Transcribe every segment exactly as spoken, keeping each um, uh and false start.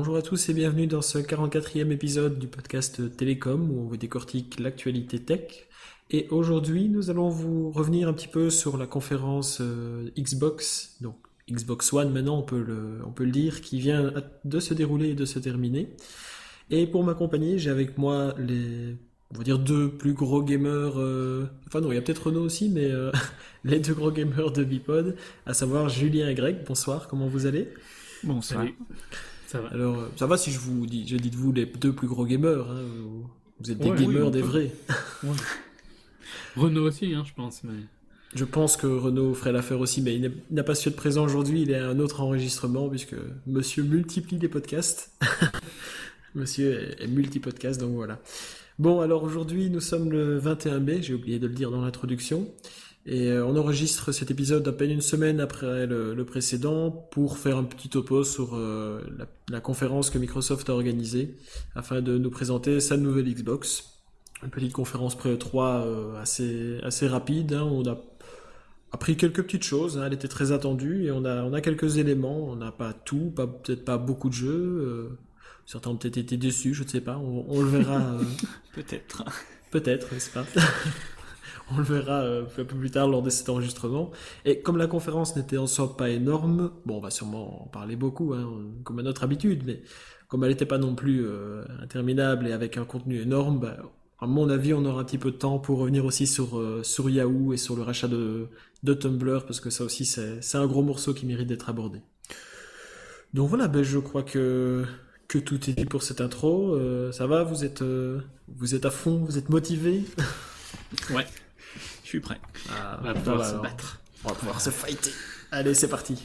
bonjour à tous et bienvenue dans ce quarante-quatrième épisode du podcast Télécom où on vous décortique l'actualité tech. Et aujourd'hui, nous allons vous revenir un petit peu sur la conférence euh, Xbox, donc Xbox One maintenant on peut, le, on peut le dire, qui vient de se dérouler et de se terminer. Et pour m'accompagner, j'ai avec moi les, on va dire deux plus gros gamers, euh, enfin non, il y a peut-être Renaud aussi, mais euh, les deux gros gamers de Bipod, à savoir Julien et Greg. Bonsoir, comment vous allez ? Bonsoir. Salut. Ça va. Alors, euh, ça va si je vous dis, je dis de vous les deux plus gros gamers, hein, vous- vous êtes des Ouais, gamers oui, on des peut. vrais. Ouais. Renault aussi, hein, je pense. Mais... Je pense que Renaud ferait l'affaire aussi, mais il n'est- il n'a pas su être présent aujourd'hui, il est à un autre enregistrement, puisque monsieur multiplie les podcasts. Monsieur est, est multi-podcast, donc voilà. Bon, alors aujourd'hui, nous sommes le vingt et un mai, j'ai oublié de le dire dans l'introduction, et euh, on enregistre cet épisode à peine une semaine après le, le précédent pour faire un petit topo sur euh, la, la conférence que Microsoft a organisée afin de nous présenter sa nouvelle Xbox. Une petite conférence pré-E trois euh, assez, assez rapide, hein. On a appris quelques petites choses, hein. Elle était très attendue et on a, on a quelques éléments, on n'a pas tout, pas, peut-être pas beaucoup de jeux, euh, certains ont peut-être été déçus, je ne sais pas, on, on le verra euh, Peut-être. peut-être, n'est-ce pas? On le verra euh, un peu plus tard lors de cet enregistrement. Et comme la conférence n'était en soi pas énorme, bon, on va sûrement en parler beaucoup, hein, comme à notre habitude, mais comme elle n'était pas non plus euh, interminable et avec un contenu énorme, bah, à mon avis, on aura un petit peu de temps pour revenir aussi sur, euh, sur Yahoo et sur le rachat de, de Tumblr, parce que ça aussi, c'est, c'est un gros morceau qui mérite d'être abordé. Donc voilà, ben, je crois que, que tout est dit pour cette intro. Euh, ça va, vous êtes, euh, vous êtes à fond, vous êtes motivés? Ouais, je suis prêt. Ah, On va pouvoir voilà, se alors. battre. On va pouvoir se fighter. Allez, c'est parti.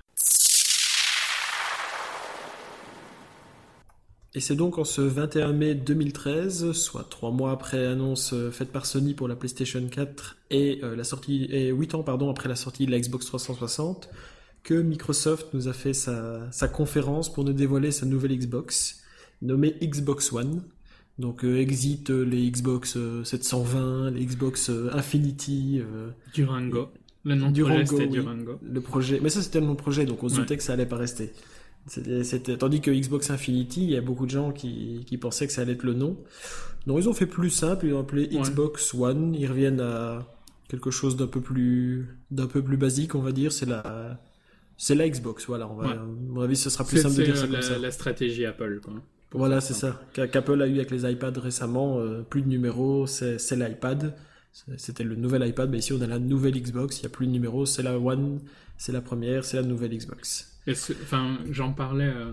Et c'est donc en ce vingt et un mai deux mille treize, soit trois mois après l'annonce euh, faite par Sony pour la PlayStation quatre et euh, la sortie et huit ans pardon après la sortie de la Xbox trois cent soixante, que Microsoft nous a fait sa, sa conférence pour nous dévoiler sa nouvelle Xbox, nommée Xbox One. Donc euh, exit euh, les Xbox euh, sept cent vingt, les Xbox euh, Infinity, euh, Durango. Le nom de Durango, projet, c'était oui. Durango. le projet. Mais ça c'était le nom de projet, donc on se Ouais. doutait que ça allait pas rester. C'était, c'était- Tandis que Xbox Infinity, il y a beaucoup de gens qui, qui pensaient que ça allait être le nom. Donc ils ont fait plus simple, ils ont appelé Ouais. Xbox One. Ils reviennent à quelque chose d'un peu plus, d'un peu plus basique, on va dire. C'est la, c'est la Xbox. Voilà, on va, Ouais. à mon avis, ce sera plus C'est simple de c'est, dire ça euh, comme la, ça. la stratégie Apple, quoi. Pour Voilà, faire c'est simple. ça. Qu'a- Qu'Apple a eu avec les iPads récemment, euh, plus de numéros, c'est, c'est l'iPad. C'est- C'était le nouvel iPad, mais ici on a la nouvelle Xbox, il n'y a plus de numéros, c'est la One, c'est la première, c'est la nouvelle Xbox. Et c'est- Enfin, j'en parlais euh,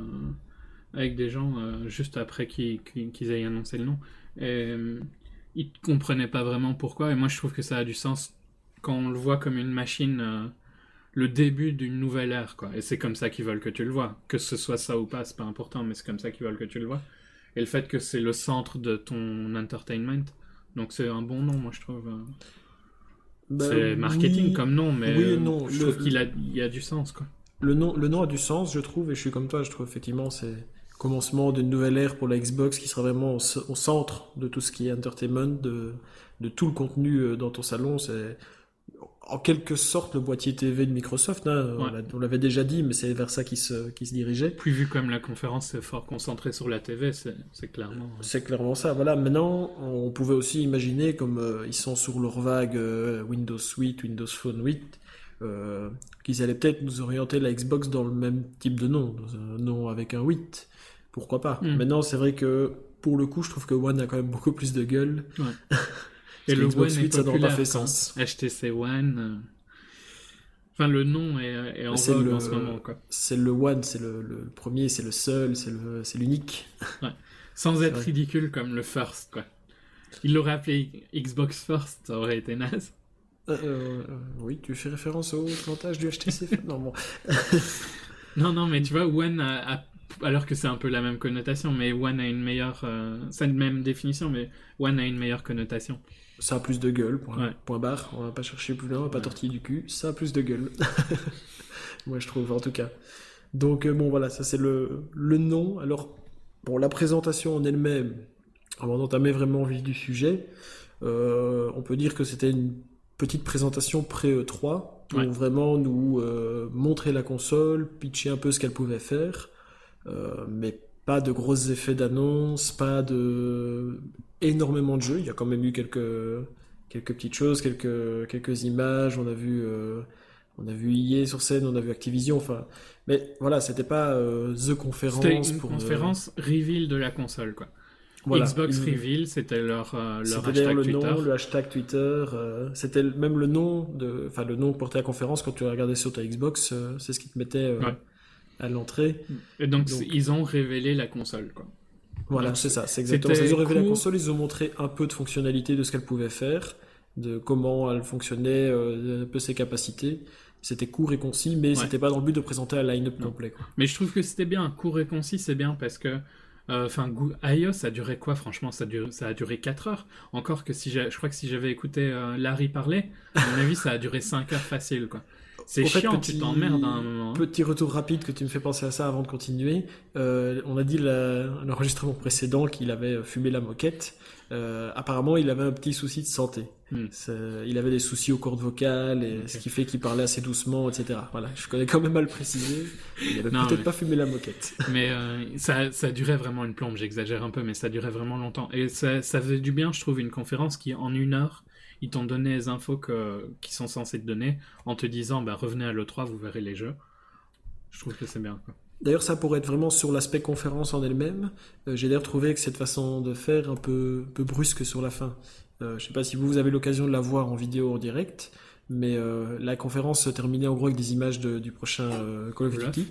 avec des gens euh, juste après qu'ils, qu'ils, qu'ils aient annoncé le nom. Et euh, ils comprenaient pas vraiment pourquoi. Et moi, je trouve que ça a du sens quand on le voit comme une machine, euh, le début d'une nouvelle ère, quoi. Et c'est comme ça qu'ils veulent que tu le vois. Que ce soit ça ou pas, c'est pas important, mais c'est comme ça qu'ils veulent que tu le vois. Et le fait que c'est le centre de ton entertainment, donc c'est un bon nom, moi, je trouve. euh. Ben, c'est marketing oui, comme nom, mais oui et euh, non. je Le- trouve qu'il a, il y a du sens, quoi. Le nom, le nom a du sens, je trouve, et je suis comme toi, je trouve effectivement c'est le commencement d'une nouvelle ère pour la Xbox qui sera vraiment au, ce- au centre de tout ce qui est entertainment, de, de tout le contenu euh, dans ton salon. C'est en quelque sorte le boîtier T V de Microsoft, hein. On Ouais. l'a- on l'avait déjà dit, mais c'est vers ça qu'il se, qu'il se dirigeait. Puis vu comme la conférence est fort concentrée sur la T V, c'est, c'est clairement... C'est clairement ça. Voilà. Maintenant, on pouvait aussi imaginer, comme euh, ils sont sur leur vague euh, Windows huit, Windows Phone huit, euh, qu'ils allaient peut-être nous orienter la Xbox dans le même type de nom, dans un nom avec un huit. Pourquoi pas. Mm. Maintenant, c'est vrai que pour le coup, je trouve que One a quand même beaucoup plus de gueule. Ouais. Parce Et que le Xbox One est huit, ça n'aurait pas populaire, fait quoi. sens. H T C One... euh, Enfin, le nom est, est en C'est vogue le- en ce moment, quoi. C'est le One, c'est le, le premier, c'est le seul, c'est le, c'est l'unique. Sans être vrai. ridicule comme le First, quoi. Il l'aurait appelé Xbox First, ça aurait été naze. Euh, euh, oui, tu fais référence au plantage du H T C. Non, bon. Non, non, mais tu vois, One a, a- alors que c'est un peu la même connotation, mais One a une meilleure... euh, c'est la même définition, mais One a une meilleure connotation. Ça a plus de gueule, point, Ouais. point barre. On va pas chercher plus loin, on va pas Ouais. tortiller du cul. Ça a plus de gueule. Moi, je trouve, en tout cas. Donc, euh, bon, voilà, ça c'est le, le nom. Alors, bon, la présentation en elle-même, avant d'entamer vraiment le vif du sujet, euh, on peut dire que c'était une petite présentation pré-E trois pour Ouais. vraiment nous euh, montrer la console, pitcher un peu ce qu'elle pouvait faire, euh, mais pas de gros effets d'annonce, pas de énormément de jeux. Il y a quand même eu quelques quelques petites choses, quelques quelques images. On a vu euh, on a vu E A sur scène, on a vu Activision. Enfin, mais voilà, c'était pas euh, The conférence. C'était une pour conférence euh... reveal de la console, quoi. Voilà, Xbox ils... Reveal, c'était leur, euh, leur c'était hashtag le Twitter. Nom, le hashtag Twitter. Euh, c'était même le nom de, enfin le nom porté à la conférence quand tu regardais sur ta Xbox, euh, c'est ce qui te mettait euh, ouais. à l'entrée. Et donc, donc ils ont révélé la console, quoi. Voilà, donc, c'est ça, c'est exactement ça. Ils ont révélé court. la console, ils ont montré un peu de fonctionnalité de ce qu'elle pouvait faire, de comment elle fonctionnait, euh, un peu ses capacités. C'était court et concis, mais ouais. c'était pas dans le but de présenter un line-up non. complet, quoi. Mais je trouve que c'était bien, court et concis, c'est bien parce que Enfin, euh, I O, ça a duré quoi? Franchement, ça a duré, ça a duré quatre heures. Encore que si j'ai, je crois que si j'avais écouté euh, Larry parler, à mon avis, ça a duré cinq heures facile, quoi. C'est Au chiant, fait, petit, tu t'emmerdes à un moment. Petit retour rapide que tu me fais penser à ça avant de continuer. Euh, on a dit la, l'enregistrement précédent qu'il avait fumé la moquette. Euh, apparemment, il avait un petit souci de santé. Hmm. Il avait des soucis aux cordes vocales, et okay. ce qui fait qu'il parlait assez doucement, et cetera. Voilà, je connais quand même mal précisé. Il avait non, peut-être mais... pas fumé la moquette. Mais euh, ça, ça durait vraiment une plombe, j'exagère un peu, mais ça durait vraiment longtemps. Et ça, ça faisait du bien, je trouve, une conférence qui, en une heure, ils t'ont donné les infos que, qui sont censés te donner, en te disant, bah, revenez à l'E trois, vous verrez les jeux. Je trouve que c'est bien, quoi. D'ailleurs, ça pourrait être vraiment sur l'aspect conférence en elle-même. Euh, j'ai d'ailleurs trouvé que cette façon de faire un peu, peu brusque sur la fin. Euh, je ne sais pas si vous, vous avez l'occasion de la voir en vidéo en direct, mais euh, la conférence se terminait en gros avec des images de, du prochain euh, Call of Duty.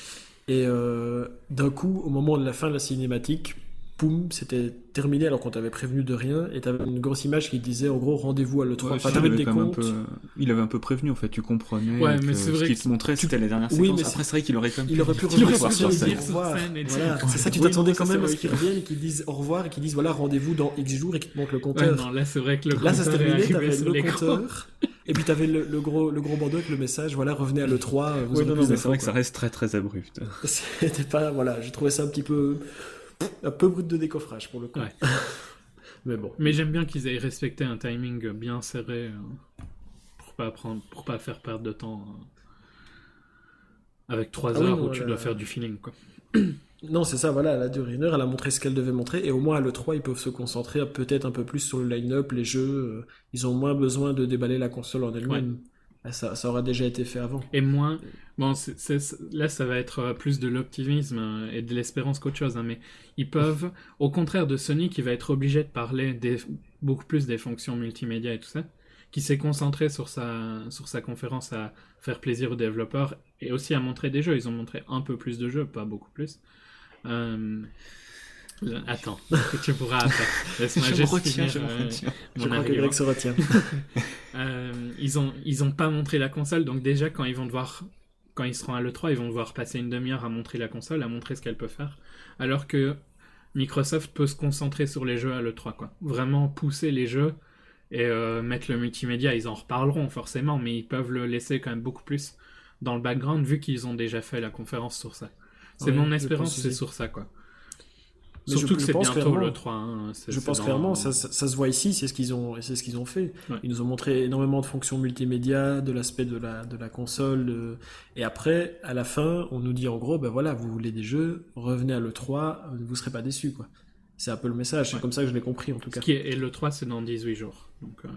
Et euh, d'un coup, au moment de la fin de la cinématique, poum, c'était terminé alors qu'on t'avait prévenu de rien, et t'avais une grosse image qui disait en gros rendez-vous à l'E trois. Ouais, enfin, t'avais des comptes. Peu... Il avait un peu prévenu en fait, tu comprenais. Ouais, mais que c'est vrai ce qu'il que... te montrait, c'était les dernières oui, séquences. mais après, c'est vrai qu'il aurait quand même il aurait pu revenir sur sur scène. scène. Voilà, c'est ça, tu t'attendais quand même à ce qu'ils reviennent et qu'ils disent au revoir et qu'ils disent voilà rendez-vous dans X jours et qu'ils te montrent le compteur. Ouais, non, là c'est vrai que le là ça se terminait, t'avais le compteur. Et puis t'avais le, le gros le gros bandeau avec le message voilà revenez à l'E trois. Vous oui, non, non, mais c'est vrai que ça reste très très abrupt. C'était pas voilà, j'ai trouvé ça un petit peu un peu brut de décoffrage pour le coup. Ouais. Mais bon. Mais j'aime bien qu'ils aient respecté un timing bien serré euh, pour pas prendre, pour pas faire perdre de temps euh, avec trois ah heures oui, non, où tu la... dois faire du feeling, quoi. Non, c'est ça, voilà, elle a duré une heure, elle a montré ce qu'elle devait montrer, et au moins à l'E trois, ils peuvent se concentrer peut-être un peu plus sur le line-up, les jeux, euh, ils ont moins besoin de déballer la console en elle-même. Ouais. Ça, ça aura déjà été fait avant. Et moins, bon, c'est, c'est, là ça va être plus de l'optimisme et de l'espérance qu'autre chose, hein, mais ils peuvent, au contraire de Sony qui va être obligé de parler des, beaucoup plus des fonctions multimédia et tout ça, qui s'est concentré sur sa, sur sa conférence à faire plaisir aux développeurs et aussi à montrer des jeux. Ils ont montré un peu plus de jeux, pas beaucoup plus. Euh... Attends, tu pourras après. Laisse-moi je juste me retiens, finir, je me euh, retiens. Je crois que Greg se retient. euh, ils ont ils ont pas montré la console, donc déjà quand ils vont devoir quand ils seront à l'E trois, ils vont devoir passer une demi-heure à montrer la console, à montrer ce qu'elle peut faire, alors que Microsoft peut se concentrer sur les jeux à l'E trois, quoi. Vraiment pousser les jeux et euh, mettre le multimédia. Ils en reparleront forcément, mais ils peuvent le laisser quand même beaucoup plus dans le background vu qu'ils ont déjà fait la conférence sur ça. C'est ouais, mon espérance, c'est sur ça, quoi. Mais Surtout je, que c'est bientôt l'E trois. Hein, c'est, je c'est pense dans... clairement, ça, ça, ça se voit ici, c'est ce qu'ils ont, c'est ce qu'ils ont fait. Ouais. Ils nous ont montré énormément de fonctions multimédia, de l'aspect de la, de la console. De... Et après, à la fin, on nous dit en gros, ben voilà, vous voulez des jeux, revenez à l'E trois, vous serez pas déçus, quoi. C'est un peu le message, c'est ouais. comme ça que je l'ai compris en tout cas. Ce qui est... Et l'E trois, c'est dans dix-huit jours. Donc, euh...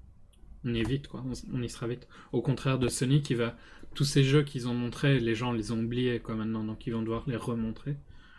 on y est vite, quoi. On y sera vite. Au contraire de Sony qui va. Tous ces jeux qu'ils ont montrés, les gens les ont oubliés, quoi, maintenant, donc ils vont devoir les remontrer.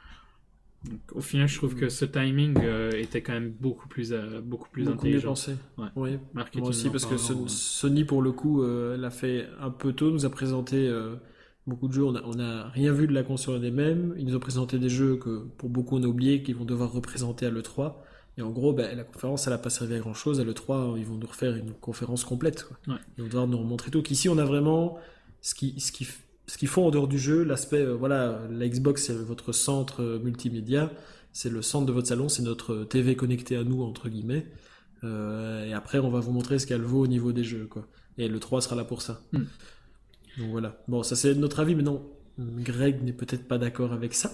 Donc, au final, je trouve que ce timing euh, était quand même beaucoup plus, euh, beaucoup plus beaucoup intelligent. Mieux pensé. Ouais. Oui, Marketing moi aussi, parce que parlant, Sony, Sony, pour le coup, euh, l'a fait un peu tôt, nous a présenté euh, beaucoup de jeux, on n'a rien vu de la console des mêmes, ils nous ont présenté des jeux que pour beaucoup on a oublié, qu'ils vont devoir représenter à l'E trois, et en gros, ben, la conférence, elle n'a pas servi à grand chose, à l'E trois, ils vont nous refaire une conférence complète, quoi. Ouais. Ils vont devoir nous remontrer tout. Qu'ici, on a vraiment ce qui... Ce qui ce qu'ils font en dehors du jeu, l'aspect, euh, voilà, la Xbox c'est votre centre euh, multimédia, c'est le centre de votre salon, c'est notre T V connectée à nous, entre guillemets. Euh, et après, on va vous montrer ce qu'elle vaut au niveau des jeux, quoi. Et le trois sera là pour ça. Mm. Donc voilà. Bon, ça c'est notre avis, mais non, Greg n'est peut-être pas d'accord avec ça.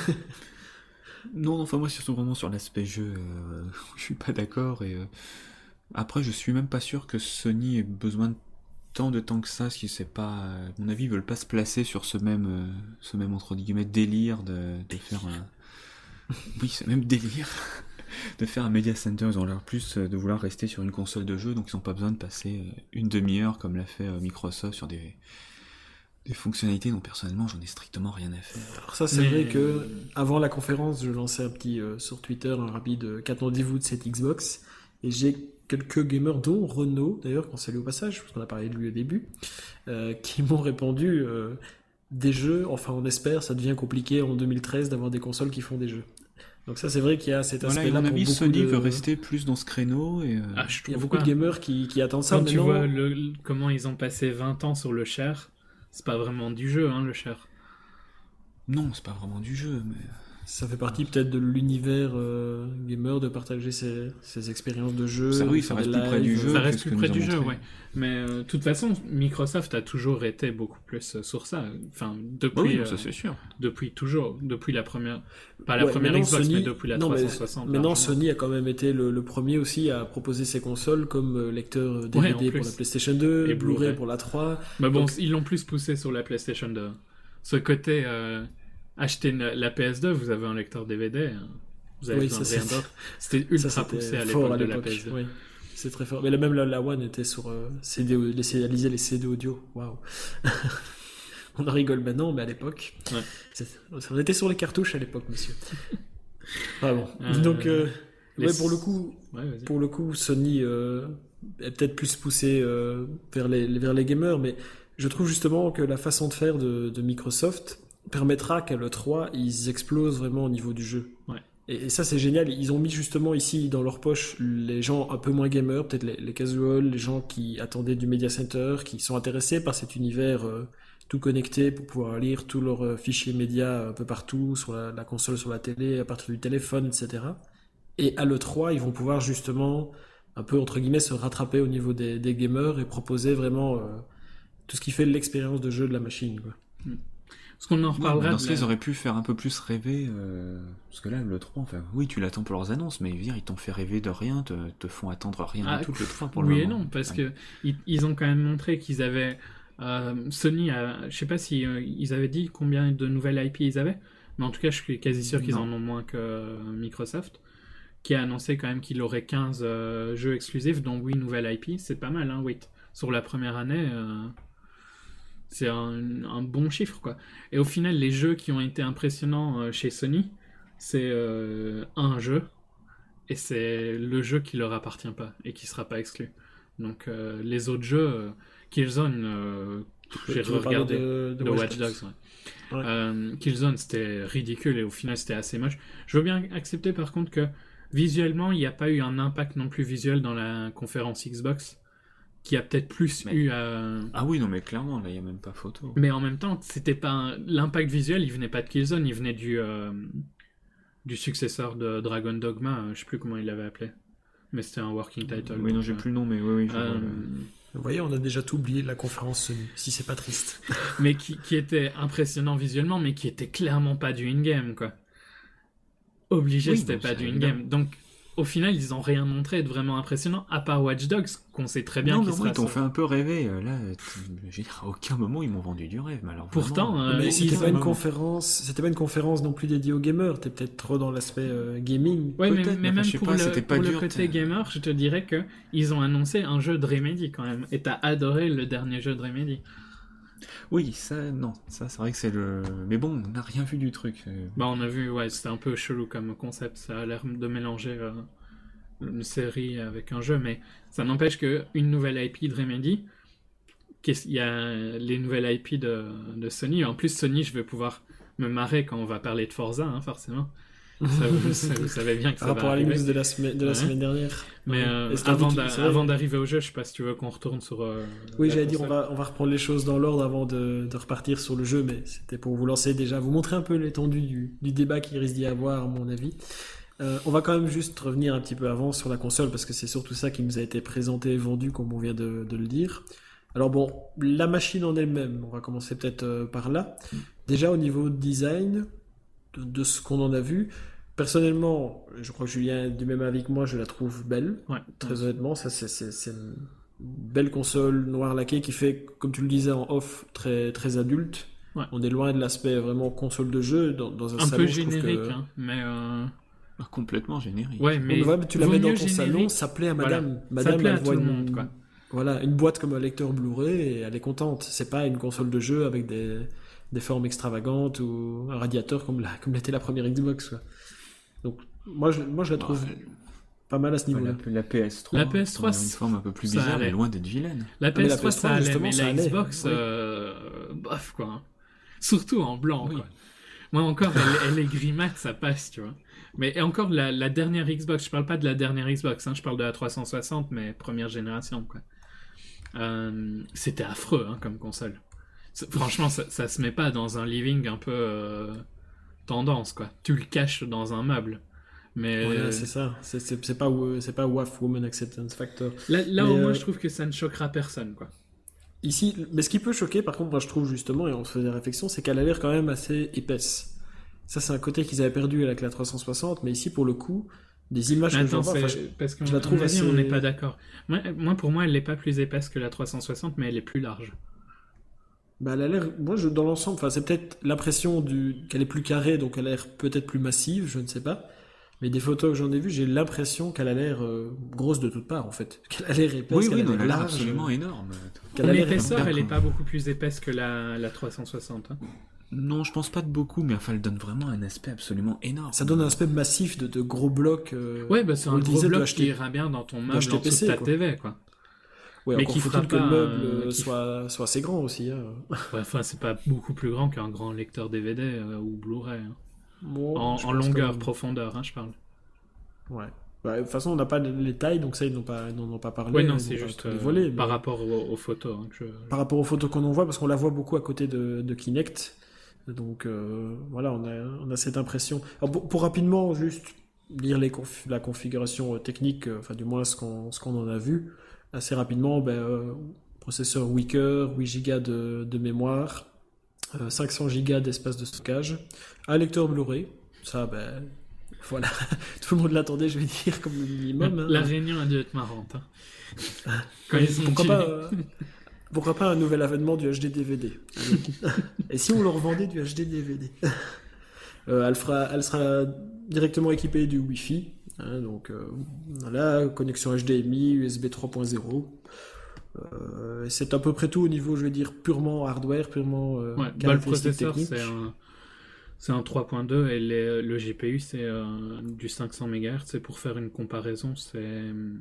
Non, enfin moi, surtout vraiment sur l'aspect jeu, euh, je suis pas d'accord. Et euh, après, je suis même pas sûr que Sony ait besoin de tant de temps que ça, parce qu'ils c'est pas, à mon avis, ils veulent pas se placer sur ce même, euh, ce même entre guillemets délire de, de faire un Oui, c'est même délire de faire un media center. Ils ont l'air plus de vouloir rester sur une console de jeu, donc ils n'ont pas besoin de passer une demi-heure comme l'a fait Microsoft sur des, des fonctionnalités dont personnellement j'en ai strictement rien à faire. Alors ça, c'est Mais- vrai que avant la conférence, je lançais un petit euh, sur Twitter un rapide euh, qu'attendez-vous de cette Xbox, et j'ai quelques gamers, dont Renaud d'ailleurs, qu'on salue au passage, parce qu'on a parlé de lui au début, euh, qui m'ont répondu euh, des jeux. Enfin, on espère, ça devient compliqué en deux mille treize d'avoir des consoles qui font des jeux. Donc ça, c'est vrai qu'il y a cet Voilà, et à aspect-là mon pour avis, beaucoup Sony de... veut rester plus dans ce créneau. Et, euh, Ah, je Il y a trouve beaucoup pas. de gamers qui, qui attendent ça. Quand tu Maintenant, vois le, le- comment ils ont passé vingt ans sur le share, c'est pas vraiment du jeu, hein, le share. Non, c'est pas vraiment du jeu, mais... ça fait partie peut-être de l'univers euh, gamer de partager ses, ses expériences de jeu. Ça, oui, ça faire reste des plus près lives. du jeu. Ça que reste ce plus que près nous a du jeu, montré. ouais. Mais euh, de toute façon, Microsoft a toujours été beaucoup plus euh, sur ça. Enfin, depuis, Bah oui, non, euh, ça c'est sûr. depuis toujours, depuis la première, pas la Ouais, première maintenant, Xbox, Sony- mais depuis la non, mais trois cent soixante. Maintenant, largement. Sony a quand même été le, le premier aussi à proposer ses consoles comme euh, lecteur D V D Ouais, en pour plus. la PlayStation deux, Et Blu-ray Blu-ray. pour la trois. Mais bon, Donc- ils l'ont plus poussé sur la PlayStation deux. Ce côté, euh, acheter une- la P S deux, vous avez un lecteur D V D, hein. Vous avez Oui, besoin ça, de rien c'est- d'autre. C'était Ça, ultra c'était poussé à fort l'époque à de la l'époque. P S deux. Oui, c'est très fort. Mais là, même la, la One était sur euh, C D, les, C- elle lisait les C D audio. Waouh. On en rigole maintenant, mais à l'époque, Ouais. c'est- on était sur les cartouches à l'époque, monsieur. Ah bon. Euh, Donc, euh, les- ouais, pour le coup, Ouais, vas-y. Pour le coup, Sony euh, est peut-être plus poussé euh, vers, les, vers les gamers, mais je trouve justement que la façon de faire de, de Microsoft permettra qu'à l'E trois, ils explosent vraiment au niveau du jeu. Ouais. Et, et ça, c'est génial. Ils ont mis justement ici dans leur poche les gens un peu moins gamers, peut-être les, les casuals, les gens qui attendaient du Media Center, qui sont intéressés par cet univers euh, tout connecté pour pouvoir lire tous leurs euh, fichiers médias un peu partout, sur la, la console, sur la télé, à partir du téléphone, et cetera. Et à l'E trois, ils vont pouvoir justement, un peu entre guillemets, se rattraper au niveau des, des gamers et proposer vraiment euh, tout ce qui fait l'expérience de jeu de la machine, quoi. Parce qu'on en Ouais, reparlera. dans de ce la- cas, ils auraient pu faire un peu plus rêver. euh, Parce que là, le trois, enfin, oui, tu l'attends pour leurs annonces, mais je veux dire, ils t'ont fait rêver de rien, te, te font attendre rien Ah, du tout le trois pour oui le et moment. non, parce Ouais. que ils, ils ont quand même montré qu'ils avaient. euh, Sony, a, je sais pas si euh, ils avaient dit combien de nouvelles I P ils avaient, mais en tout cas, je suis quasi sûr qu'ils Non. en ont moins que euh, Microsoft, qui a annoncé quand même qu'il aurait quinze euh, jeux exclusifs, dont huit nouvelles I P. C'est pas mal, hein, huit. Sur la première année, euh, c'est un, un bon chiffre, quoi. Et au final, les jeux qui ont été impressionnants euh, chez Sony, c'est euh, un jeu, et c'est le jeu qui leur appartient pas et qui sera pas exclu. Donc euh, les autres jeux, euh, Killzone, euh, j'ai Tu veux parler regardé de, de de Watch Watch Dogs. Dogs. Ouais. Ouais. Euh, Killzone, c'était ridicule et au final c'était assez moche. Je veux bien accepter par contre que visuellement, il n'y a pas eu un impact non plus visuel dans la conférence Xbox, qui a peut-être plus Mais- eu à... Ah oui, non, mais clairement, là, il n'y a même pas photo. Mais en même temps, c'était pas un- l'impact visuel, il venait pas de Killzone, il venait du euh, du successeur de Dragon Dogma, euh, je sais plus comment il l'avait appelé, mais c'était un working title. Oui, non, donc, j'ai euh, plus le nom, mais oui, oui, je euh, vois le- Vous voyez, on a déjà tout oublié de la conférence Sony, si c'est pas triste. mais qui, qui était impressionnant visuellement, mais qui était clairement pas du in-game, quoi. Obligé, Oui, c'était bon, pas c'est du évident. in-game. Donc, au final, ils ont rien montré de vraiment impressionnant, à part Watch Dogs, qu'on sait très bien non, qu'il mais sera oui, ils t'ont sur- fait un peu rêver. euh, Là, t- je veux dire, à aucun moment ils m'ont vendu du rêve. Mais alors, Pourtant, vraiment, euh, mais ils c'était ont- pas une vraiment- conférence, c'était pas une conférence non plus dédiée aux gamers. T'es peut-être trop dans l'aspect euh, gaming. Ouais, mais, peut-être, mais mais même je sais pour, pas, le, c'était pas pour le dur, côté t'es- gamer, je te dirais que ils ont annoncé un jeu de Remedy quand même. Et t'as adoré le dernier jeu de Remedy. Oui, ça, non, ça, c'est vrai que c'est le. Mais bon, on n'a rien vu du truc. euh. Bah, on a vu, ouais, c'était un peu chelou comme concept. Ça a l'air de mélanger euh, une série avec un jeu, mais ça n'empêche que une nouvelle I P de Remedy, qu'est-ce- il y a les nouvelles I P de, de Sony. En plus, Sony, je vais pouvoir me marrer quand on va parler de Forza, hein, forcément. Ça, vous, ça, vous savez bien que ça Par va rapport à les arriver. news de la semaine, de la Ouais. semaine dernière. Mais Ouais. euh, Et c'était un avant, wiki, d'a- c'est vrai. avant d'arriver au jeu, je sais pas si tu veux qu'on retourne sur. euh, Oui, la j'allais dire, on console. va, on va reprendre les choses dans l'ordre avant de, de repartir sur le jeu, mais c'était pour vous lancer déjà, vous montrer un peu l'étendue du, du débat qu'il risque d'y avoir, à mon avis. Euh, on va quand même juste revenir un petit peu avant sur la console, parce que c'est surtout ça qui nous a été présenté et vendu, comme on vient de, de le dire. Alors bon, la machine en elle-même, on va commencer peut-être euh, par là. Déjà au niveau design, de, de ce qu'on en a vu, personnellement, je crois que Julien est du même avis que moi, je la trouve belle. Ouais. Très honnêtement, ça c'est, c'est, c'est une belle console noire laquée qui fait, comme tu le disais en off, très, très adulte. Ouais. On est loin de l'aspect vraiment console de jeu dans, dans un, Un salon. peu je trouve générique, que... hein, mais... Euh... Ah, complètement générique. Ouais, mais, Ouais, mais tu la vaut mets dans mieux ton générique. salon, ça plaît à madame. Voilà. Madame, Ça plaît elle à voit tout le une... monde, quoi. Voilà, une boîte comme un lecteur Blu-ray et elle est contente. C'est pas une console de jeu avec des, des formes extravagantes ou un radiateur comme, la, comme l'était la première Xbox, quoi. Donc, moi je, moi, je la trouve Ouais. pas mal à ce niveau-là. La, la P S trois, La P S trois, a une forme un peu plus ça bizarre, allait. mais loin d'être vilaine. La mais la P S trois, P S trois, ça allait, justement, mais ça la allait. Xbox, Oui. euh... bof, quoi. Hein. Surtout en blanc, Oui. quoi. Moi, encore, elle, elle est gris mat, ça passe, tu vois. Mais et encore, la, la dernière Xbox, je parle pas de la dernière Xbox, hein, je parle de la trois cent soixante, mais première génération, quoi. Euh, c'était affreux, hein, comme console. C'est- franchement, ça, ça se met pas dans un living un peu euh, tendance, quoi. Tu le caches dans un meuble. Mais Voilà, euh, c'est ça. C'est, c'est, c'est pas, wo- c'est pas W A F, Woman Acceptance Factor. là, là Mais, au moins, euh, je trouve que ça ne choquera personne, quoi. Ici, mais ce qui peut choquer, par contre, moi je trouve justement, et on se faisait réflexion, c'est qu'elle a l'air quand même assez épaisse. Ça, c'est un côté qu'ils avaient perdu avec la trois cent soixante, mais ici, pour le coup, des images que Attends, j'en vois, c'est- enfin, je- parce qu'on je la trouve on a dit, assez- on n'est pas d'accord. Moi, moi, pour moi, elle n'est pas plus épaisse que la trois cent soixante, mais elle est plus large. bah, elle a l'air, moi, je, dans l'ensemble, enfin, c'est peut-être l'impression du, qu'elle est plus carrée, donc elle a l'air peut-être plus massive, je ne sais pas. Mais des photos que j'en ai vues, j'ai l'impression qu'elle a l'air euh, grosse de toutes parts, en fait. Qu'elle a l'air épaisse, Oui, qu'elle oui, a non, l'air elle a l'air large, absolument énorme. qu'elle En a l'air épaisseur, elle n'est d'accord. pas beaucoup plus épaisse que la, la trois cent soixante. Hein. Non, je pense pas de beaucoup, mais enfin, elle donne vraiment un aspect absolument énorme. Ça donne un aspect massif de, de gros blocs. euh, Ouais, bah c'est on un le gros disait, de bloc acheter- qui ira bien dans ton meuble d'acheter en dessous P C, de ta quoi. T V, quoi. Ouais, mais encore qui faut-il fera que le pas, meuble euh, euh, qui- soit, soit assez grand aussi. Hein. Ouais, enfin, c'est pas beaucoup plus grand qu'un grand lecteur D V D euh, ou Blu-ray. Hein. Bon, En, je en pense longueur, que- profondeur, hein, je parle. Ouais. Bah, de toute façon, on n'a pas les tailles, donc ça, ils n'ont pas, ils n'en ont pas parlé. Ouais, non, ils c'est n'ont pas juste tout euh, dévoilé, par mais rapport aux, aux photos. Hein, que je... par rapport aux photos qu'on en voit, parce qu'on la voit beaucoup à côté de, de Kinect. Donc euh, voilà, on a, on a cette impression. Alors, pour, pour rapidement juste lire les conf- la configuration euh, technique, euh, enfin du moins ce qu'on, ce qu'on en a vu, assez rapidement, ben, euh, processeur Weaker, huit gigas de, de mémoire, euh, cinq cents gigas d'espace de stockage, un lecteur Blu-ray, ça ben voilà, tout le monde l'attendait, je vais dire, comme le minimum. hein. La réunion a dû être marrante. Hein. Quand Ouais, ils ont pourquoi dit- pas, euh, pourquoi pas un nouvel avènement du H D D V D. Allez. Et si on leur vendait du H D D V D euh, elle, fera, elle sera directement équipée du Wi-Fi. hein, donc euh, voilà, connexion H D M I, U S B trois point zéro. Euh, c'est à peu près tout au niveau, je vais dire, purement hardware, purement euh, Ouais, bah, le caractéristiques processeur, techniques. c'est un, c'est un trois point deux et les- le G P U, c'est euh, du cinq cents mégahertz. C'est pour faire une comparaison, c'est euh,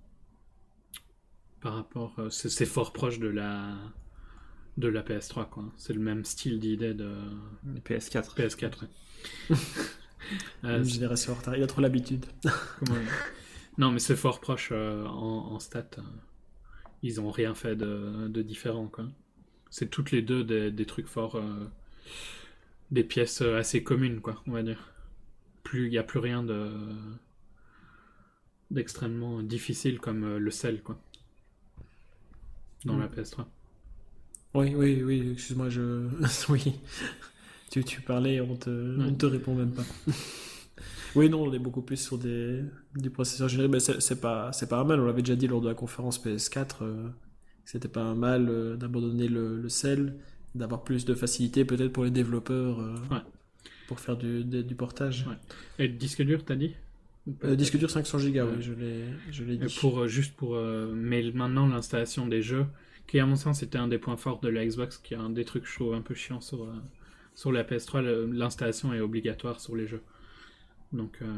par rapport, euh, c'est, c'est fort proche de la de la P S trois, quoi. C'est le même style d'idée de P S quatre. P S quatre. Ouais. Euh, Une c'est- génération en retard, il a trop l'habitude. comment dire Non, mais c'est fort proche euh, en, en stats. euh. Ils ont rien fait de, de différent, quoi. C'est toutes les deux des, des trucs forts, euh, des pièces euh, assez communes, quoi, on va dire. Plus il y a plus rien de d'extrêmement difficile comme euh, le sel, quoi. Dans Mm. la P S trois. Oui, oui, oui, excuse-moi, je. oui. Tu, tu parlais, on te, on ne te répond même pas. oui, non, on est beaucoup plus sur des, des processeurs génériques. Mais c'est, c'est pas, c'est pas un mal, on l'avait déjà dit lors de la conférence P S quatre. Euh, c'était pas un mal euh, d'abandonner le, le sel, d'avoir plus de facilité peut-être pour les développeurs euh, Ouais. pour faire du, de- du portage. Ouais. Et le disque dur, t'as dit Ou pas Euh, disque dur cinq cents gigas, Ouais. oui, je l'ai, je l'ai Et dit. pour, euh, juste pour... euh, mais maintenant, l'installation des jeux, qui à mon sens était un des points forts de la Xbox, qui est un des trucs que je trouve un peu chiant sur, euh, sur la P S trois, le- l'installation est obligatoire sur les jeux. Donc, euh,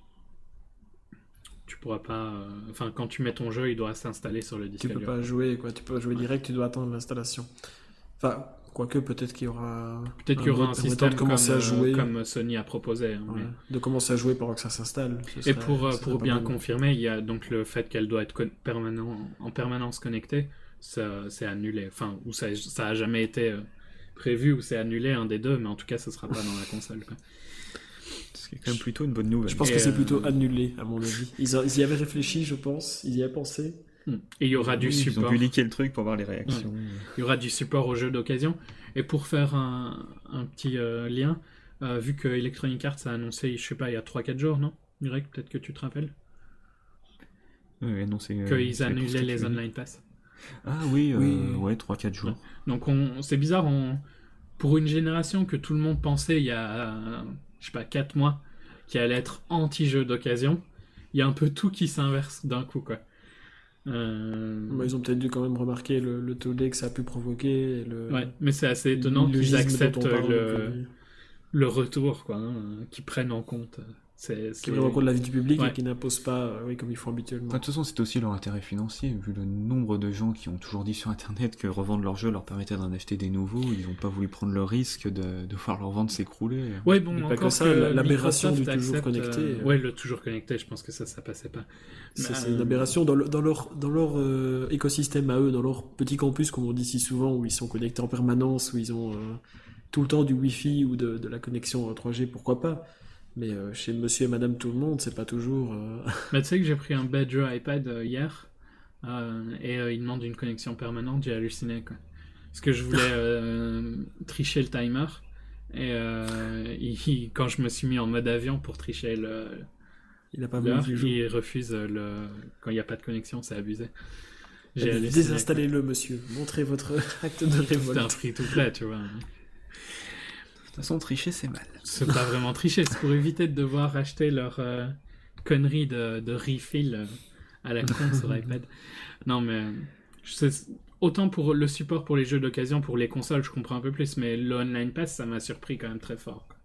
tu pourras pas... euh, Enfin, quand tu mets ton jeu, il doit s'installer sur le disque Tu peux dur. pas jouer, quoi. Tu peux jouer direct, tu dois attendre l'installation. Enfin, quoique peut-être qu'il y aura. Peut-être qu'il y aura un autre moyen système de comme, commencer à euh, jouer. comme Sony a proposé. hein, Voilà. mais- De commencer à jouer pendant que ça s'installe. ce Et serait- pour, euh, ce serait pour pas bien mal. confirmer, il y a donc le fait qu'elle doit être con- permanent, en permanence connectée, ça, c'est annulé. Enfin, ou ça, ça a jamais été euh, prévu, ou c'est annulé, un des deux, mais en tout cas, ce sera pas dans la console, quoi. Ce qui est quand même plutôt une bonne nouvelle. Je pense Et, que c'est euh, plutôt annulé, à mon avis. Ils, a- ils y avaient réfléchi, je pense. Ils y avaient pensé. Hmm. Et il y aura du Oui, ils ont support. pu liquer le truc pour voir les réactions. Il y aura du support aux jeux d'occasion. Et pour faire un, un petit euh, lien, euh, vu que Electronic Arts a annoncé, je sais pas, il y a trois quatre jours, non Greg, peut-être que tu te rappelles Oui, oui, non, c'est, euh, Qu'ils c'est pour ce annulaient que les tu veux dire. online pass. Ah oui, euh, Oui. ouais, trois quatre jours. Donc on, c'est bizarre, on, pour une génération que tout le monde pensait il y a, je sais pas, quatre mois, qui allait être anti-jeu d'occasion, il y a un peu tout qui s'inverse d'un coup, quoi. Euh... Bah, ils ont peut-être dû quand même remarquer le, le tollé que ça a pu provoquer. Et le... Ouais, mais c'est assez étonnant qu'ils l'illogisme acceptent dont on parle le, depuis- le retour, quoi, hein, qu'ils prennent en compte. C'est, c'est... qui prennent en compte la vie du public Ouais. et qui n'imposent pas, euh, oui, comme ils font habituellement. Enfin, de toute façon, c'est aussi leur intérêt financier, vu le nombre de gens qui ont toujours dit sur Internet que revendre leurs jeux leur permettait d'en acheter des nouveaux. Ils n'ont pas voulu prendre le risque de, de voir leur vente s'écrouler. Ouais, bon, Mais pas encore que ça, que la- l'aberration Microsoft du toujours accepte, connecté, euh, euh. Ouais, le toujours connecté, je pense que ça, ça passait pas. C'est Mais, c'est euh, une aberration dans, le- dans leur, dans leur euh, écosystème à eux, dans leur petit campus, comme on dit si souvent, où ils sont connectés en permanence, où ils ont euh, tout le temps du Wi-Fi ou de, de la connexion trois G, pourquoi pas. Mais euh, chez monsieur et madame tout le monde, c'est pas toujours... euh, Bah, tu sais que j'ai pris un bad jeu iPad euh, hier euh, et euh, il demande une connexion permanente, j'ai halluciné, quoi. Parce que je voulais euh, tricher le timer et euh, il- il- quand je me suis mis en mode avion pour tricher le, Il a pas voulu l'heure, qu'il joue. il refuse euh, le quand il n'y a pas de connexion, c'est abusé. J'ai Allez, halluciné, désinstallez-le, monsieur. Montrez votre acte de quoi. C'était un révolte. free to play, tu vois. De toute façon, tricher, c'est mal. C'est pas vraiment tricher, c'est pour éviter de devoir acheter leur euh, connerie de, de refill euh, à la con sur iPad. Non, mais euh, je sais, autant pour le support pour les jeux d'occasion, pour les consoles, je comprends un peu plus, mais le Online Pass, ça m'a surpris quand même très fort, quoi.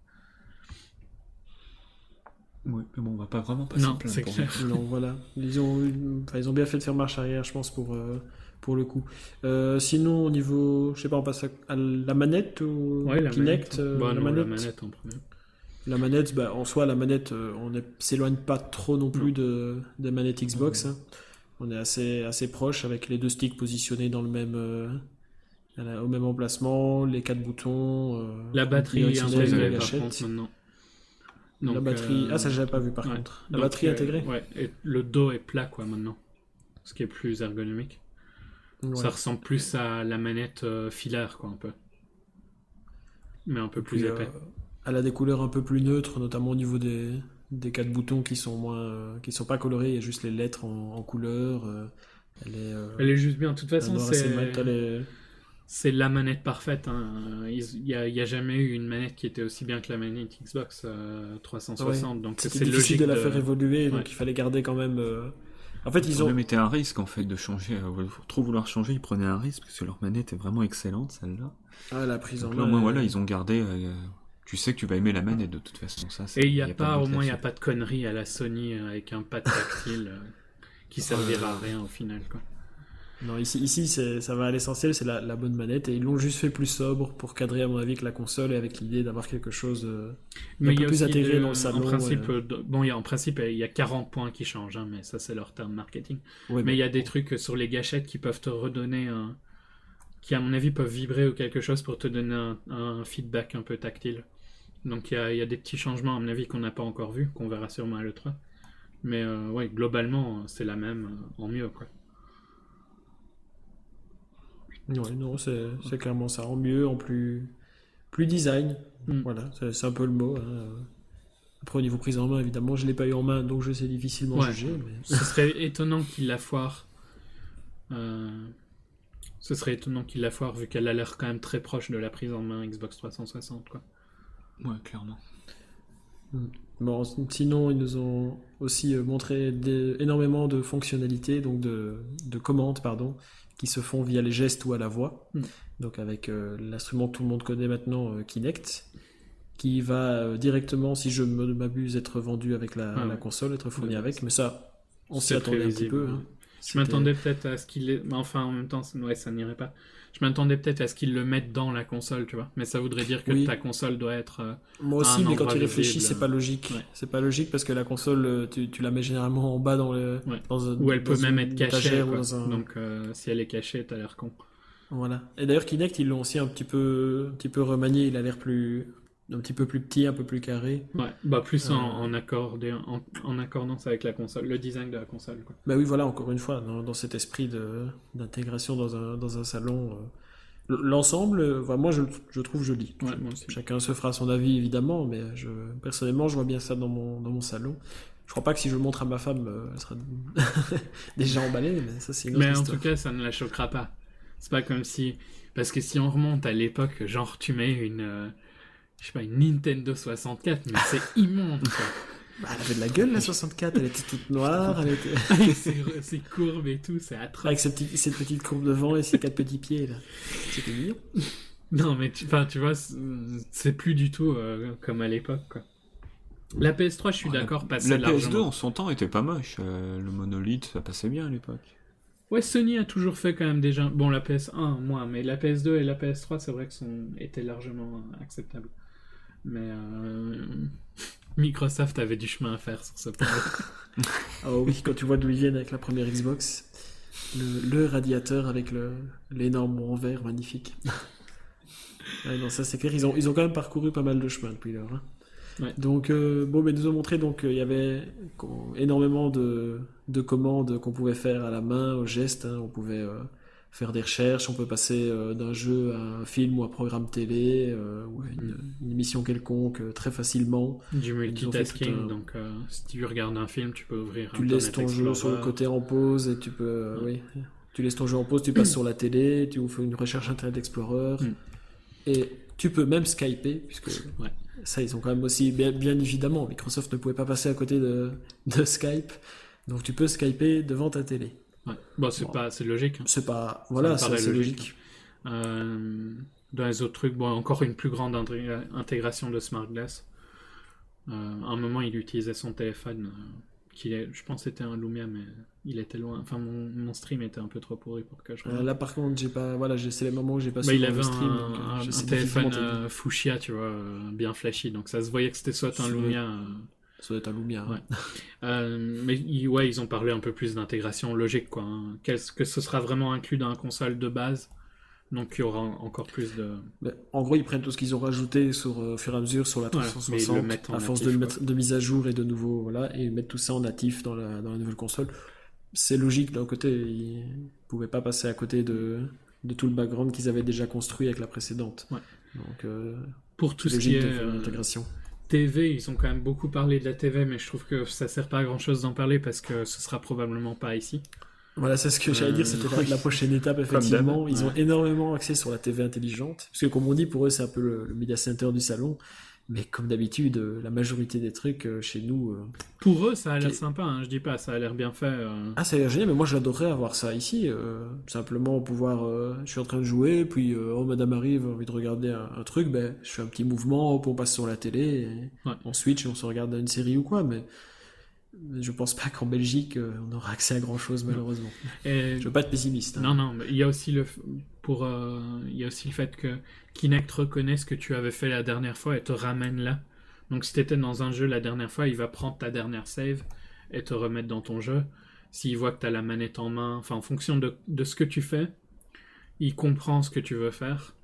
Oui, mais bon, on va pas vraiment passer Non, plein c'est pour clair. Non, voilà. Ils ont, enfin, ils ont bien fait de faire marche arrière, je pense, pour, euh, pour le coup. Euh, sinon, au niveau... Je sais pas, on passe à, à la manette ou Ouais, la Kinect manette. euh, Bah, la, non, manette. la manette en premier. La manette, bah, en soi, la manette, euh, on ne s'éloigne pas trop non plus de, des manettes Xbox. Hein. On est assez, assez proche avec les deux sticks positionnés dans le même, euh, à la- au même emplacement, les quatre boutons. euh, La batterie directionnelle, intégrée, la par gâchette. contre, maintenant. La Donc, batterie. euh, Ah, ça, j'avais pas vu par ouais. contre. La Donc, batterie euh, intégrée. Ouais, et le dos est plat, quoi, maintenant. Ce qui est plus ergonomique. Ouais. Ça ressemble plus à la manette euh, filaire, quoi, un peu. Mais un peu plus Puis, épais. euh, elle a des couleurs un peu plus neutres, notamment au niveau des, des quatre boutons qui sont moins, euh, qui sont pas colorés. Il y a juste les lettres en, en couleur. euh, elle est. euh, Elle est juste bien. De toute un façon, noir assez c'est... mat, elle est- C'est la manette parfaite. Hein. Il n'y a, il y a jamais eu une manette qui était aussi bien que la manette Xbox euh, trois cent soixante. Donc C'était c'est difficile logique de la faire évoluer, donc Ouais. il fallait garder quand même. euh, En fait, Ils ils ont ont. même été un risque en fait de changer. euh, Trop vouloir changer, ils prenaient un risque parce que leur manette est vraiment excellente celle-là. Ah, la prise en Donc là, main. au moins, euh, voilà, ils ont gardé. euh, tu sais que tu vas aimer la manette de toute façon. Ça, c'est- Et il n'y a, y pas, de au doute moins, il n'y a là-dessus. pas de conneries à la Sony euh, avec un pad tactile euh, qui servira à rien au final, quoi. Non, ici, ici c'est- ça va à l'essentiel, c'est la, la bonne manette, et ils l'ont juste fait plus sobre pour cadrer, à mon avis, que la console, et avec l'idée d'avoir quelque chose. euh, Mais un il y peu a plus aussi intégré de- dans le salon, En principe, ouais. euh, de- bon, il y a, en principe, il y a quarante points qui changent, hein, mais ça, c'est leur terme marketing. Ouais, Mais il y a des trucs euh, sur les gâchettes qui peuvent te redonner un... qui, à mon avis, peuvent vibrer ou quelque chose pour te donner un, un feedback un peu tactile. Donc il y a, il y a des petits changements, à mon avis, qu'on n'a pas encore vu, qu'on verra sûrement à l'E trois. Mais euh, ouais, globalement, c'est la même euh, en mieux, quoi. Ouais, non, c'est c'est clairement ça. En mieux, en plus, plus design. Mm. Voilà, c'est c'est un peu le mot. Hein. Après, au niveau prise en main, évidemment, je l'ai pas eu en main, donc je sais difficilement Ouais. juger. Mais... Ce serait étonnant qu'il la foire. Euh, Ce serait étonnant qu'il la foire, vu qu'elle a l'air quand même très proche de la prise en main Xbox trois cent soixante, quoi. Ouais, clairement. Bon, sinon, ils nous ont aussi euh, montré des- énormément de fonctionnalités, donc de, de commandes, pardon, qui se font via les gestes ou à la voix. Mm. Donc avec euh, l'instrument que tout le monde connaît maintenant, euh, Kinect, qui va euh, directement, si je ne m'abuse, être vendu avec la, Ah la ouais. console, être fourni Ouais, avec. c'est- Mais ça, on s'y c'est attendait un petit prévisible. peu. Hein. Je C'était- m'attendais peut-être à ce qu'il... ait- mais enfin, en même temps, ouais, ça n'irait pas. Je m'attendais peut-être à ce qu'ils le mettent dans la console, tu vois. Mais ça voudrait dire que Oui. ta console doit être... euh, Moi aussi, un mais quand endroit tu réfléchis, visible. c'est pas logique. Ouais. C'est pas logique parce que la console, euh, tu, tu la mets généralement en bas dans le. Ouais. Dans un, Ou elle dans peut même une être cachée, étagère ou quoi. dans un- Donc euh, si elle est cachée, t'as l'air con. Voilà. Et d'ailleurs, Kinect, ils l'ont aussi un petit peu, un petit peu remanié. Il a l'air plus, un petit peu plus petit, un peu plus carré. Ouais, bah plus en, Euh. en, accordé, en, en accordance avec la console, le design de la console, quoi. Bah oui, voilà, encore une fois, dans, dans cet esprit de, d'intégration dans un, dans un salon. euh, l- L'ensemble, euh, enfin, moi, je, le- je le trouve joli. Ouais, moi aussi. Chacun se fera son avis, évidemment, mais je, personnellement, je vois bien ça dans mon, dans mon salon. Je crois pas que si je le montre à ma femme, euh, elle sera déjà emballée, mais ça, c'est une autre Mais en histoire. tout cas, ça ne la choquera pas. C'est pas comme si... Parce que si on remonte à l'époque, genre tu mets une, euh, je sais pas, une Nintendo soixante-quatre, mais c'est immonde, quoi. Bah, elle avait de la gueule, la soixante-quatre, elle était toute noire, elle était... Avec ses, ses courbes et tout, c'est atroce. Avec ses, petits, ses petites courbes devant et ses quatre petits pieds, là. C'était mignon. Non, mais tu, tu vois, c'est, c'est plus du tout euh, comme à l'époque, quoi. La P S trois, je suis Ouais, d'accord, passait la largement. P S deux en son temps était pas moche. Euh, le monolithe, ça passait bien à l'époque. Ouais, Sony a toujours fait quand même déjà... Bon, la P S un, moins, mais la P S deux et la P S trois, c'est vrai que sont... étaient largement acceptables. Mais euh... Microsoft avait du chemin à faire sur ce point. Oh oui, quand tu vois d'où ils viennent avec la première Xbox, le, le radiateur avec le, l'énorme rond vert magnifique. Ouais, non, ça c'est clair, ils ont, ils ont quand même parcouru pas mal de chemin depuis lors. Hein. Ouais. Donc, euh, bon, mais nous ont montré donc il y avait qu'on- énormément de, de commandes qu'on pouvait faire à la main, au geste. Hein. On pouvait euh, faire des recherches, on peut passer euh, d'un jeu à un film ou un programme télé euh, ou à une, une émission quelconque euh, très facilement. Du Ils ont fait multitasking, tout un- donc euh, si tu regardes un film, tu peux ouvrir Tu Internet laisses ton jeu sur le Explorer. côté en pause et tu peux, euh, oui, tu laisses ton jeu en pause, tu passes sur la télé, tu fais une recherche Internet Explorer Mm. et tu peux même skyper puisque Ouais. ça ils ont quand même aussi bien, bien évidemment Microsoft ne pouvait pas passer à côté de, de Skype, donc tu peux skyper devant ta télé. Ouais. Bon, c'est Bon. pas, c'est logique. Hein. C'est pas, voilà, me c'est paraît c'est logique. logique. Euh, dans les autres trucs, bon, encore une plus grande intré- intégration de Smart Glass. Euh, à un moment, il utilisait son téléphone, euh, qui est, je pense que c'était un Lumia, mais il était loin. Enfin, mon, mon stream était un peu trop pourri pour que je Euh, regarde. là par contre j'ai pas, voilà, j'ai- c'est les moments où j'ai pas Bah, su il voir avait le stream, un, donc, euh, un- j'essaie un de téléphone difficilement te- euh, fuchsia, tu vois, euh, bien flashy. Donc ça se voyait que c'était soit un Ça doit Lumia. euh, Ça doit être un Lumia. hein. Ouais. euh, mais ils- ouais, ils ont parlé un peu plus d'intégration logique, quoi. Hein. Qu'est-ce que ce sera vraiment inclus dans la console de base. Donc il y aura encore plus de. Mais en gros, ils prennent tout ce qu'ils ont rajouté sur, euh, au fur et à mesure sur la Voilà, trois cent mais ils soixante, le mettent en à force natif, de, quoi. mettre, de mise à jour et de nouveau, voilà, et ils mettent tout ça en natif dans la, dans la nouvelle console. C'est logique d'un côté, ils ne pouvaient pas passer à côté de, de tout le background qu'ils avaient déjà construit avec la précédente. Ouais. Donc, euh, Pour tout ce qui logique est de faire euh, l'intégration. T V, ils ont quand même beaucoup parlé de la T V, mais je trouve que ça sert pas à grand chose d'en parler parce que ce sera probablement pas ici. Voilà, c'est ce que j'allais Euh, dire, c'était la, oui. la prochaine étape, Comme effectivement. d'hab, Ils ont ouais. énormément axé sur la T V intelligente, parce que comme on dit, pour eux, c'est un peu le, le media center du salon. Mais comme d'habitude, euh, la majorité des trucs euh, chez nous... euh, Pour eux, ça a l'air Ok. sympa, hein, je dis pas, ça a l'air bien fait. euh. Ah, ça a l'air génial, mais moi j'adorerais avoir ça ici. euh, simplement pouvoir. euh, je suis en train de jouer, puis euh, oh, madame arrive, a envie de regarder un, un truc, ben je fais un petit mouvement, hop, on passe sur la télé, et Ouais. on switch et on se regarde une série ou quoi, mais, mais je pense pas qu'en Belgique euh, on aura accès à grand chose, malheureusement. Et... Je veux pas être pessimiste. hein. Non, non, mais il y a aussi le, f- pour, euh, il y a aussi le fait que Kinect reconnaît ce que tu avais fait la dernière fois et te ramène là. Donc si tu étais dans un jeu la dernière fois, il va prendre ta dernière save et te remettre dans ton jeu. S'il voit que tu as la manette en main, enfin en fonction de, de ce que tu fais, il comprend ce que tu veux faire.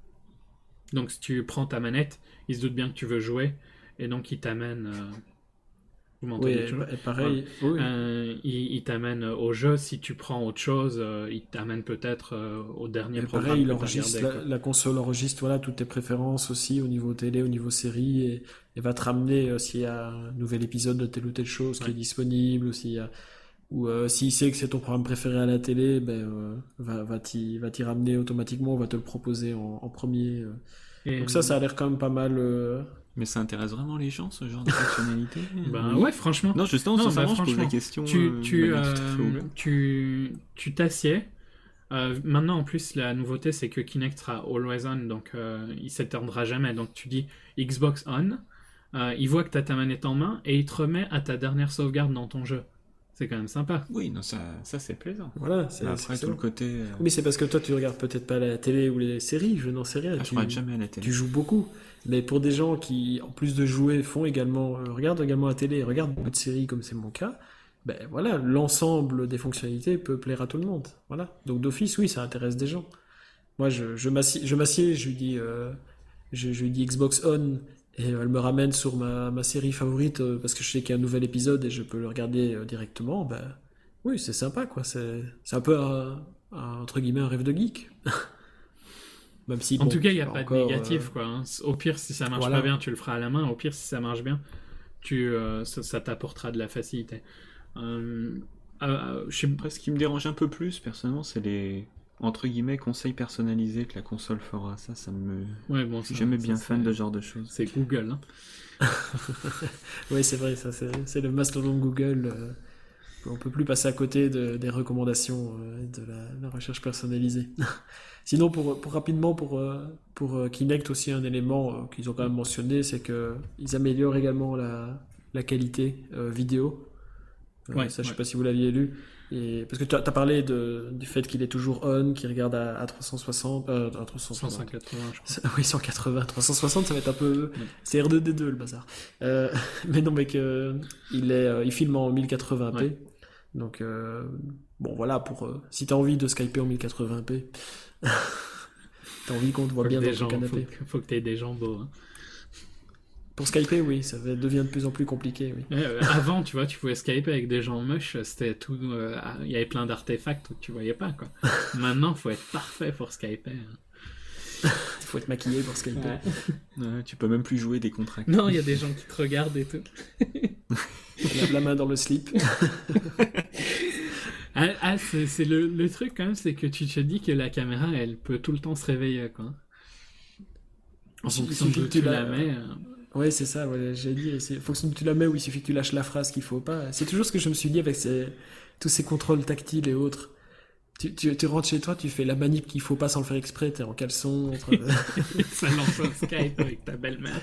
Donc si tu prends ta manette, il se doute bien que tu veux jouer et donc il t'amène... euh, Vous Oui, m'entendez et, toujours et pareil. oui. Euh, il, il t'amène au jeu. Si tu prends autre chose, euh, il t'amène peut-être euh, au dernier Et programme pareil, il que t'as enregistre, regardé, la, quoi. la console enregistre voilà, toutes tes préférences aussi au niveau télé, au niveau série, et, et va te ramener euh, s'il y a un nouvel épisode de telle ou telle chose qui Ouais. est disponible, ou s'il y a, ou euh, s'il sait que c'est ton programme préféré à la télé, ben, euh, va, va t'y, va t'y ramener automatiquement, va te le proposer en, en premier. euh. Et, Donc ça, ça a l'air quand même pas mal. euh, Mais ça intéresse vraiment les gens, ce genre de fonctionnalité? Ben Oui. ouais, franchement. Non, justement, Non, sincèrement, bah, je pose la franchement, question. tu, euh, tu, de manière tout à fait euh, ouverte. tu, tu t'assieds. Euh, maintenant, en plus, la nouveauté, c'est que Kinect sera always on, donc euh, il s'éteindra jamais. Donc tu dis Xbox on, euh, il voit que tu as ta manette en main et il te remet à ta dernière sauvegarde dans ton jeu. C'est quand même sympa. Oui, non, ça, ça c'est plaisant. Voilà, c'est, Mais c'est après, tout excellent. le côté. euh, Mais c'est parce que toi, tu regardes peut-être pas la télé ou les séries, je n'en sais rien. Ah, je tu, regarde jamais à la télé. tu joues beaucoup. Mais pour des gens qui, en plus de jouer, font également, euh, regardent également la télé, regardent beaucoup de séries comme c'est mon cas, ben voilà, l'ensemble des fonctionnalités peut plaire à tout le monde. Voilà. Donc d'office, oui, ça intéresse des gens. Moi, je, je m'assieds, je, m'assieds, je lui dis, euh, je, je lui dis Xbox on, et elle me ramène sur ma, ma série favorite euh, parce que je sais qu'il y a un nouvel épisode et je peux le regarder euh, directement. Ben oui, c'est sympa, quoi. C'est, c'est un peu un, un, entre guillemets un rêve de geek. Même si, En bon, tout cas, il n'y a pas pas encore, de négatif, euh, quoi. Hein. Au pire, si ça marche Voilà. pas bien, tu le feras à la main. Au pire, si ça marche bien, tu, euh, ça, ça t'apportera de la facilité. Euh, euh, je sais Après, ce qui me dérange un peu plus, personnellement, c'est les. entre guillemets, conseils personnalisés que la console fera. Ça, ça me... Ouais, bon, Je suis ça- jamais ça, bien c'est- fan de ce genre de choses. C'est Google, hein. Oui, c'est vrai, ça, c'est, c'est le mastodonte Google. euh, on peut plus passer à côté de- des recommandations euh, et de la, la recherche personnalisée. Sinon, pour, pour rapidement, pour, euh, pour euh, Kinect aussi, un élément euh, qu'ils ont quand même mentionné, c'est que ils améliorent également la, la qualité euh, vidéo. Euh, Ouais, ça, je sais ouais. pas si vous l'aviez lu. Et, parce que tu as, t'as parlé de, du fait qu'il est toujours on, qu'il regarde à, à trois cent soixante, euh, à trois cent soixante. cent quatre-vingts, je crois. Oui, cent quatre-vingts, trois cent soixante, ça va être un peu. C'est R deux D deux le bazar. Euh, mais non, mais que il est, euh, il filme en mille quatre-vingts p. Ouais. Donc euh, bon, voilà, pour euh, si t'as envie de skyper en mille quatre-vingts p, t'as envie qu'on te voit Faut que bien des dans ton gens- canapé. Faut, que- faut que t'aies des gens beaux, hein. Pour skyper, oui, ça va- devient de plus en plus compliqué. Oui. Ouais, euh, avant, tu vois, tu pouvais Skyper avec des gens moches, c'était tout. euh, Il y avait plein d'artefacts que tu voyais pas, quoi. Maintenant, faut être parfait pour Skyper. Il faut être maquillé pour skyper. Ouais, tu peux même plus jouer des contrats. Non, il y a des gens qui te regardent et tout. La, la main dans le slip. Ah, ah, c'est c'est le, le truc quand même, c'est que tu te dis que la caméra, elle peut tout le temps se réveiller, quoi. En Il fonction suffit d'où que tu tu la la- mets. euh, Ouais, c'est ça, ouais, j'ai dit. Il faut que tu la mets où il suffit que tu lâches la phrase qu'il faut pas. C'est toujours ce que je me suis dit avec ces, tous ces contrôles tactiles et autres. Tu, tu, tu rentres chez toi, tu fais la manip qu'il faut pas sans le faire exprès, t'es en caleçon. entre- Ça lance un Skype avec ta belle-mère.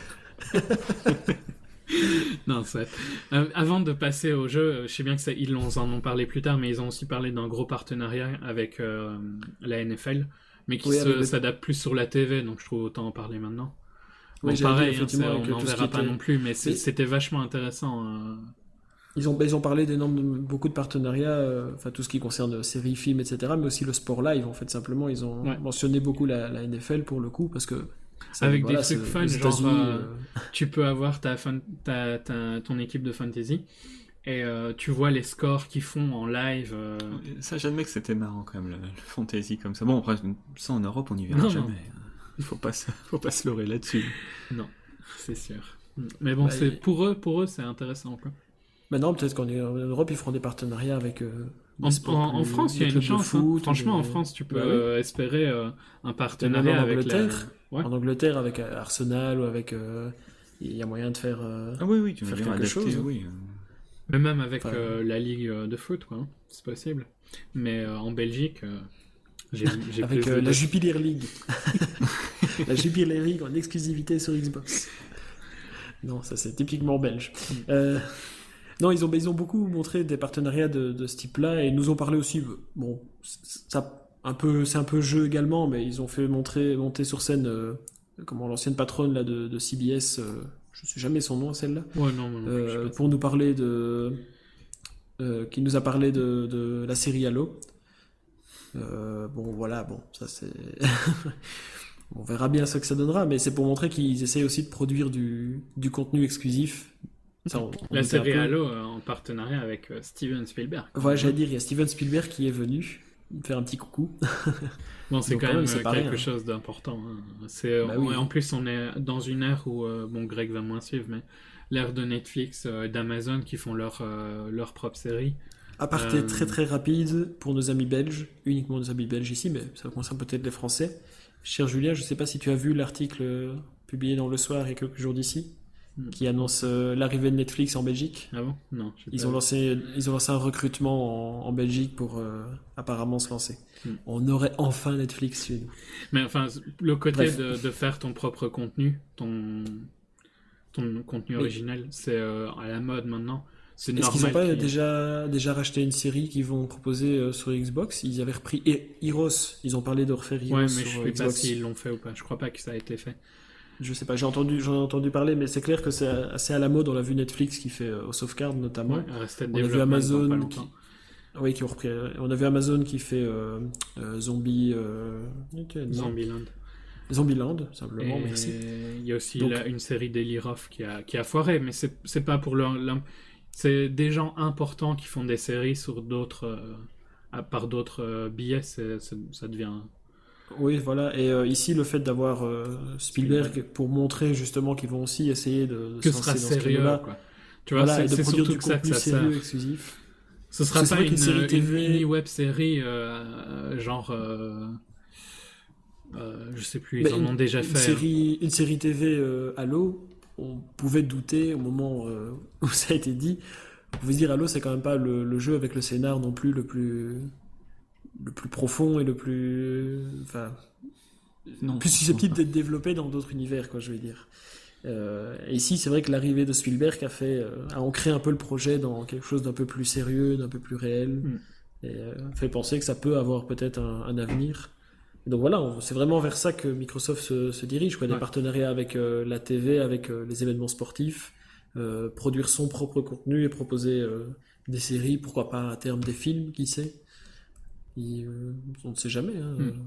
Non, c'est... Euh, avant de passer au jeu, euh, je sais bien que ça, ils en en ont parlé plus tard, mais ils ont aussi parlé d'un gros partenariat avec euh, la N F L, mais qui Oui, se- avec le- s'adapte plus sur la T V, donc je trouve autant en parler maintenant. Oui, Bon, j'allais pareil, dire, hein, effectivement, c'est- avec on n'en tout ce verra qui pas était- non plus, mais c'est- Mais- c'était vachement intéressant. euh. Ils ont, bah, ils ont parlé d'énormes, beaucoup de partenariats, euh, enfin tout ce qui concerne séries, films, et cetera, mais aussi le sport live, en fait, simplement. Ils ont Ouais. mentionné beaucoup la, la N F L pour le coup, parce que. ça- Avec voilà, des trucs c'est- fun, aux genre, États-Unis, euh, euh, Tu peux avoir ta, fan- ta, ta- ton équipe de fantasy, et euh, tu vois les scores qu'ils font en live. euh. Ça, j'admets que c'était marrant quand même, le, le fantasy comme ça. Bon, après, ça en Europe, on y verra Non, jamais. non. Il faut pas se, faut pas se leurrer là-dessus. Non, c'est sûr. Mais bon, Bah, c'est, il- pour eux, pour eux, c'est intéressant, quoi. Maintenant, peut-être qu'en en Europe, ils feront des partenariats avec. euh, des En, sports en- en plus- France, il y des a une clubs de chance. hein. foot, Franchement, en des- France, tu peux Bah oui. euh, espérer euh, un Même partenariat en avec la... Angleterre, Ouais. en Angleterre avec euh, Arsenal ou avec. euh, Il y a moyen de faire. euh, Ah oui, oui, tu veux Faire dire quelque adapter, chose. oui. Mais même avec Enfin, euh, la ligue euh, de foot, quoi. hein. C'est possible. Mais euh, en Belgique, euh, j'ai, j'ai Avec plus euh, vu la de- Jupiler League. La Jupiler League en exclusivité sur Xbox. Non, ça c'est typiquement belge. Euh, non, ils ont, ils ont beaucoup montré des partenariats de, de ce type-là et ils nous ont parlé aussi. Bon, ça, un peu, c'est un peu jeu également, mais ils ont fait montrer, monter sur scène euh, comment l'ancienne patronne là, de, de C B S, euh, je ne sais jamais son nom celle-là, Ouais, non, non, non, je sais euh, pas. pour nous parler de. Euh, qui nous a parlé de, de la série Halo. Euh, bon, voilà, bon, ça c'est. On verra bien ce que ça donnera, mais c'est pour montrer qu'ils essayent aussi de produire du, du contenu exclusif. Ça, on- on La était un série peu- Halo euh, en partenariat avec euh, Steven Spielberg. Voilà, j'allais dire, il y a Steven Spielberg qui est venu me faire un petit coucou. Bon, c'est Donc, quand quand même même, c'est euh, pas quelque rien. chose d'important. hein. C'est, Bah on- oui. et en plus, on est dans une ère où, euh, bon, Greg va moins suivre, mais l'ère de Netflix, euh, d'Amazon qui font leur, euh, leur propre série. Aparté Euh, très très rapide pour nos amis belges, uniquement nos amis belges ici, mais ça concerne peut-être les Français. Cher Julien, je ne sais pas si tu as vu l'article euh, publié dans Le Soir il y a quelques jours d'ici, Hmm. qui annonce euh, l'arrivée de Netflix en Belgique. Ah bon? Non. j'ai Ils pas ont, vu. lancé, ils ont lancé un recrutement en, en Belgique pour euh, apparemment se lancer. Hmm. On aurait enfin Netflix chez nous. Mais enfin, le côté Bref. de, de faire ton propre contenu, ton, ton contenu Oui. original, c'est euh, à la mode maintenant. C'est Est-ce normal. qu'ils n'ont pas qu'il- déjà, déjà racheté une série qu'ils vont proposer euh, sur Xbox? Ils avaient repris He- Heroes. Ils ont parlé de refaire Heroes Ouais, mais sur je euh, sais pas Xbox. s'ils l'ont fait ou pas. Je crois pas que ça a été fait. Je sais pas, j'ai entendu, j'en ai entendu parler, mais c'est clair que c'est assez à la mode. On l'a vu Netflix qui fait euh, au sauvegarde notamment. Ouais, Arrested On a vu Development dans Amazon pas qui, longtemps. oui, qui ont repris. euh, On a vu Amazon qui fait euh, euh, Zombie, euh... ok, non. Zombieland. Zombieland, simplement. Et Merci. il y a aussi Donc- la- une série d'Eli Roth qui a, qui a foiré, mais c'est c'est pas pour leur. leur- C'est des gens importants qui font des séries sur d'autres. euh, à part d'autres euh, billets, c'est- c'est- ça devient. Oui, voilà. Et euh, ici, le fait d'avoir euh, Spielberg Spielberg. pour montrer justement qu'ils vont aussi essayer de, de Que se sera lancer dans ce sérieux, créneau-là. quoi. Tu vois, Voilà, c'est et de c'est produire surtout du que ça que contenu ça sérieux sert. exclusif. Ce sera C'est pas vrai une, qu'une série T V une mini web série euh, genre. Euh, euh, je sais plus, ils Mais en une, ont déjà une fait. série, une série T V euh, Halo, on pouvait douter au moment euh, où ça a été dit. On pouvait se dire Halo, c'est quand même pas le, le jeu avec le scénar non plus le plus le plus profond et le plus enfin Non, plus franchement susceptible pas. d'être développé dans d'autres univers, quoi, je veux dire. Euh, et ici, c'est vrai que l'arrivée de Spielberg a fait euh, a ancré un peu le projet dans quelque chose d'un peu plus sérieux, d'un peu plus réel, Mm. et euh, fait penser que ça peut avoir peut-être un, un avenir. Et donc voilà, on- c'est vraiment vers ça que Microsoft se, se dirige, quoi, des Ouais. partenariats avec euh, la T V, avec euh, les événements sportifs, euh, produire son propre contenu et proposer euh, des séries, pourquoi pas à terme des films, qui sait. Et, euh, on ne sait jamais. Hein, Mm.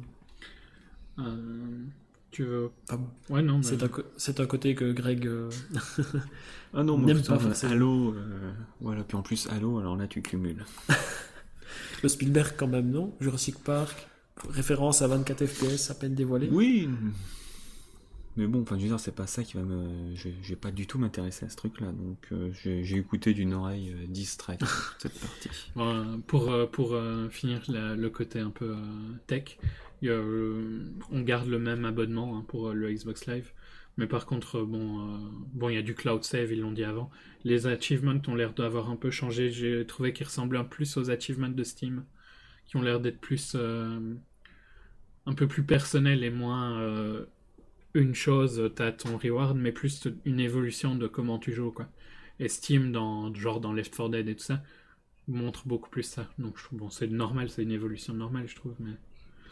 Euh, tu veux. Enfin bon, Ouais, non, mais. c'est un, co- c'est un côté que Greg euh, Ah non, moi, n'aime putain, pas forcément. Halo, euh, voilà, puis en plus Halo, alors là tu cumules. Le Spielberg quand même, non? Jurassic Park, référence à vingt-quatre F P S à peine dévoilé. Oui, mais bon, enfin, je veux dire, c'est pas ça qui va me. Je, je vais pas du tout m'intéresser à ce truc-là, donc euh, j'ai, j'ai écouté d'une oreille euh, distraite cette partie. Bon, pour euh, pour euh, finir la- le côté un peu euh, tech, il y a, euh, on garde le même abonnement hein, pour euh, le Xbox Live. Mais par contre, euh, bon, euh, bon, il y a du cloud save, ils l'ont dit avant. Les achievements ont l'air d'avoir un peu changé. J'ai trouvé qu'ils ressemblaient un peu plus aux achievements de Steam, qui ont l'air d'être plus euh, un peu plus personnels et moins euh, une chose, t'as ton reward, mais plus une évolution de comment tu joues, quoi. Et Steam, dans, genre dans Left four Dead et tout ça, montre beaucoup plus ça. Donc, je- bon, c'est normal, c'est une évolution normale, je trouve, mais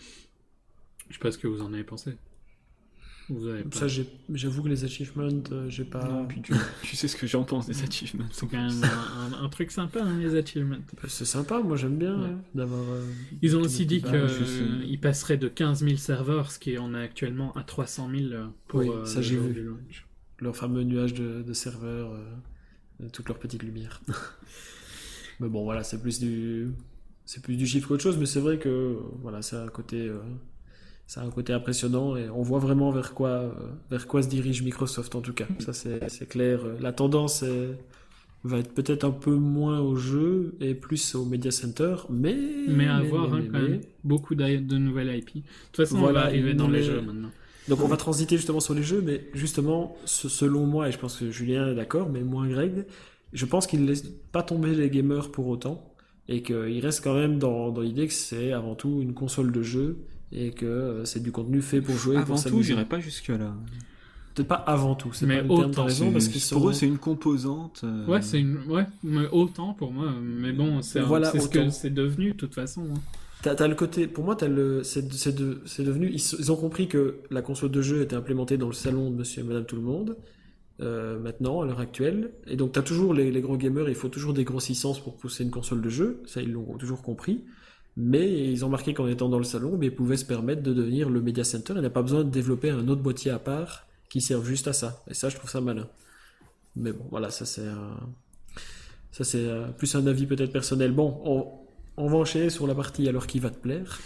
je sais pas ce que vous en avez pensé. Vous avez pas. Ça, j'ai- j'avoue que les achievements, euh, j'ai pas. Non, puis tu, tu sais ce que j'en pense des achievements. C'est quand même un, un- un truc sympa, hein, les achievements. C'est sympa, moi j'aime bien Ouais. hein, d'avoir. euh, Ils ont tout aussi le dit petit badge, je sais. qu'ils passeraient de quinze mille serveurs, ce qui en est actuellement à trois cent mille euh, pour Oui, euh, ça, le j'ai jour vu. du launch. leur fameux nuage de, de serveurs, euh, de toute leur petite lumière. Mais bon, voilà, c'est plus du, c'est plus du chiffre qu'autre chose, mais c'est vrai que voilà, c'est un côté, euh, c'est un côté impressionnant et on voit vraiment vers quoi, euh, vers quoi se dirige Microsoft en tout cas. Ça c'est, c'est clair. La tendance est, va être peut-être un peu moins au jeu et plus au Media Center, mais Mais à voir, mais, hein, mais, quand mais. même, beaucoup d'a- de nouvelles I P. De toute façon, Voilà, on va arriver il- dans non, les mais- jeux maintenant. Donc on va transiter justement sur les jeux, mais justement, ce- selon moi, et je pense que Julien est d'accord, mais moins Greg, je pense qu'il ne laisse pas tomber les gamers pour autant, et qu'il reste quand même dans, dans l'idée que c'est avant tout une console de jeu, et que euh, c'est du contenu fait pour jouer, Avant pour tout, s'amuser. j'irai pas jusque-là. Peut-être pas avant tout, c'est Mais pas le terme, autant, t'as raison, C'est- parce qu'ils Pour sont... eux, c'est une composante. euh, Ouais, c'est une... ouais, mais autant pour moi. Mais bon, c'est un- Voilà, c'est ce que autant. c'est devenu, de toute façon. hein. T'as, t'as le côté, pour moi, t'as le, c'est, c'est, de- c'est devenu, ils, ils ont compris que la console de jeu était implémentée dans le salon de Monsieur et Madame Tout le Monde, euh, maintenant, à l'heure actuelle. Et donc, t'as toujours les, les gros gamers, il faut toujours des grossissances pour pousser une console de jeu, ça ils l'ont toujours compris. Mais ils ont marqué qu'en étant dans le salon, mais ils pouvaient se permettre de devenir le Media Center. Il n'y a pas besoin de développer un autre boîtier à part qui serve juste à ça. Et ça, je trouve ça malin. Mais bon, voilà, ça c'est, euh, ça c'est euh, plus un avis peut-être personnel. Bon, on, on va enchaîner sur la partie alors qui va te plaire.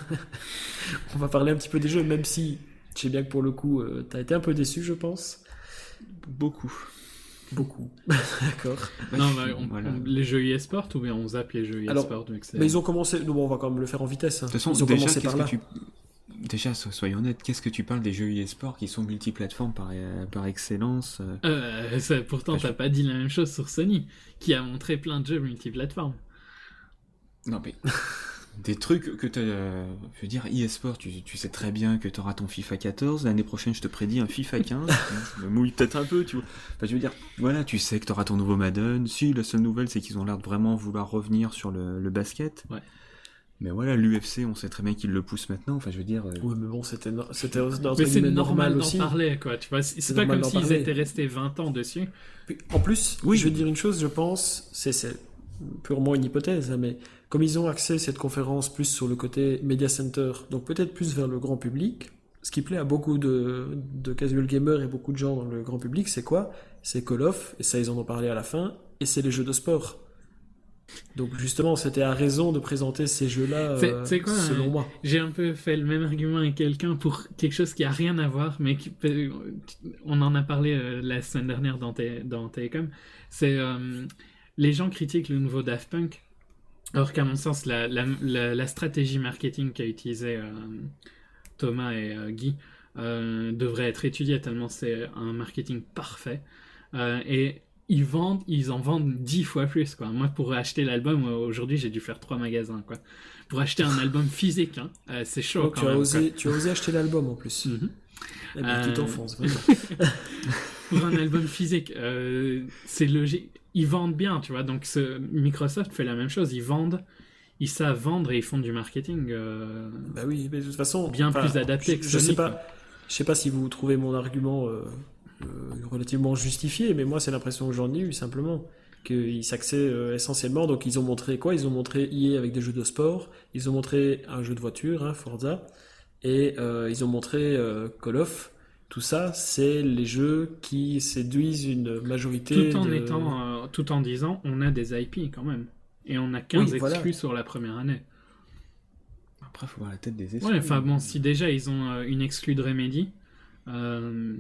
On va parler un petit peu des jeux, même si je sais bien que pour le coup, euh, t'as été un peu déçu, je pense. Beaucoup. Beaucoup. D'accord. Ouais, non, je mais suis- on- voilà. on- les jeux e-sport ou bien on zappe les jeux Alors, e-sport vu que c'est- Mais ils ont commencé. Non, bon, on va quand même le faire en vitesse. hein. De toute façon, Ils ont déjà, commencé qu'est-ce par que là. tu... déjà, so- soyons honnêtes, qu'est-ce que tu parles des jeux e-sport qui sont multiplateformes par, euh, par excellence euh, Euh, ça, pourtant, Ouais, je- t'as pas dit la même chose sur Sony, qui a montré plein de jeux multiplateformes. Non, mais des trucs que tu euh, je veux dire, e-sport, tu, tu sais très bien que tu auras ton FIFA quatorze, l'année prochaine, je te prédis un FIFA quinze, je me mouille peut-être un peu, tu vois. Enfin, je veux dire, voilà, tu sais que tu auras ton nouveau Madden. Si, la seule nouvelle, c'est qu'ils ont l'air de vraiment vouloir revenir sur le, le basket. Ouais. Mais voilà, l'U F C, on sait très bien qu'ils le poussent maintenant. Enfin, je veux dire. euh, Oui, mais bon, c'était, no- c'était entre Mais c'est guillemets normal d'en aussi. parler, quoi. Tu vois, c'est C'est c'est pas normal comme d'en s'ils parler. étaient restés vingt ans dessus. Puis, en plus, Oui. je vais te dire une chose, je pense, c'est, c'est purement une hypothèse, hein, mais comme ils ont axé cette conférence plus sur le côté Media Center, donc peut-être plus vers le grand public, ce qui plaît à beaucoup de, de casual gamers et beaucoup de gens dans le grand public, c'est quoi? C'est Call of, et ça ils en ont parlé à la fin, et c'est les jeux de sport. Donc justement, c'était à raison de présenter ces jeux-là, C'est- euh, c'est quoi, selon hein, moi. J'ai un peu fait le même argument avec quelqu'un pour quelque chose qui a rien à voir, mais qui peut- on en a parlé euh, la semaine dernière dans, Té- dans Télécom. C'est euh, les gens critiquent le nouveau Daft Punk Alors qu'à mon sens, la, la, la, la stratégie marketing qu'a utilisée euh, Thomas et euh, Guy euh, devrait être étudiée tellement c'est un marketing parfait. Euh, et ils vendent, ils en vendent dix fois plus, quoi. Moi, pour acheter l'album, aujourd'hui, j'ai dû faire trois magasins, quoi. Pour acheter un album physique, hein, euh, c'est chaud, Donc, quand tu même. As osé, quoi. tu as osé acheter l'album, en plus. Mm-hmm. Eh bien, tu t'enfonces, vraiment. Pour un album physique, euh, c'est logique. Ils vendent bien, tu vois. Donc, ce... Microsoft fait la même chose. Ils vendent, ils savent vendre et ils font du marketing. Euh... Bah oui, mais de toute façon, bien plus adapté je, que je Sony, sais pas. quoi. Je sais pas si vous trouvez mon argument euh, euh, relativement justifié, mais moi, c'est l'impression que j'en ai eu simplement. Qu'ils s'axaient euh, essentiellement. Donc, ils ont montré quoi? Ils ont montré E A avec des jeux de sport. Ils ont montré un jeu de voiture, hein, Forza. Et euh, ils ont montré euh, Call of. Tout ça, c'est les jeux qui séduisent une majorité. Tout en de... étant, euh, tout en disant, on a des I P quand même, et on a quinze oui, exclus voilà. sur la première année. Après, faut voir la tête des exclus. Ouais, enfin bon, si déjà ils ont euh, une exclue de Remedy. Euh...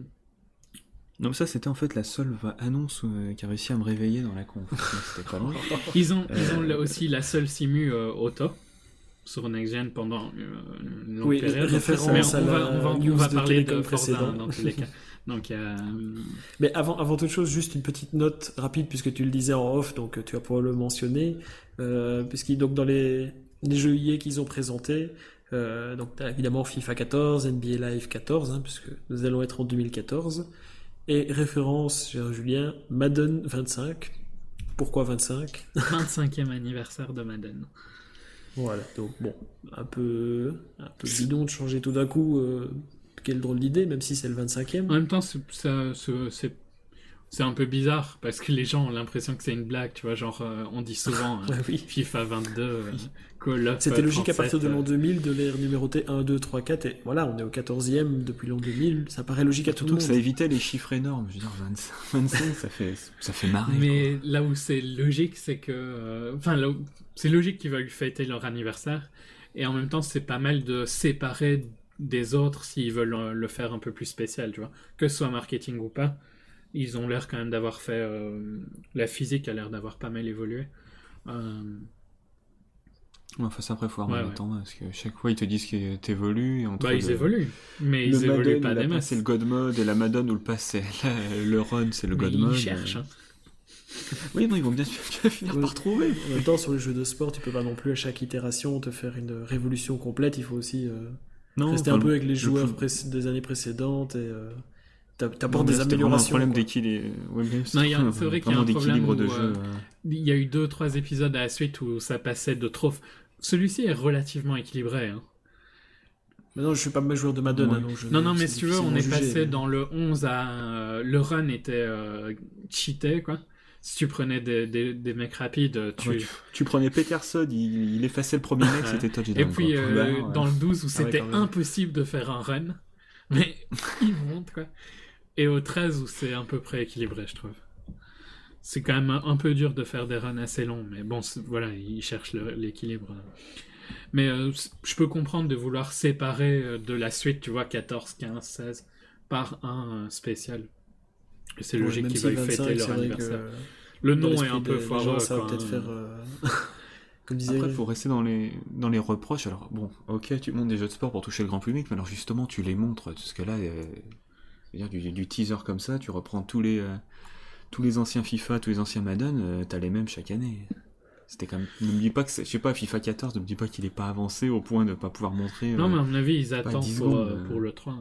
Non, ça c'était en fait la seule annonce euh, qui a réussi à me réveiller dans la conf. C'était pas loin. Ils ont, Euh... ils ont aussi la seule simu euh, auto sur Next Gen pendant euh, une longue oui, période. référence on, à va, la on va, news on va de parler Télécom de Forza précédent. dans tous les cas. Donc, euh... Mais avant, avant toute chose, juste une petite note rapide, puisque tu le disais en off, donc tu vas pouvoir le mentionner. Euh, puisqu'il donc dans les, les jeux I A qu'ils ont présentés, euh, donc t'as évidemment FIFA quatorze, N B A Live quatorze, hein, puisque nous allons être en deux mille quatorze. Et référence, cher Julien, Madden vingt-cinq. Pourquoi vingt-cinq? vingt-cinquième anniversaire de Madden. Voilà, donc bon, un peu, un peu bidon de changer tout d'un coup. Euh, quelle drôle d'idée, même si c'est le vingt-cinquième. En même temps, c'est, ça, c'est, c'est un peu bizarre, parce que les gens ont l'impression que c'est une blague, tu vois, genre, euh, on dit souvent euh, ouais, oui. FIFA vingt-deux, euh, Call of. C'était logique à partir de l'an euh... deux mille de les numéroter un, deux, trois, quatre, et voilà, on est au quatorzième depuis l'an deux mille, ça paraît logique à tout le monde. Ça évitait les chiffres énormes, je veux dire, vingt-cinq, vingt-cinq ça fait, ça fait marrer. Mais quoi. là où c'est logique, c'est que, enfin, euh, c'est logique qu'ils veulent fêter leur anniversaire, et en même temps, c'est pas mal de séparer des autres s'ils veulent le faire un peu plus spécial, tu vois. Que ce soit marketing ou pas, ils ont l'air quand même d'avoir fait... Euh, la physique a l'air d'avoir pas mal évolué. Euh... Ouais, enfin, ça après, faut avoir ouais, le ouais. temps, parce que chaque fois, ils te disent que t'évolues. Et entre bah, ils le... évoluent, mais le ils Madden, évoluent pas des masses. C'est le God Mode, et la Madden ou le pass, c'est le Run, c'est le mais God ils Mode. cherchent, hein. Oui, non, ils vont bien, bien finir Oui. par trouver. En même temps, sur les jeux de sport, tu peux pas non plus à chaque itération te faire une révolution complète, il faut aussi... Euh... Non, rester un peu avec les joueurs le... pré- des années précédentes et euh, t'apportes des améliorations. Un problème d'équilibre. Ouais, non, y a, c'est vrai qu'il y a un problème où, de euh, jeu. Il y a eu deux, trois épisodes à la suite où ça passait de trop. Celui-ci est relativement équilibré. Hein. Mais non, je suis pas même joueur de Madden. Ouais. Hein, donc je non, non, mais si tu veux, on est juger, passé mais... dans le onze à euh, le run était euh, cheaté quoi. Si tu prenais des, des, des mecs rapides, tu... Ouais, tu... tu prenais Peterson, il, il effaçait le premier mec, c'était touchdown. Et puis euh, Poubert, dans ouais. le douze où ah c'était ouais, impossible de faire un run, mais il monte quoi. Et au treize où c'est à peu près équilibré, je trouve. C'est quand même un, un peu dur de faire des runs assez longs, mais bon, voilà, ils cherchent le, l'équilibre. Mais euh, je peux comprendre de vouloir séparer de la suite, tu vois, quatorze, quinze, seize, par un spécial. Et c'est logique ouais, qu'ils si veuillent vingt-cinq, fêter leur anniversaire. Le nom est un peu foireux. Ça va quoi. peut-être faire... Euh... Comme disait... Après, il faut rester dans les, dans les reproches. Alors, bon, ok, tu montres des jeux de sport pour toucher le grand public, mais alors justement, tu les montres. Parce que là, euh, dire, du, du teaser comme ça, tu reprends tous les, euh, tous les anciens FIFA, tous les anciens Madden, euh, t'as les mêmes chaque année. C'était quand même... Ne me dis pas que c'est... Je sais pas, FIFA quatorze, ne me dis pas qu'il est pas avancé au point de ne pas pouvoir montrer... Non, euh, mais à mon avis, ils attendent pour, secondes, euh, pour le trois.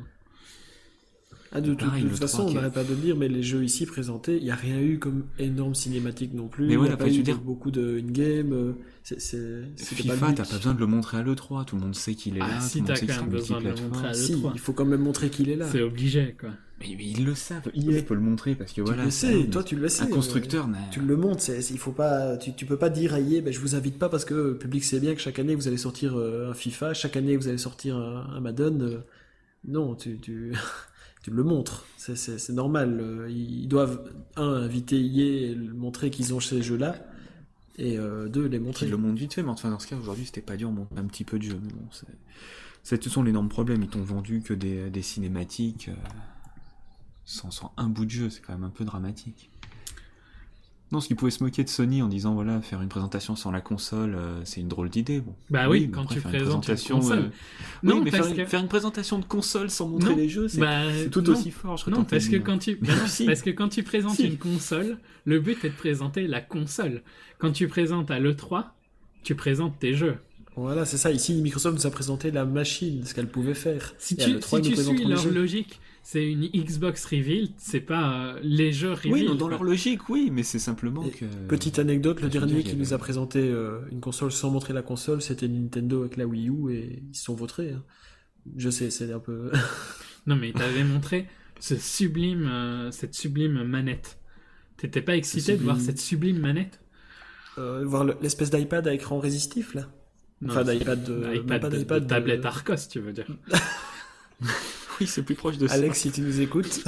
Ah, de, pareil, de, de toute façon, on n'arrête pas de le dire, mais les jeux ici présentés, il n'y a rien eu comme énorme cinématique non plus. Mais ouais, il n'y a pas eu dire... beaucoup de in-game. C'est, c'est, FIFA, pas t'as pas besoin de le montrer à l'E trois, tout le monde sait qu'il est ah, là. Si tout t'as le monde quand même besoin de le montrer à l'E trois. Si, il faut quand même montrer qu'il est là. C'est obligé, quoi. Mais, mais ils le savent, I A peut le montrer parce que tu voilà. Le sais, toi tu le sais. Un constructeur, euh, tu le montres, c'est, il faut pas, tu, tu peux pas dire à I A, ben, je vous invite pas parce que le public sait bien que chaque année vous allez sortir euh, un FIFA, chaque année vous allez sortir un, un Madden. Euh, non, tu, tu, tu le montres, c'est, c'est, c'est normal. Euh, ils doivent, un, inviter I A et montrer qu'ils ont ces jeux-là, et euh, deux, les montrer. Ils le montrent vite fait, mais enfin dans ce cas aujourd'hui c'était pas dur, on montre un petit peu de jeu. Mais bon, c'est, c'est, ce sont l'énorme problème, ils t'ont vendu que des, des cinématiques. Euh... Sans, sans un bout de jeu, c'est quand même un peu dramatique. Non, parce qu'ils pouvaient se moquer de Sony en disant voilà, faire une présentation sans la console, euh, c'est une drôle d'idée. Bon. Bah oui, oui quand après, tu faire présentes une, présentation, console. euh, Non, oui, mais parce faire, que... une, faire une présentation de console sans montrer non, les jeux, c'est, bah, c'est tout non. aussi fort. Je serais Non, tenté parce de que dire. quand tu, Mais non, si. parce que quand tu présentes Si. une console, le but est de présenter la console. Quand tu présentes à l'E trois, tu présentes tes jeux. Voilà, c'est ça. Ici, Microsoft nous a présenté la machine, ce qu'elle pouvait faire. Si Et à tu, l'E trois, si ils nous tu suis présenteront les leur jeux. logique, c'est une Xbox reveal, c'est pas euh, les jeux reveal. Oui, non, dans quoi. leur logique, oui, mais c'est simplement Et que. Petite anecdote, le je veux dernier dire, qui il y nous a avait- présenté euh, une console sans montrer la console, c'était Nintendo avec la Wii U et ils se sont vautrés. Hein. Je sais, c'est un peu... Non, mais t'avais montré ce sublime, euh, cette sublime manette. T'étais pas excité de voir sublime. cette sublime manette? Euh, voir le- l'espèce d'iPad à écran résistif, là. Non, Enfin, c'est- d'iPad de... même iPad pas de, d'iPad, de de- tablette Arcos, tu veux dire. Oui, c'est plus proche de ça. Alex, si tu nous écoutes...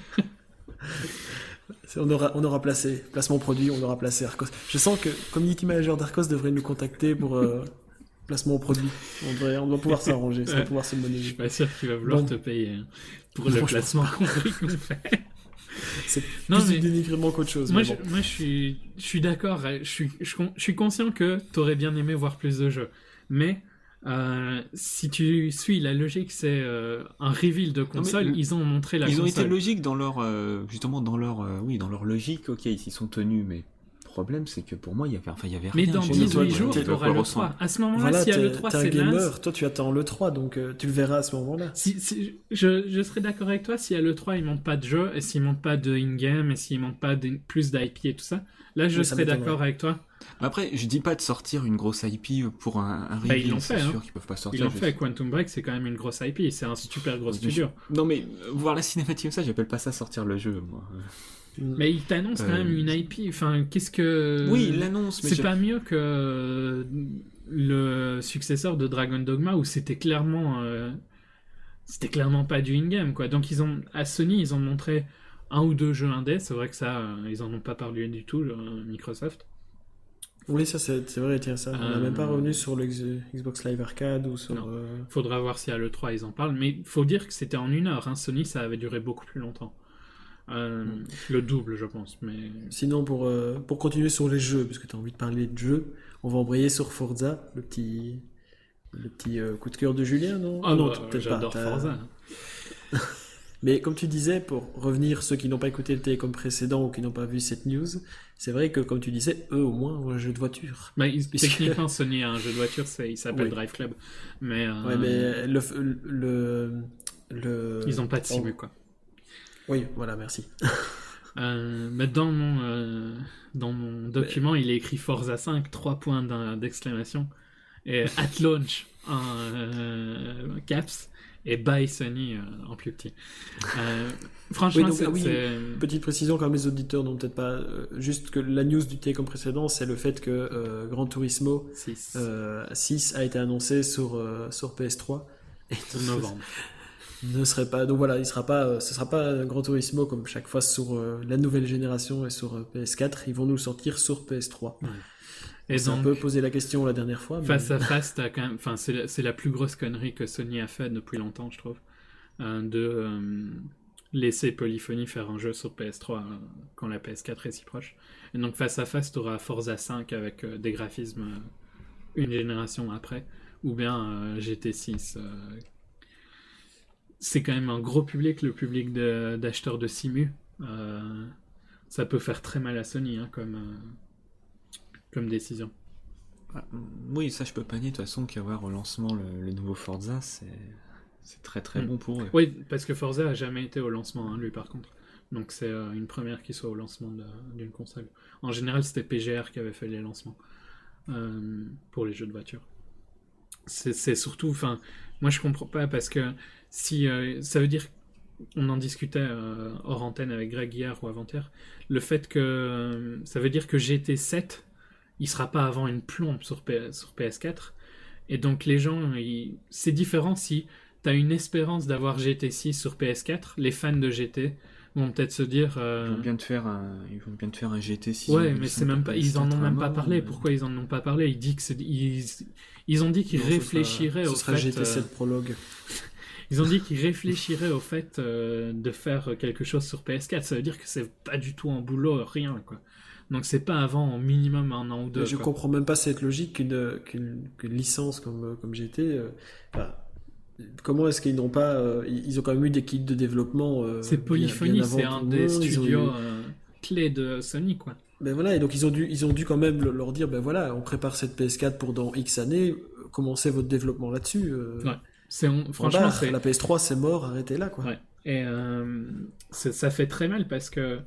C'est- On aura, on aura placé, placement produit, on aura placé Arcos. Je sens que Community Manager d'Arcos devrait nous contacter pour euh, placement produit. On, devrait, on doit pouvoir s'arranger, ça va Ouais. pouvoir se Je suis monnayer. pas sûr qu'il va vouloir Bon. te payer hein, pour Non, le je placement compris qu'on fait. C'est Non, plus mais- du dénigrement qu'autre chose. Moi, mais je, bon. moi, je suis, je suis d'accord. Je suis, je, suis con- je suis conscient que t'aurais bien aimé voir plus de jeux. Mais euh, si tu suis la logique, c'est euh, un reveal de console. mais- Ils ont montré la Ils ont console. été logiques dans leur, euh, justement dans leur, euh, oui, dans leur logique. Ok, ils s'y sont tenus, mais le problème c'est que pour moi il y avait, enfin il y avait Mais rien. dans chez dix-huit nous. toi, dix-huit jours, tu- tu tu- auras quoi le ressemble. trois. À ce moment-là, Voilà, s'il y a t'es le trois, t'es un c'est gamer, naze. toi tu attends le trois, donc euh, tu le verras à ce moment-là. Si, si- je, je serais d'accord avec toi, s'il y a le trois, il manque pas de jeu, et s'il manque pas de in-game, et s'il manque pas de, plus d'I P et tout ça, là je Oui, ça serais m'étonnerait. d'accord avec toi. Après, je dis pas de sortir une grosse I P pour un, un Bah, ils reveal, l'ont c'est fait, sûr hein. qu'ils peuvent pas Ils sortir. l'ont je fait, sais. Quantum Break, c'est quand même une grosse I P, c'est un super gros Oui, studio. Non mais euh, voir la cinématique comme ça, j'appelle pas ça sortir le jeu, moi. Mais ils t'annoncent quand Euh, même une I P, enfin, qu'est-ce que... Oui, il l'annonce, mais C'est j'ai- pas mieux que euh, le successeur de Dragon Dogma où c'était clairement euh, c'était clairement pas du in-game quoi. Donc ils ont à Sony ils ont montré un ou deux jeux indés, c'est vrai que ça euh, ils en ont pas parlé du tout euh, Microsoft. Oui, ça c'est c'est vrai, tiens, ça. On n'a Euh, même pas revenu sur le X- Xbox Live Arcade ou sur. Non. euh, Faudra voir si à l'E trois ils en parlent, mais faut dire que c'était en une heure. Hein. Sony ça avait duré beaucoup plus longtemps. Euh, le double je pense, mais Sinon, pour, euh, pour continuer sur les jeux, parce que tu as envie de parler de jeux, on va embrayer sur Forza, le petit, le petit euh, coup de cœur de Julien, non ah, non, bah, peut-être j'adore pas. t'as- Forza. Mais comme tu disais, pour revenir, ceux qui n'ont pas écouté le télécom précédent ou qui n'ont pas vu cette news, c'est vrai que, comme tu disais, eux au moins ont un jeu de voiture. Bah, ils- Puisque- techniquement Sony a un jeu de voiture, c'est, il s'appelle Oui. Drive Club, mais, euh, Ouais, mais le. le, le... ils ont pas de Oh. simu quoi. Oui, voilà, merci. Euh, mais dans mon, euh, dans mon document, il est écrit Forza cinq, trois points d'un- d'exclamation, et at launch en euh, caps, et by Sony euh, en plus petit. Euh, franchement, Oui, donc, c'est, ah oui, c'est- Petite précision, quand les auditeurs n'ont peut-être pas. euh, juste que la news du télécom précédent, c'est le fait que euh, Gran Turismo six euh, six a été annoncé sur, euh, sur P S trois. Et de novembre. ne serait pas. Donc voilà, il sera pas, euh, ce sera pas un Gran Turismo comme chaque fois sur euh, la nouvelle génération et sur euh, P S quatre. Ils vont nous le sortir sur P S trois. Et On s'est un donc, peu posé la question la dernière fois. mais- face à face, t'as quand même, enfin, c'est la, c'est la plus grosse connerie que Sony a fait depuis longtemps, je trouve, euh, de euh, laisser Polyphony faire un jeu sur P S trois euh, quand la P S quatre est si proche. Et donc face à face, t'auras Forza cinq avec euh, des graphismes euh, une génération après, ou bien euh, G T six. euh, c'est quand même un gros public, le public de- d'acheteurs de simu. Euh, ça peut faire très mal à Sony hein, comme, euh, comme décision. Ah, oui, ça je peux pas nier de toute façon qu'avoir au lancement le, le nouveau Forza, c'est c'est très très Mm. bon pour eux. Oui, parce que Forza a jamais été au lancement, hein, lui par contre. Donc c'est euh, une première qui soit au lancement de- d'une console. En général, c'était P G R qui avait fait les lancements euh, pour les jeux de voiture. C'est c'est surtout, enfin, moi je comprends pas parce que si euh, ça veut dire, on en discutait euh, hors antenne avec Greg hier ou avant-hier, le fait que euh, ça veut dire que G T sept, il sera pas avant une plombe sur, P- sur P S quatre. Et donc les gens, ils- c'est différent si t'as une espérance d'avoir G T six sur P S quatre, les fans de G T vont peut-être se dire... euh, Ils vont bien te faire un, ils vont bien te faire un G T six. Ouais, mais c'est même pas, ils en ont même pas parlé. euh, Pourquoi ils en ont pas parlé? Ils disent que c'est- ils, ils ont dit qu'ils Non, ce sera- réfléchiraient ce au sera fait. G T sept euh, Prologue. ils ont dit qu'ils réfléchiraient au fait euh, de faire quelque chose sur P S quatre. Ça veut dire que c'est pas du tout en boulot, rien quoi. Donc c'est pas avant au minimum un an ou deux. Mais je quoi. comprends même pas cette logique qu'une qu'une, qu'une licence comme, comme G T. Euh, enfin, comment est-ce qu'ils n'ont pas. Euh, ils ont quand même eu des kits de développement. Euh, C'est Polyphony, bien, bien c'est avant un tout le des monde. Ils ont studios eu- euh, clés de Sony, quoi. Ben voilà, et donc ils ont dû, ils ont dû quand même le- leur dire, ben voilà, on prépare cette P S quatre pour dans X années, euh, commencez votre développement là-dessus. euh, Ouais. C'est, on- point franchement, barre. c'est. La P S trois, c'est mort, arrêtez là, quoi. Ouais. Et euh, c'est- ça fait très mal parce que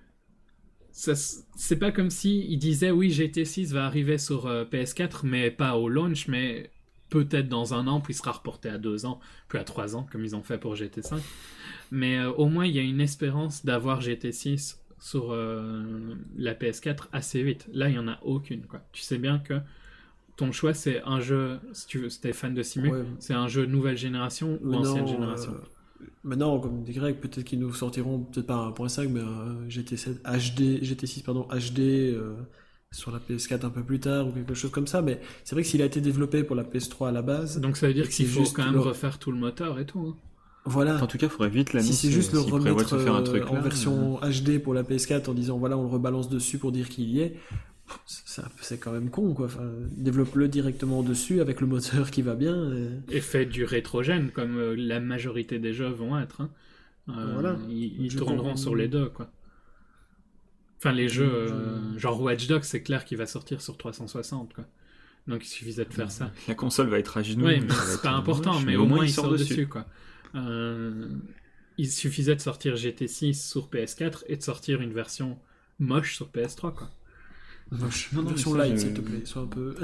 ça, c'est pas comme si ils disaient oui, G T six va arriver sur euh, P S quatre, mais pas au launch, mais peut-être dans un an, puis il sera reporté à deux ans, puis à trois ans, comme ils ont fait pour G T cinq. Mais euh, au moins, il y a une espérance d'avoir G T six sur euh, la P S quatre assez vite. Là, il y en a aucune, quoi. Tu sais bien que ton choix, c'est un jeu, si tu veux, si t'es fan de Simu, Ouais. c'est un jeu nouvelle génération ou Maintenant, ancienne génération. euh, maintenant, comme des Grecs, peut-être qu'ils nous sortiront, peut-être pas un point cinq, mais un G T sept H D, G T six, pardon, H D euh, sur la P S quatre un peu plus tard ou quelque chose comme ça. Mais c'est vrai que s'il a été développé pour la P S trois à la base, Donc ça veut dire et qu'il c'est faut juste quand même le- refaire tout le moteur et tout. hein. voilà. En tout cas, il faudrait vite l'annoncer. Si c'est juste le s'ils prévoient de remettre se faire un euh, truc en là, version H D pour la P S quatre en disant voilà on le rebalance dessus pour dire qu'il y est, ça, c'est quand même con quoi. Enfin, développe-le directement dessus avec le moteur qui va bien. et- Et fait du rétrogène, comme euh, la majorité des jeux vont être. hein. Euh, Voilà. Ils, ils Je tourneront comprends. sur les deux, quoi. Enfin, les jeux, Je- euh, genre Watch Dogs, c'est clair qu'il va sortir sur trois cent soixante, quoi. Donc il suffisait de faire ça. La console va être à genoux. Oui, mais ça va c'est être, pas euh, important, moche, mais, au moins il sort dessus, quoi. Euh, il suffisait de sortir G T six sur P S quatre et de sortir une version moche sur P S trois, quoi. Moche. Non, non, version mais ça, light je- s'il te plaît, sois un peu.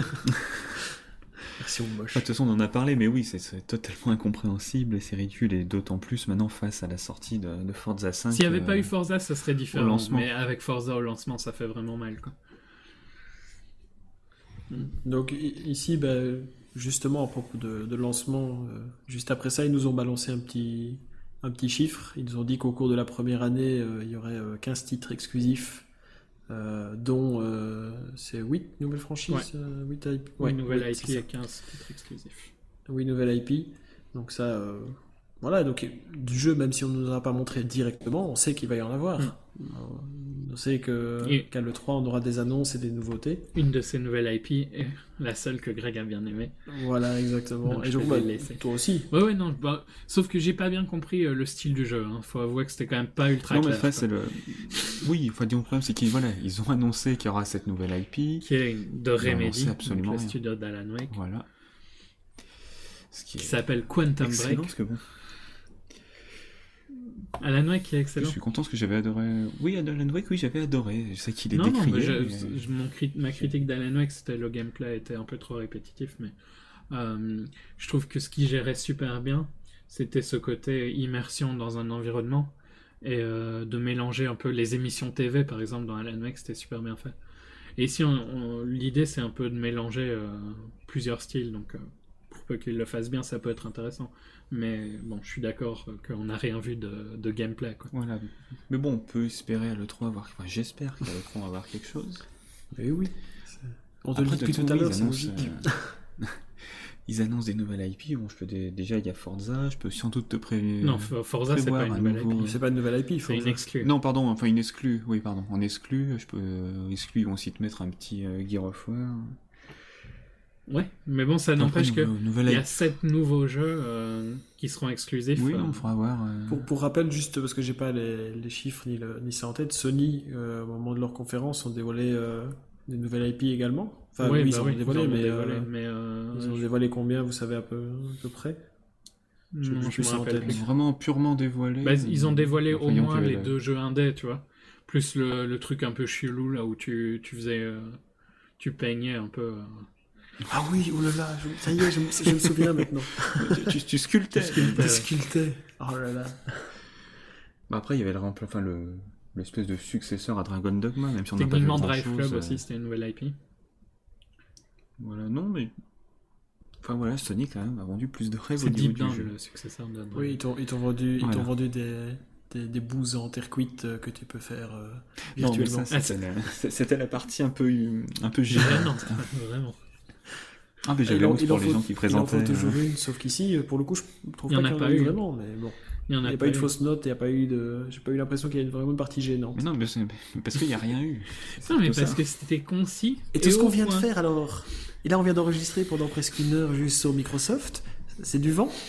version moche. Ah, de toute façon, on en a parlé, mais oui, c'est, c'est totalement incompréhensible et c'est ridicule, et d'autant plus maintenant face à la sortie de, de Forza cinq. S'il n'y avait euh, pas eu Forza, ça serait différent. lancement. Mais avec Forza au lancement, ça fait vraiment mal, quoi. Donc i- ici, ben, justement à propos de, de lancement, euh, juste après ça, ils nous ont balancé un petit, un petit chiffre. Ils nous ont dit qu'au cours de la première année, euh, il y aurait euh, quinze titres exclusifs, euh, dont euh, c'est huit nouvelles franchises, Ouais. euh, huit I P. Une Ouais, nouvelle ouais, I c'est P ça. et quinze titres exclusifs. Oui, nouvelle I P. Donc ça, euh, voilà, donc du jeu, même si on ne nous en a pas montré directement, on sait qu'il va y en avoir. Mm. Euh, On sait que Et- qu'à l'E trois, on aura des annonces et des nouveautés. Une de ces nouvelles I P est la seule que Greg a bien aimée. Voilà, exactement. Donc, et je donc, vais bah, le laisser. toi aussi. Ouais, ouais, non. Bah, sauf que j'ai pas bien compris euh, le style du jeu. Hein. Faut avouer que c'était quand même pas ultra Non, mais clair. enfin, quoi. c'est le. Oui, enfin, disons, le problème, c'est qu'ils voilà, ils ont annoncé qu'il y aura cette nouvelle I P. Qui est de Remedy, sait absolument donc le rien. studio d'Alan Wake, Voilà. Ce qui qui est s'appelle Quantum excellent, Break. parce que bon, Alan Wake qui est je excellent. suis content parce que j'avais adoré. Oui, Alan Wake, oui, j'avais adoré. Je sais qu'il est Non, non, décrié. mais je- mais- je- mon cri- ma critique d'Alan Wake, c'était le gameplay était un peu trop répétitif, mais euh, je trouve que ce qui gérait super bien, c'était ce côté immersion dans un environnement et euh, de mélanger un peu les émissions T V, par exemple, dans Alan Wake, c'était super bien fait. Et ici, on- on- l'idée, c'est un peu de mélanger euh, plusieurs styles, donc euh, pour peu qu'ils le fassent bien, ça peut être intéressant. Mais bon, je suis d'accord euh, qu'on n'a rien vu de, de gameplay, quoi. Voilà. Mais bon, on peut espérer à l'E trois avoir. Enfin, j'espère qu'à l'E trois on va avoir quelque chose. Mais oui. c'est- On te le Après, dit depuis de tout à toute l'heure, façon, c'est ils logique. annoncent, euh, ils annoncent des nouvelles I P. Bon, je peux dé- déjà, il y a Forza. Je peux sans doute te prévenir. Non, For- Forza, c'est prévoir pas une un nouvelle nouveau- I P. C'est pas une nouvelle I P, il faut. C'est une exclue. Non, pardon, enfin une exclue. Oui, pardon. En exclu, je peux. euh, exclu, ils vont aussi te mettre un petit euh, Gear of War. Ouais, mais bon, ça n'empêche que Nouveau- nouvelle il y I P. a sept nouveaux jeux euh, qui seront exclusifs. Oui, euh, on fera voir. euh, Pour, pour rappel, juste parce que j'ai pas les, les chiffres ni, le, ni ça en tête, Sony, euh, au moment de leur conférence, ont dévoilé euh, des nouvelles I P également. Enfin, ouais, oui, bah ils ont oui, dévoilé, ils en ont mais, dévoilé, euh, mais, euh, ils ont je- dévoilé combien, vous savez à peu, à peu près j'ai non, plus je me ça en rappelle tête. plus. Vraiment purement dévoilé. Bah, ils ont dévoilé au Voyons moins qu'il y les avait- deux jeux indés, tu vois. Plus le, le truc un peu chelou là où tu, tu faisais, euh, tu peignais un peu. euh, Ah oui, oh là là, je- ça y est, je, me- je me souviens maintenant. tu, tu, tu sculptais. sculptais. Je sculptais. Oh là là. Bah, après, il y avait le rempla- enfin le l'espèce de successeur à Dragon Dogma, même si on n'a pas vu Techniquement, grand Drive chose. Club euh, aussi, c'était une nouvelle I P. Voilà, non, mais. Enfin voilà, Sony quand même a vendu plus de rêves au C'est niveau Deep du Down, jeu. le successeur de Drive. Oui, ils t'ont, ils t'ont vendu, ils Voilà. t'ont vendu des, des, des bouses en terre cuite euh, que tu peux faire euh, Non, mais virtuellement. ça, c'était, la, c'était la partie un peu, un peu Vraiment, gênante. vraiment. Ah, mais Il j'avais en- honte il pour en les faut- gens qui Il en présentaient. faut toujours euh, une, sauf qu'ici, euh, pour le coup, je trouve Il y pas en a qu'il y en pas a eu eu. vraiment, mais bon. Il y en Il a n'y a pas pas eu de eu. fausse note, il y a pas eu de... j'ai pas eu l'impression qu'il y a une vraiment une partie gênante. Mais non, mais c'est- parce qu'il n'y a rien eu. C'est Non, mais surtout parce ça. que c'était concis. Et tout ce au qu'on vient de point. faire alors, et là on vient d'enregistrer pendant presque une heure juste sur Microsoft, c'est du vent.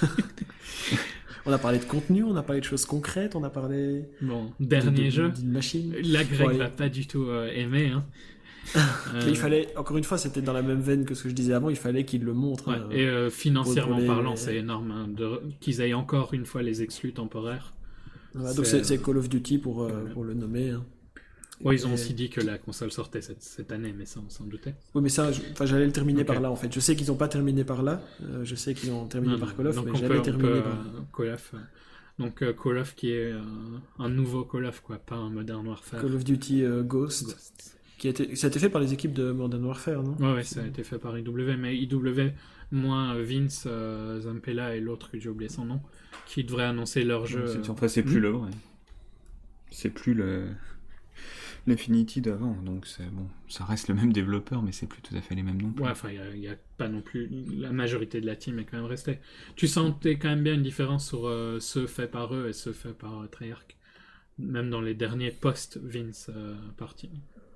On a parlé de contenu, on a parlé de choses concrètes, on a parlé Bon, de- dernier de- jeu. d'une machine. La Greg Ouais. va pas du tout euh, aimer. Hein. Mais Euh, il fallait, encore une fois, c'était dans la même veine que ce que je disais avant, il fallait qu'il le montre. ouais, hein. Et euh, financièrement pour les- parlant, c'est énorme hein, de... qu'ils aient encore une fois les exclus temporaires. Voilà, donc c'est- c'est c'est Call of Duty pour, euh, Ouais. pour le nommer. hein. Ouais, ils ont Et- aussi dit que la console sortait cette, cette année, mais ça on s'en doutait. Oui, mais ça, je- enfin, j'allais le terminer Ok. par là en fait. Je sais qu'ils n'ont pas terminé par là, euh, je sais qu'ils ont terminé Non, par non. Call of, Donc mais on j'allais peut, on terminer peut, par là. euh, Call of. euh, Donc euh, Call of qui est euh, un nouveau Call of, quoi, pas un Modern Warfare. Call of Duty euh, Ghost, Ghost. qui a été, ça a été fait par les équipes de Modern Warfare, non? Ouais, ouais, ça a été fait par I W, mais I W, moins Vince, euh, Zampella et l'autre que j'ai oublié son nom, qui devraient annoncer leur jeu. C'est- euh, Enfin, c'est plus Hmm. le vrai. C'est plus le l'Infinity d'avant, donc c'est bon, ça reste le même développeur, mais c'est plus tout à fait les mêmes non plus. Ouais, enfin, il n'y a, pas non plus. La majorité de la team est quand même restée. Tu sentais quand même bien une différence sur euh, ceux faits par eux et ceux faits par euh, Treyarch. Même dans les derniers post-Vince euh, parti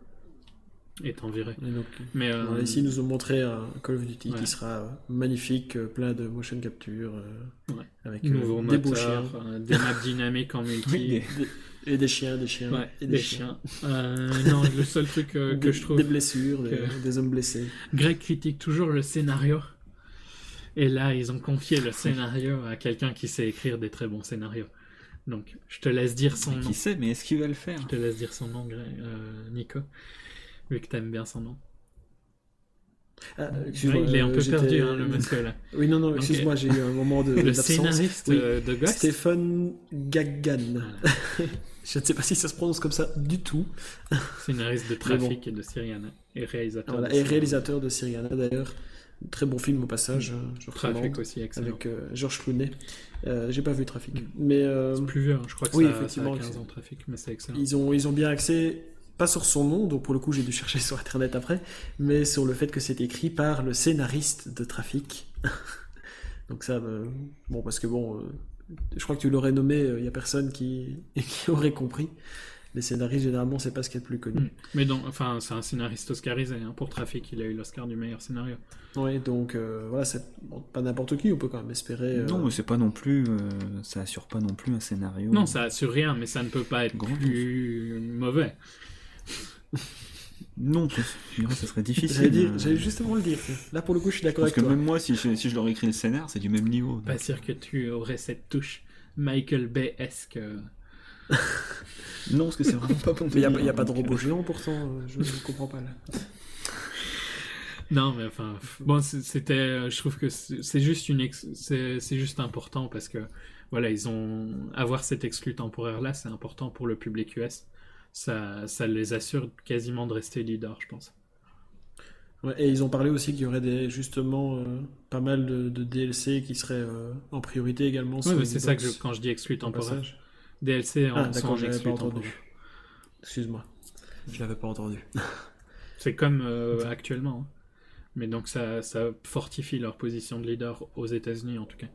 étant viré. Et donc, Mais euh, voilà, ici, ils nous ont montré un Call of Duty Ouais. qui sera euh, magnifique, euh, plein de motion capture, euh, Ouais. avec euh, nouveau des beaux chiens. moteur, euh, des maps dynamiques en multi. Oui, des- Des- et des chiens, des chiens, Ouais, et des, chiens. Euh, non, le seul truc euh, que des, je trouve. des blessures, des, que- des hommes blessés. Greg critique toujours le scénario. Et là, ils ont confié le scénario à quelqu'un qui sait écrire des très bons scénarios. Donc, je te laisse dire son nom. Qui sait, mais est-ce qu'il va le faire? Je te laisse dire son nom, Greg, euh, Nico. Vu que t'aimes bien son nom. Ah, Ouais, excuse-moi, il est un euh, peu j'étais- perdu, hein, le monsieur là. Oui, non, non, Donc, excuse-moi, j'ai eu un moment de Le d'absence. scénariste Oui. euh, de Ghost. Stephen Gaggan. Voilà. Je ne sais pas si ça se prononce comme ça du tout. Scénariste de Trafic et de Syriana. Et réalisateur. Voilà, de et Syriana. réalisateur de Syriana d'ailleurs. Très bon film au passage. hein, je Trafic recommande. aussi, excellent. Avec euh, Georges Clooney. Euh, j'ai pas vu Trafic. Mm. Mais euh, C'est plus vieux, hein. Je crois que oui, ça, effectivement, ça a quinze c'est- ans Trafic, mais c'est excellent. ils, ont, ils ont bien axé, pas sur son nom, donc pour le coup j'ai dû chercher sur internet après, mais sur le fait que c'est écrit par le scénariste de Trafic. Donc ça, euh, bon, parce que bon, euh, je crois que tu l'aurais nommé, il y a personne qui, qui aurait compris. Les scénaristes, généralement, c'est pas ce qu'il y a de plus connu. Mm. Mais donc, enfin, c'est un scénariste oscarisé. Hein. Pour Trafic, il a eu l'Oscar du meilleur scénario. Ouais, donc euh, voilà, c'est bon, pas n'importe qui, on peut quand même espérer. euh, Non, mais c'est pas non plus, euh, ça assure pas non plus un scénario. Non, ça assure rien, mais ça ne peut pas être Grand plus mauvais. Non, ça, je dirais que ça serait difficile. J'allais dire- euh, j'allais justement le dire. Là, pour le coup, je suis d'accord Parce avec que toi. même moi, si je, si je leur écris le scénar, c'est du même niveau. donc. Pas sûr que tu aurais cette touche Michael Bay-esque. euh. Non, parce que c'est vraiment pas bon. Mais il n'y a, y a pas de donc, robot euh, géant pourtant, euh, je ne comprends pas là. Non, mais enfin, f- bon, c'est- c'était, euh, je trouve que c'est c'est juste une, ex- c'est c'est juste important parce que, voilà, ils ont avoir cet exclu temporaire là, c'est important pour le public U S. Ça, ça les assure quasiment de rester leader, je pense. Ouais, et ils ont parlé aussi qu'il y aurait des, justement euh, pas mal de, de D L C qui seraient euh, en priorité également. Oui, sur mais les c'est ça que je- Xbox, quand je dis exclu au temporaire. passage. D L C en, Ah, sont d'accord, en j'avais exclu pas entendu. temporaire. Excuse-moi, je l'avais pas entendu. C'est comme euh, actuellement. hein. Mais donc ça, ça fortifie leur position de leader aux États-Unis en tout cas.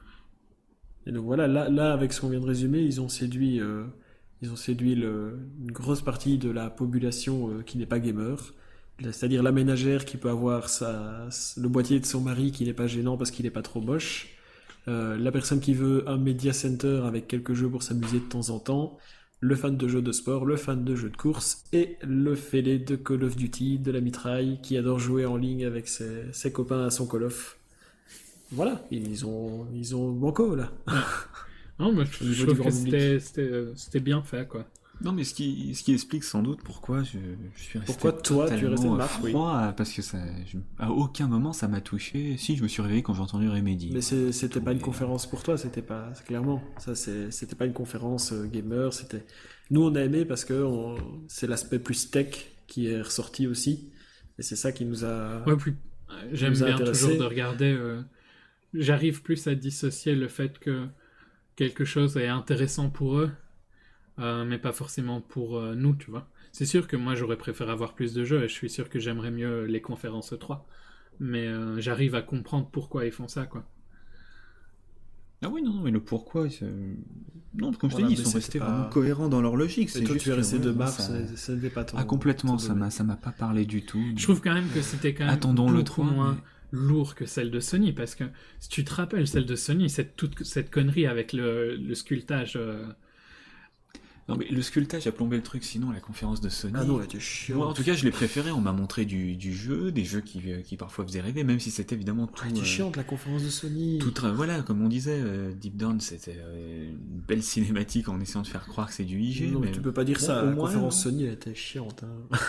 Et donc voilà, là, là avec ce qu'on vient de résumer, ils ont séduit, euh, ils ont séduit le- une grosse partie de la population euh, qui n'est pas gamer. C'est-à-dire la ménagère qui peut avoir sa, le boîtier de son mari qui n'est pas gênant parce qu'il n'est pas trop moche. Euh, la personne qui veut un media center avec quelques jeux pour s'amuser de temps en temps. Le fan de jeux de sport, le fan de jeux de course et le fêlé de Call of Duty, de la mitraille, qui adore jouer en ligne avec ses, ses copains à son Call of. Voilà, ils ont, ils ont banco là. Non, mais Au je, niveau je du trouve grand que c'était, c'était, euh, c'était bien fait quoi. Non, mais ce qui, ce qui explique sans doute pourquoi je, je suis resté Pourquoi toi, tu es resté de totalement marque, oui. froid, parce que ça, je- à aucun moment ça m'a touché. Si, je me suis réveillé quand j'ai entendu Remedy. Mais c'est- c'était pas une Mais- conférence pour toi, c'était pas clairement. Ça, c'est- c'était pas une conférence euh, gamer. C'était. Nous, on a aimé parce que on- c'est l'aspect plus tech qui est ressorti aussi, et c'est ça qui nous a. Ouais, plus, euh, j'aime nous a bien intéressé. toujours de regarder. euh, j'arrive plus à dissocier le fait que quelque chose est intéressant pour eux, euh, mais pas forcément pour euh, nous, tu vois. C'est sûr que moi j'aurais préféré avoir plus de jeux et je suis sûr que j'aimerais mieux les conférences E trois. Mais euh, j'arrive à comprendre pourquoi ils font ça, quoi. Ouais, plus, euh, j'aime bien toujours de regarder. euh, j'arrive plus à dissocier le fait que quelque chose est intéressant pour eux, euh, mais pas forcément pour euh, nous, tu vois. C'est sûr que moi j'aurais préféré avoir plus de jeux et je suis sûr que j'aimerais mieux les conférences E trois. Mais euh, j'arrive à comprendre pourquoi ils font ça, quoi. Ah oui, non, non, mais le pourquoi, c'est... non, comme je Voilà, t'ai dit, mais ils sont c'était restés pas- vraiment cohérents dans leur logique. Et C'est toi, juste tu es que, resté ouais, de moi, mars, ça- ça ça n'était pas ton... Ah, complètement, ton ça domaine. m'a, ça m'a pas parlé du tout. Je trouve quand même que c'était quand même Attendons le beaucoup trois, moins mais- lourd que celle de Sony, parce que si tu te rappelles, celle de Sony, cette, toute cette connerie avec le, le sculptage... euh, Non, mais le sculptage a plombé le truc, sinon la conférence de Sony. Ah non, elle était chiant. Moi, en tout cas, je l'ai préféré. On m'a montré du, du jeu, des jeux qui, euh, qui parfois faisaient rêver, même si c'était évidemment tout. Elle était euh, chiante, la conférence de Sony. tout euh, voilà, comme on disait, euh, Deep Down, c'était euh, une belle cinématique en essayant de faire croire que c'est du I G. Non, mais mais tu peux pas dire bon, ça. au La moins, conférence Sony, elle était chiante. Hein.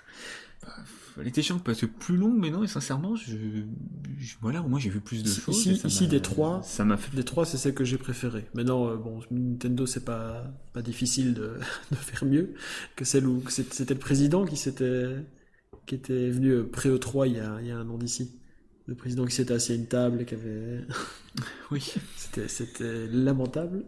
Elle était chiante parce que plus longue, mais non, et sincèrement, je, je- voilà, au moins j'ai vu plus de Ici- choses. ici- et ça ici, m'a- des trois, ça m'a fait. Des trois, c'est celle que j'ai préférée. Maintenant, euh, bon, Nintendo, c'est pas, pas difficile de, de faire mieux que celle où que c'est- c'était le président qui s'était qui était venu euh, pré-E trois il y a, il y a un an d'ici. Le président qui s'était assis à une table et qui avait... Oui. C'était, c'était lamentable.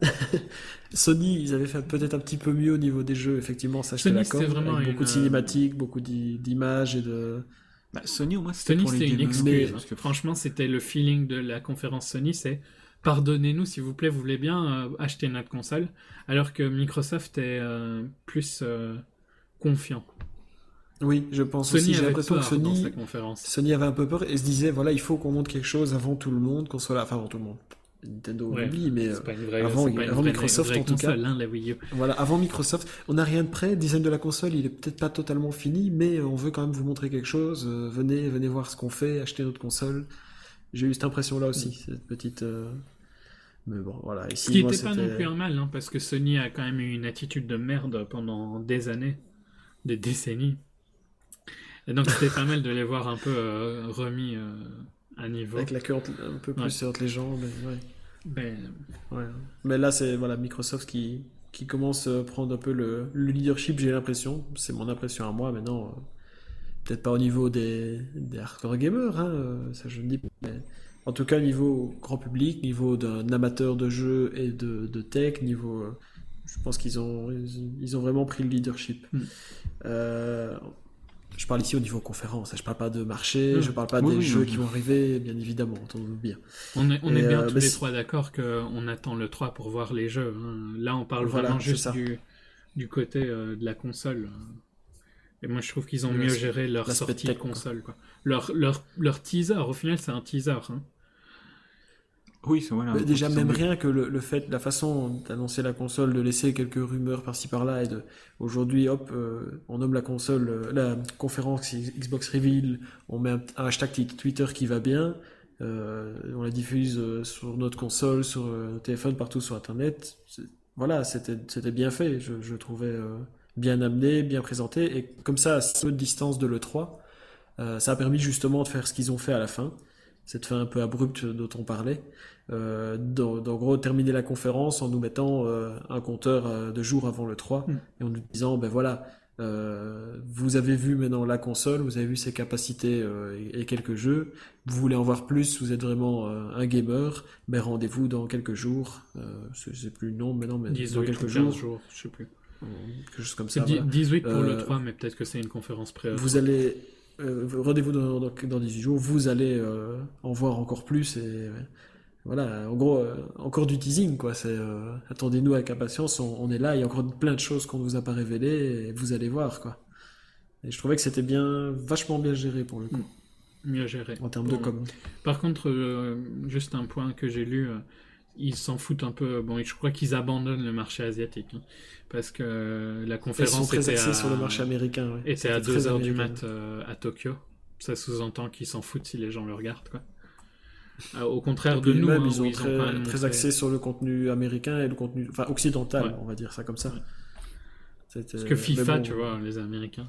Sony, ils avaient fait peut-être un petit peu mieux au niveau des jeux, effectivement, ça je Sony, d'accord. c'était vraiment Avec une, beaucoup de cinématiques, beaucoup d'i- d'images et de... Bah, Sony, au moins, c'était Sony, pour les c'était une gamers. excuse. mais- hein. Parce que Franchement, c'était le feeling de la conférence Sony, c'est pardonnez-nous s'il vous plaît, vous voulez bien euh, acheter notre console, alors que Microsoft est euh, plus euh, confiant. Oui, je pense Sony aussi, j'ai avait l'impression que peur dans Sony... sa conférence. Sony avait un peu peur et se disait voilà, il faut qu'on montre quelque chose avant tout le monde, qu'on soit là, enfin avant tout le monde. Nintendo Ouais, oublie, mais euh, C'est pas une vraie, avant- c'est pas une avant vraie- Microsoft, vraie en tout console, hein, la Wii U. voilà, avant Microsoft, on n'a rien de prêt, le design de la console, il est peut-être pas totalement fini, mais on veut quand même vous montrer quelque chose, euh, venez, venez voir ce qu'on fait, achetez notre console. J'ai eu cette impression-là aussi, cette petite... euh, Mais bon, voilà, ici, Ce qui moi, n'était pas non c'était- plus un mal, hein, parce que Sony a quand même eu une attitude de merde pendant des années, des décennies. Et donc c'était pas mal de les voir un peu euh, remis euh, à niveau. Avec la queue entre- un peu plus Ouais. entre les jambes, mais ouais. Ben, Ouais. Mais là, c'est voilà, Microsoft qui, qui commence à prendre un peu le, le leadership, j'ai l'impression. C'est mon impression à moi maintenant. euh, Peut-être pas au niveau des, des hardcore gamers, hein, euh, ça je ne dis pas. Mais en tout cas, niveau grand public, niveau d'un amateur de jeux et de, de tech, niveau. euh, je pense qu'ils ont, ils, ils ont vraiment pris le leadership. Mm. Euh, je parle ici au niveau conférence, hein, je parle pas de marché, Mm. je parle pas Oui, des oui, jeux oui. qui vont arriver, bien évidemment, entendons-nous bien. on est, on Et, est bien euh, tous mais les c'est- trois d'accord qu'on attend le trois pour voir les jeux. hein. Là, on parle Voilà, vraiment c'est juste ça. du, du côté euh, de la console. Et moi, je trouve qu'ils ont De mieux l'aspect- géré leur l'aspect sortie de tech, quoi. console. Quoi. Leur, leur, leur teaser, au final, c'est un teaser. hein. Oui, c'est voilà. Mais déjà, ils ont même mis- rien que le, le fait, la façon d'annoncer la console, de laisser quelques rumeurs par-ci par-là, et de aujourd'hui, hop, euh, on nomme la console, euh, la conférence Xbox Reveal, on met un, un hashtag t- Twitter qui va bien, euh, on la diffuse euh, sur notre console, sur euh, notre téléphone, partout sur Internet. C'est- Voilà, c'était c'était bien fait, je, je trouvais euh, bien amené, bien présenté, et comme ça, à si peu de distance de l'E trois, euh, ça a permis justement de faire ce qu'ils ont fait à la fin, cette fin un peu abrupte dont on parlait. Euh, d'en d'en gros terminer la conférence en nous mettant euh, un compteur euh, de jours avant le trois Mm. et en nous disant ben voilà euh, vous avez vu maintenant la console, vous avez vu ses capacités euh, et, et quelques jeux, vous voulez en voir plus, vous êtes vraiment euh, un gamer, ben rendez-vous dans quelques jours, euh, c'est c'est plus le nom maintenant mais dans dix-huit ou quelques quinze jours, jours, je sais plus. euh, quelque chose comme C'est ça dix- voilà. dix-huit pour le Euh, trois, mais peut-être que c'est une conférence pré Vous allez euh, rendez-vous dans, dans, dans dix-huit jours, vous allez euh, en voir encore plus et voilà, en gros, euh, encore du teasing, quoi. C'est euh, attendez-nous avec impatience, on, on est là, il y a encore plein de choses qu'on ne vous a pas révélées, et vous allez voir, quoi. Et je trouvais que c'était bien, vachement bien géré pour le coup, mieux géré. en termes de Pour- com. Par contre, euh, juste un point que j'ai lu, euh, ils s'en foutent un peu. Bon, je crois qu'ils abandonnent le marché asiatique. hein, parce que la Ils sont conférence très était axés à, sur le marché américain. Ouais. était à C'était très deux heures du américain. mat euh, à Tokyo. Ça sous-entend qu'ils s'en foutent si les gens le regardent. Quoi. Euh, au contraire Et de puis nous, même, hein, ils où ont ils ont quand très, même très montré- axé sur le contenu américain et le contenu, enfin occidental, Ouais. on va dire ça comme ça. Ouais. C'était- Parce que mais FIFA, bon, tu vois, les Américains.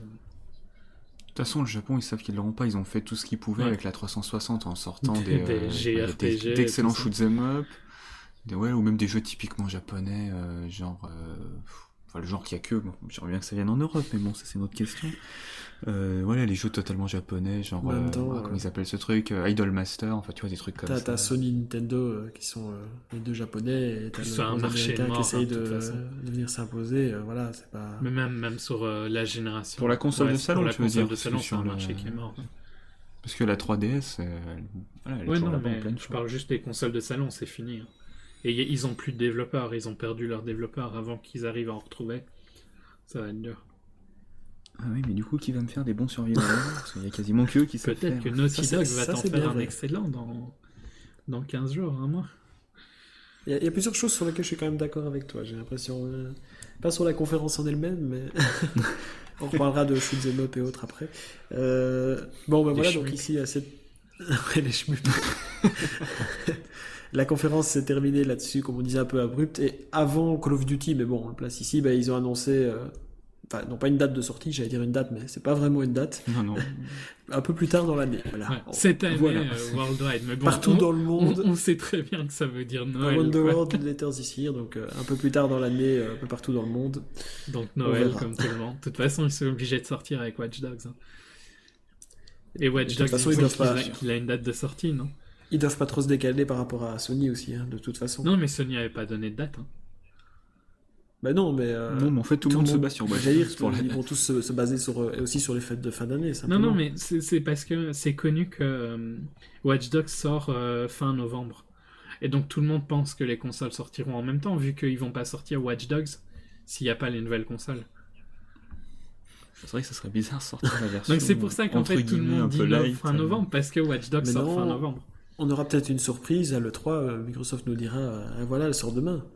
De toute façon, le Japon, ils savent qu'ils l'auront pas. Ils ont fait tout ce qu'ils pouvaient Ouais. avec la trois cent soixante en sortant Des- des, des euh, J R P G des- et d'excellents tout ça. shoot'em up, des, ouais, ou même des jeux typiquement japonais, euh, genre, euh, enfin le genre qu'il y a que. Bon, j'aimerais bien que ça vienne en Europe, mais bon, ça c'est une autre question. Euh, voilà, les jeux totalement japonais, genre, En même euh, temps, ah, euh, comment ils appellent ce truc, euh, Idol Master, enfin tu vois des trucs comme T'as, ça. t'as Sony, Nintendo euh, qui sont euh, les deux japonais et t'as Puis le c'est un gros marché américain mort, qui essaye hein, de de, toute façon. de venir s'imposer. euh, voilà, c'est pas. Mais même, même sur euh, la génération. Pour la console de c'est salon, pour la tu veux console dire, de salon, parce que c'est un sur le- marché qui est mort. Parce que la trois D S, euh, elle, voilà, elle est Ouais, toujours non, là-bas en mais pleine je forme. parle juste des consoles de salon, c'est fini. hein. Et y- ils ont plus de développeurs, ils ont perdu leurs développeurs avant qu'ils arrivent à en retrouver. Ça va être dur. Ah oui, mais du coup, qui va me faire des bons survivants? Parce qu'il y a quasiment que eux qui savent Peut-être faire. que Naughty Ça, Dog c'est- va ça, t'en c'est faire bien un vrai. excellent dans, dans quinze jours, un mois. Il y, a, il y a plusieurs choses sur lesquelles je suis quand même d'accord avec toi, j'ai l'impression. euh, Pas sur la conférence en elle-même, mais on reparlera de shoot 'em up et autres après. Euh, Bon, ben Les voilà, donc schmucks. ici, à cette... Ouais, les schmucks. La conférence s'est terminée là-dessus, comme on disait, un peu abrupte. Et avant Call of Duty, mais bon, on le place ici, ben, ils ont annoncé... euh, Enfin, non pas une date de sortie, j'allais dire une date, mais c'est pas vraiment une date. Non, non. Un peu plus tard dans l'année. Voilà. Ouais, On- cette année, voilà. euh, Worldwide. Mais bon, Partout on, dans le monde. on, on sait très bien que ça veut dire Noël. Around the quoi. world, letters is here, donc euh, un peu plus tard dans l'année, euh, un peu partout dans le monde. Donc On Noël, verra. comme tout le monde. De toute façon, ils sont obligés de sortir avec Watch Dogs. hein. Et Watch De toute Dogs, façon, il ils faut doivent qu'il pas- a, qu'il a une date de sortie, non Ils doivent pas trop se décaler par rapport à Sony aussi, hein, de toute façon. Non, mais Sony avait pas donné de date. hein. Bah non, mais... euh, Non, mais en fait, tout, le monde se bat sur Watch J'allais dire, Dogs pour la ils vont tous se, se baser sur, euh, et aussi sur les fêtes de fin d'année, Non, simplement. non, mais c'est c'est parce que c'est connu que euh, Watch Dogs sort euh, fin novembre. Et donc tout le monde pense que les consoles sortiront en même temps, vu qu'ils vont pas sortir Watch Dogs s'il n'y a pas les nouvelles consoles. C'est vrai que ça serait bizarre de sortir la version. Donc c'est pour ça qu'en entre fait tout le guillemets, monde un dit peu no- light, fin euh. novembre, parce que Watch Dogs Mais sort non. fin novembre. On aura peut-être une surprise à l'E trois, euh, Microsoft nous dira, euh, voilà, elle sort demain.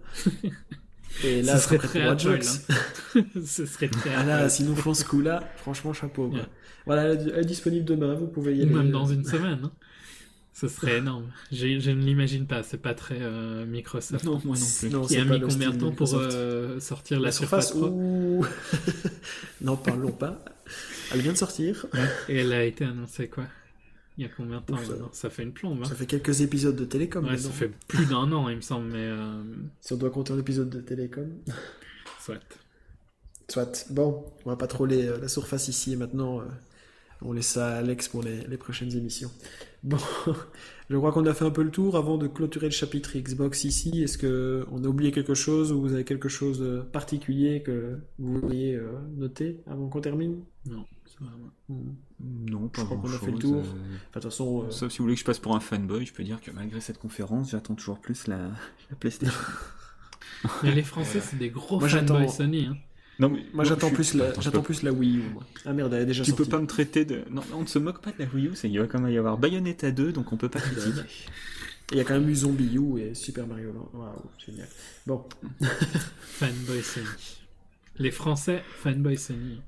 Et là, Ce serait prêt très pour Watch agile, Dogs. hein. Ce serait très Ah là, agile. s'ils nous font ce coup-là, franchement, chapeau. Quoi. Ouais. Voilà, elle est- elle est disponible demain, vous pouvez y Ou aller. même dans une semaine. hein. Ce serait énorme. J'ai- Je ne l'imagine pas, c'est pas très euh, Microsoft. Non, moi non plus. Non, Qui c'est a pas mis le combien de style temps pour Microsoft. euh, sortir la, La Surface, Pro ouh. N'en parlons pas. Elle vient de sortir. Et elle a été annoncée quoi Il y a combien de temps Ouf, ça- maintenant Ça fait une plombe. hein. Ça fait quelques épisodes de Télécom. Ouais, ça maintenant. fait plus d'un an, il me semble, mais euh, Si on doit compter un épisode de Télécom. soit. Soit. Bon, on va pas troller euh, la Surface ici et maintenant. euh, on laisse ça à Alex pour les, les prochaines émissions. Bon, je crois qu'on a fait un peu le tour. Avant de clôturer le chapitre Xbox ici, est-ce que on a oublié quelque chose ou vous avez quelque chose de particulier que vous voudriez euh, noter avant qu'on termine? Non, c'est vraiment. Hmm. Non, pas Je crois qu'on a grand-chose. fait le tour. euh, Enfin, de toute façon, euh, Sauf si vous voulez que je passe pour un fanboy, je peux dire que malgré cette conférence, j'attends toujours plus la, la PlayStation. Mais les Français, c'est des gros Moi, fanboys j'attends- Sony. Hein. Non, mais moi non, j'attends je suis- plus la, Attends, je j'attends peux- plus la Wii U. Moi. Ah merde, elle est déjà Tu sortie. peux pas me traiter de. Non, on ne se moque pas de la Wii U, c'est- il va quand même y avoir Bayonetta deux, donc on peut pas critiquer. Il y a quand même eu Zombie U et Super Mario Land. Waouh, génial. Bon, Fanboy Sony. Les Français, fanboy Sony.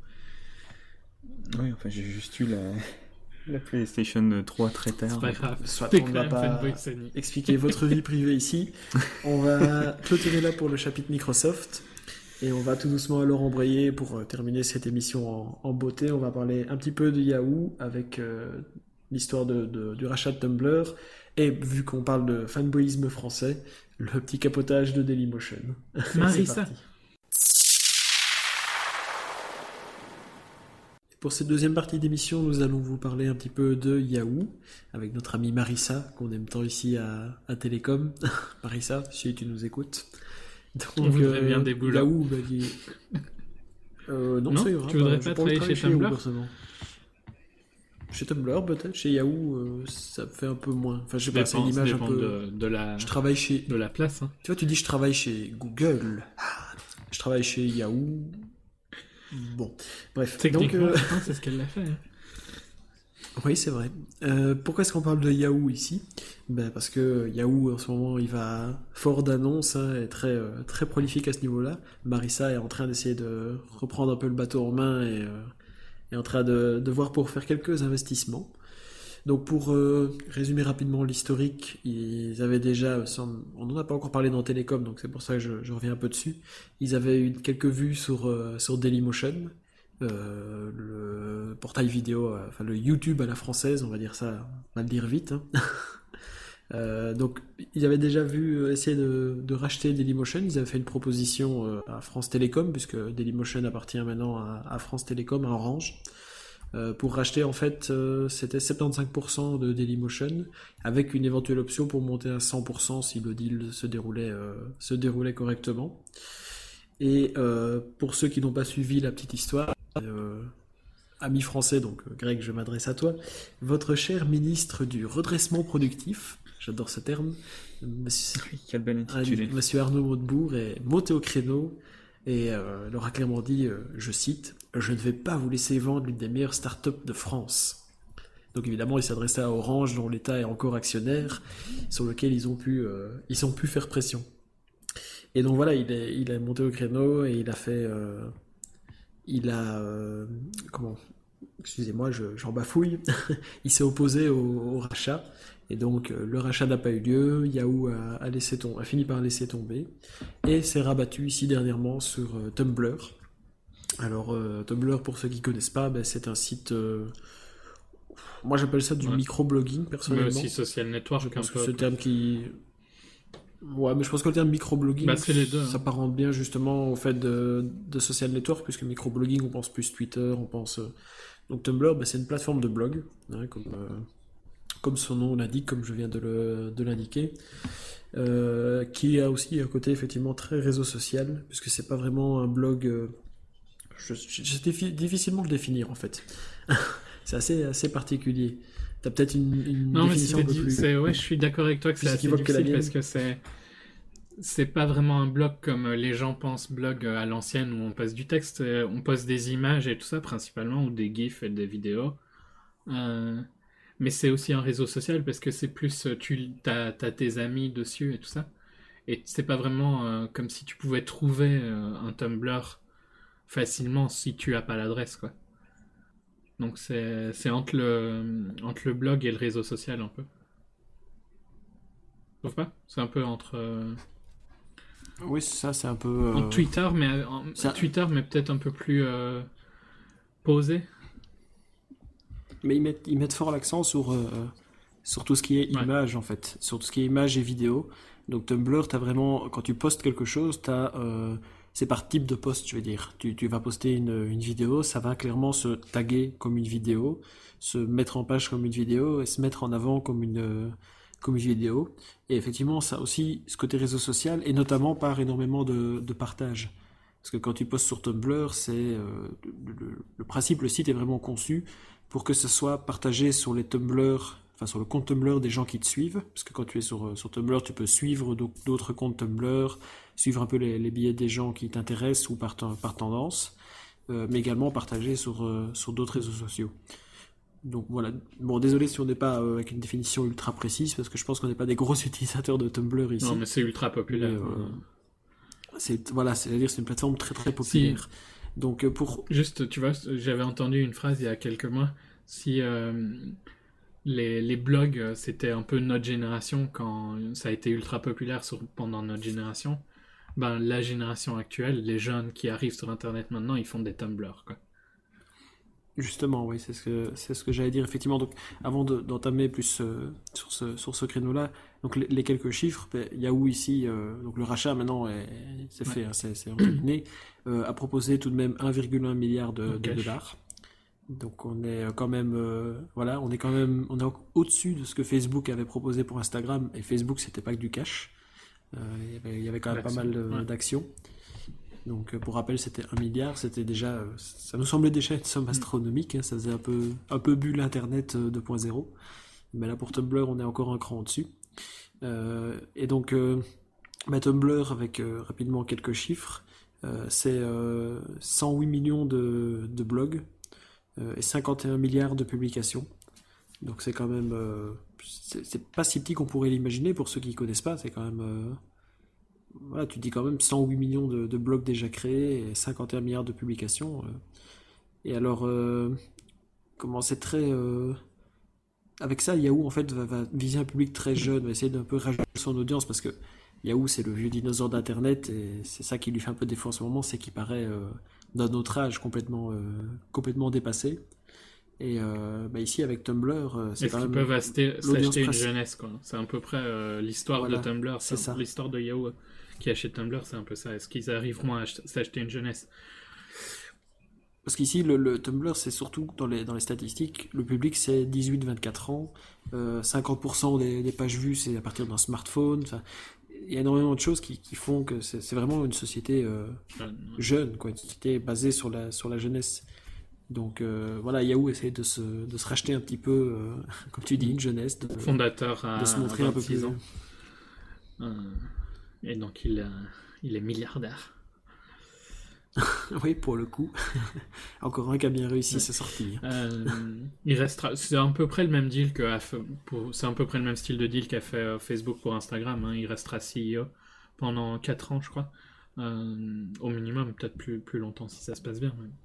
Oui, enfin, j'ai juste eu la, la PlayStation trois très tard. C'est pas grave. soit T'es on quand ne va même pas fanboy Sony. expliquer votre vie privée ici. On va clôturer là pour le chapitre Microsoft. Et on va tout doucement alors embrayer pour euh, terminer cette émission en, en beauté. On va parler un petit peu de Yahoo avec euh, l'histoire de, de- du rachat de Tumblr. Et vu qu'on parle de fanboyisme français, le petit capotage de Dailymotion. C'est Marissa. parti. Pour cette deuxième partie d'émission, nous allons vous parler un petit peu de Yahoo avec notre amie Marissa, qu'on aime tant ici à, à Télécom. Marissa, si tu nous écoutes. Donc, On voudrait bien des boulots. Yahoo, bah, il est- euh, non, Non, ça ira, tu voudrais j'ai pas envie de travailler chez Yahoo, Tumblr personnellement. Chez Tumblr, peut-être. Chez Yahoo, euh, ça me fait un peu moins. Enfin, je sais pas, c'est Dépend, une image un dépend peu. de, de la, Je travaille chez. de la place. Hein. Tu vois, tu dis je travaille chez Google. Ah, je travaille chez Yahoo. Bon, bref. Donc, Techniquement, euh, pourtant, c'est ce qu'elle a fait. hein. oui, c'est vrai. Euh, pourquoi est-ce qu'on parle de Yahoo ici? Ben, parce que Yahoo, en ce moment, il va fort d'annonces, hein, est très, euh, très prolifique à ce niveau-là. Marissa est en train d'essayer de reprendre un peu le bateau en main et euh, est en train de, de voir pour faire quelques investissements. Donc, pour euh, résumer rapidement l'historique, ils avaient déjà, sans- on n'en a pas encore parlé dans Télécom, donc c'est pour ça que je, je reviens un peu dessus. Ils avaient eu quelques vues sur, euh, sur Dailymotion. Euh, le portail vidéo, euh, enfin le YouTube à la française, on va dire ça, on va le dire vite. hein. Euh, donc, ils avaient déjà vu euh, essayer de, de racheter Dailymotion. Ils avaient fait une proposition euh, à France Télécom, puisque Dailymotion appartient maintenant à, à France Télécom, à Orange. Euh, pour racheter, en fait, euh, c'était soixante-quinze pour cent de Dailymotion, avec une éventuelle option pour monter à cent pour cent si le deal se déroulait, euh, se déroulait correctement. Et euh, pour ceux qui n'ont pas suivi la petite histoire, euh, ami français, donc euh, Greg, je m'adresse à toi, votre cher ministre du redressement productif j'adore ce terme. Monsieur, Quel bel intitulé. Monsieur Arnaud Montebourg est monté au créneau et euh, leur a clairement dit, euh, je cite, « Je ne vais pas vous laisser vendre l'une des meilleures startups de France ». Donc évidemment, il s'adressait à Orange, dont l'État est encore actionnaire, sur lequel ils ont pu, euh, ils ont pu faire pression. Et donc voilà, il est, il est monté au créneau et il a fait, euh, il a, euh, comment, excusez-moi, je, j'en bafouille, il s'est opposé au, au rachat. Et donc euh, le rachat n'a pas eu lieu, Yahoo a, a, laissé tom- a fini par laisser tomber et s'est rabattu ici dernièrement sur euh, Tumblr. Alors euh, Tumblr, pour ceux qui ne connaissent pas, ben, c'est un site, euh, moi j'appelle ça du ouais. microblogging personnellement. Mais aussi social network. Je pense un que peu ce terme qui... Ouais, mais je pense que le terme microblogging, bah, c'est les deux, hein. s'apparente bien justement au fait de, de social network, puisque microblogging, on pense plus Twitter, on pense... Euh... Donc Tumblr, ben, c'est une plateforme de blog, hein, comme... Euh... comme son nom l'indique, comme je viens de, le, de l'indiquer, euh, qui a aussi un côté effectivement très réseau social, puisque c'est pas vraiment un blog, euh, je, je, c'est défi, difficilement le définir en fait. C'est assez, assez particulier. T'as peut-être une, une non, définition mais un peu dit, plus... C'est, ouais, je suis d'accord avec toi que c'est assez difficile que parce que c'est... C'est pas vraiment un blog comme les gens pensent blog à l'ancienne où on poste du texte, on poste des images et tout ça principalement, ou des gifs et des vidéos. Euh... Mais c'est aussi un réseau social parce que c'est plus, tu as, t'as tes amis dessus et tout ça. Et c'est pas vraiment euh, comme si tu pouvais trouver euh, un Tumblr facilement si tu as pas l'adresse, quoi. Donc c'est, c'est entre, le, entre le blog et le réseau social un peu. Tu trouves pas ? C'est un peu entre... Euh... Oui, c'est ça, c'est un peu... Euh... Entre Twitter, mais, en, ça... Twitter, mais peut-être un peu plus euh, posé. Mais ils mettent, ils mettent fort l'accent sur, euh, sur tout ce qui est image, ouais. en fait. Sur tout ce qui est image et vidéo. Donc Tumblr, t'as vraiment, quand tu postes quelque chose, t'as, euh, c'est par type de post, je veux dire. Tu, tu vas poster une, une vidéo, ça va clairement se taguer comme une vidéo, se mettre en page comme une vidéo et se mettre en avant comme une, comme une vidéo. Et effectivement, ça a aussi ce côté réseau social, et notamment par énormément de, de partage. Parce que quand tu postes sur Tumblr, c'est euh, le, le, le principe, le site est vraiment conçu pour que ce soit partagé sur les Tumblr, enfin sur le compte Tumblr des gens qui te suivent, parce que quand tu es sur, sur Tumblr, tu peux suivre d'autres comptes Tumblr, suivre un peu les, les billets des gens qui t'intéressent ou par, par tendance, euh, mais également partager sur, euh, sur d'autres réseaux sociaux. Donc voilà, bon désolé si on n'est pas euh, avec une définition ultra précise, parce que je pense qu'on n'est pas des gros utilisateurs de Tumblr ici. Non mais c'est ultra populaire. Mais, euh, c'est, voilà, c'est-à-dire c'est une plateforme très très populaire. Si. Donc pour... Juste, tu vois, j'avais entendu une phrase il y a quelques mois, si euh, les, les blogs, c'était un peu notre génération, quand ça a été ultra populaire sur, pendant notre génération, ben la génération actuelle, les jeunes qui arrivent sur Internet maintenant, ils font des Tumblr, quoi. Justement, oui, c'est ce que, c'est ce que j'allais dire, effectivement. Donc, avant de, d'entamer plus euh, sur ce, sur ce créneau-là, donc les, les quelques chiffres, ben, Yahoo ici, euh, donc le rachat maintenant, est, c'est ouais. fait, hein, c'est, c'est terminé, euh, a proposé tout de même un virgule un milliard de, de dollars. Donc on est quand même, euh, voilà, on est quand même, on est au-dessus de ce que Facebook avait proposé pour Instagram, et Facebook, c'était pas que du cash. Euh, il y avait, il y avait quand même L'action. pas mal de, ouais. d'actions. Donc pour rappel, c'était un milliard, c'était déjà, ça nous semblait déjà une somme astronomique, hein, ça faisait un peu, un peu bulle Internet deux point zéro. Mais là pour Tumblr, on est encore un cran au-dessus. Euh, et donc, euh, bah, Tumblr, avec euh, rapidement quelques chiffres, euh, c'est euh, cent huit millions de, de blogs euh, et cinquante et un milliards de publications. Donc c'est quand même, euh, c'est, c'est pas si petit qu'on pourrait l'imaginer pour ceux qui ne connaissent pas, c'est quand même... Euh, Voilà, tu dis quand même cent huit millions de, de blogs déjà créés et cinquante et un milliards de publications. Euh. Et alors, euh, comment c'est très... Euh, avec ça, Yahoo, en fait, va, va viser un public très jeune, va essayer d'un peu rajouter son audience, parce que Yahoo, c'est le vieux dinosaure d'Internet, et c'est ça qui lui fait un peu défaut en ce moment, c'est qu'il paraît euh, d'un autre âge complètement, euh, complètement dépassé. Et euh, bah ici, avec Tumblr, euh, c'est Est-ce quand qu'ils même peuvent acheter, s'acheter une principe. jeunesse, quoi. C'est à peu près euh, l'histoire Voilà, de Tumblr, c'est, c'est ça. L'histoire de Yahoo qui achète Tumblr, c'est un peu ça. Est-ce qu'ils arriveront à ach- s'acheter une jeunesse ? Parce qu'ici, le, le Tumblr, c'est surtout dans les, dans les statistiques, le public, c'est dix-huit vingt-quatre ans, euh, cinquante pour cent des, des pages vues, c'est à partir d'un smartphone. Il y a énormément de choses qui, qui font que c'est, c'est vraiment une société euh, jeune, quoi, une société basée sur la, sur la jeunesse. Donc euh, voilà, Yahoo essaie de se, de se racheter un petit peu, euh, comme tu dis, une jeunesse, de, Fondateur à de se montrer un peu vingt-six plus. ans. Euh, et donc il, euh, il est milliardaire. Oui, pour le coup. Encore un qui a bien réussi Ouais. sa sortie. Euh, il restera. C'est à peu près le même deal que a fait- pour- c'est à peu près le même style de deal qu'a fait euh, Facebook pour Instagram. Hein. Il restera C E O pendant quatre ans, je crois, Euh, au minimum, peut-être plus plus longtemps si ça se passe bien. mais-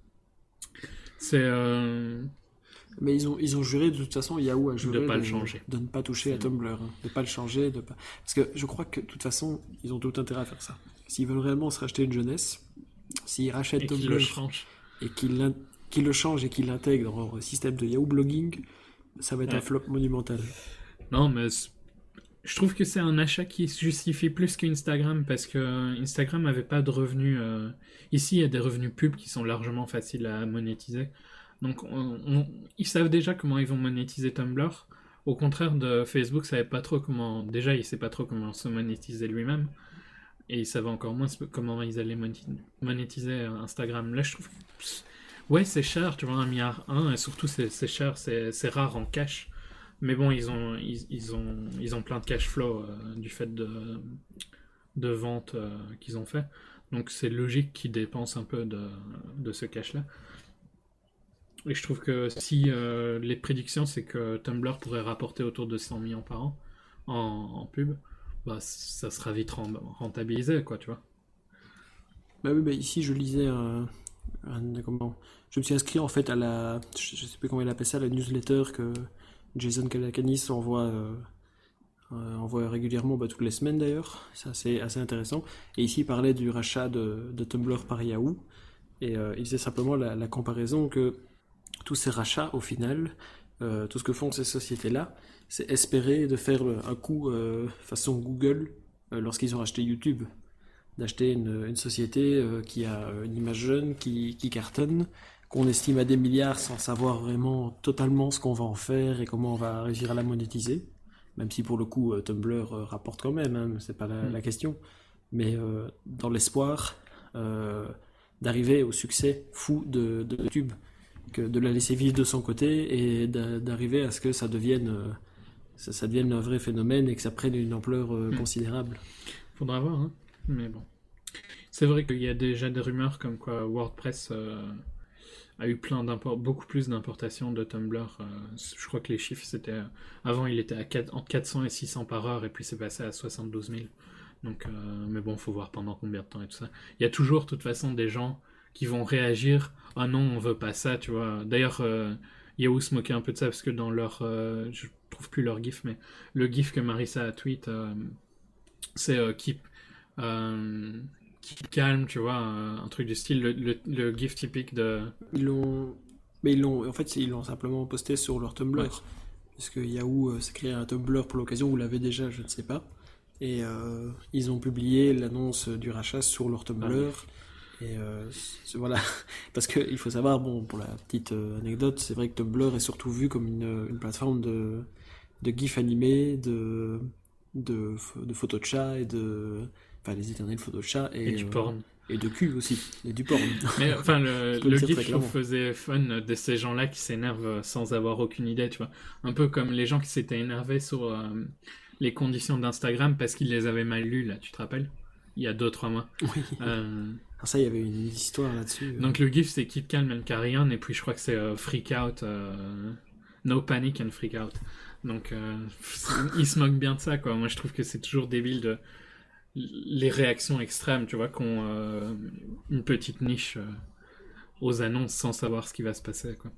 C'est euh, Mais ils ont, ils ont juré, de toute façon, Yahoo a juré De pas le changer. de ne pas toucher à C'est- Tumblr, hein, de ne pas le changer, de pas... Parce que je crois que, de toute façon, ils ont tout intérêt à faire ça. S'ils veulent réellement se racheter une jeunesse, s'ils rachètent et qu'il Tumblr le change. et qu'ils l'in- qu'ils le changent et qu'ils l'intègrent dans leur système de Yahoo Blogging, ça va être Ouais. un flop monumental. Non, mais c- je trouve que c'est un achat qui se justifie plus qu'Instagram parce que Instagram avait pas de revenus. euh, Ici, il y a des revenus pubs qui sont largement faciles à monétiser. Donc, on- on- ils savent déjà comment ils vont monétiser Tumblr. Au contraire de Facebook, savait pas trop comment. Déjà, il sait pas trop comment se monétiser lui-même. Et il savait encore moins comment ils allaient monéti- monétiser Instagram. Là, je trouve. que, Ouais, c'est cher, tu vois, un milliard un, et surtout c'est c'est cher, c'est c'est rare en cash. Mais bon, ils ont, ils, ils ont, ils ont plein de cash flow euh, du fait de, de ventes euh, qu'ils ont fait. Donc c'est logique qu'ils dépensent un peu de, de ce cash-là. Et je trouve que si euh, les prédictions, c'est que Tumblr pourrait rapporter autour de cent millions par an en, en pub, bah ça sera vite ren- rentabilisé, quoi, tu vois. Bah oui, bah ici, je lisais un, un- comment... Je me suis inscrit, en fait, à la... Je je sais plus comment il appelle ça, la newsletter que Jason Calacanis envoie... euh, Euh, on voit régulièrement, bah, toutes les semaines d'ailleurs, c'est assez, assez intéressant. Et ici, il parlait du rachat de, de Tumblr par Yahoo, et euh, il faisait simplement la, la comparaison que tous ces rachats, au final, euh, tout ce que font ces sociétés-là, c'est espérer de faire un coup euh, façon Google euh, lorsqu'ils ont acheté YouTube, d'acheter une, une société euh, qui a une image jeune, qui, qui cartonne, qu'on estime à des milliards sans savoir vraiment totalement ce qu'on va en faire et comment on va réussir à la monétiser. Même si pour le coup euh, Tumblr euh, rapporte quand même, hein, c'est pas la, Mm. la question. Mais euh, dans l'espoir euh, d'arriver au succès fou de, de YouTube, que de la laisser vivre de son côté et d'a- d'arriver à ce que ça devienne, euh, ça, ça devienne un vrai phénomène et que ça prenne une ampleur euh, Mm. considérable. Faudra voir, hein. Mais bon. C'est vrai qu'il y a déjà des rumeurs comme quoi WordPress euh, a eu plein d'import, beaucoup plus d'importations de Tumblr. euh, je crois que les chiffres, c'était... Avant, il était à quatre- entre quatre cents et six cents par heure, et puis c'est passé à soixante-douze mille. Donc, euh, mais bon, faut voir pendant combien de temps et tout ça. Il y a toujours, de toute façon, des gens qui vont réagir. Ah non, on veut pas ça, tu vois. D'ailleurs, euh, Yahoo se moquait un peu de ça, parce que dans leur... euh, je trouve plus leur gif, mais le gif que Marissa a tweet, euh, c'est euh, keep... euh, keep calm, tu vois, un, un truc du style, le, le, le gif typique de... Ils l'ont, mais ils l'ont, en fait, ils l'ont simplement posté sur leur Tumblr, Ouais. parce que Yahoo euh, s'est créé un Tumblr pour l'occasion, vous l'avez déjà, je ne sais pas. Et euh, ils ont publié l'annonce du rachat sur leur Tumblr. Et euh, c'est- voilà, parce qu'il faut savoir, bon, pour la petite euh, anecdote, c'est vrai que Tumblr est surtout vu comme une, une plateforme de, de gifs animés, de, de, de photos de chats et de. Enfin, les éternelles photos de chats et, Et du euh, porn. et de cul aussi, et du porn. Mais enfin, le, Je peux le le dire gif, très je trouve, clairement. faisait fun de ces gens-là qui s'énervent sans avoir aucune idée, tu vois. Un peu comme les gens qui s'étaient énervés sur euh, les conditions d'Instagram parce qu'ils les avaient mal lues, là, tu te rappelles? Il y a deux, trois mois. Oui. Euh, Alors ça, il y avait une histoire là-dessus. donc le gif, c'est Keep Calm and Carry On, et puis je crois que c'est euh, Freak Out, euh, No Panic and Freak Out. Donc, euh, ils se moquent bien de ça, quoi. Moi, je trouve que c'est toujours débile de... les réactions extrêmes, tu vois, qu'ont euh, une petite niche euh, aux annonces sans savoir ce qui va se passer, quoi.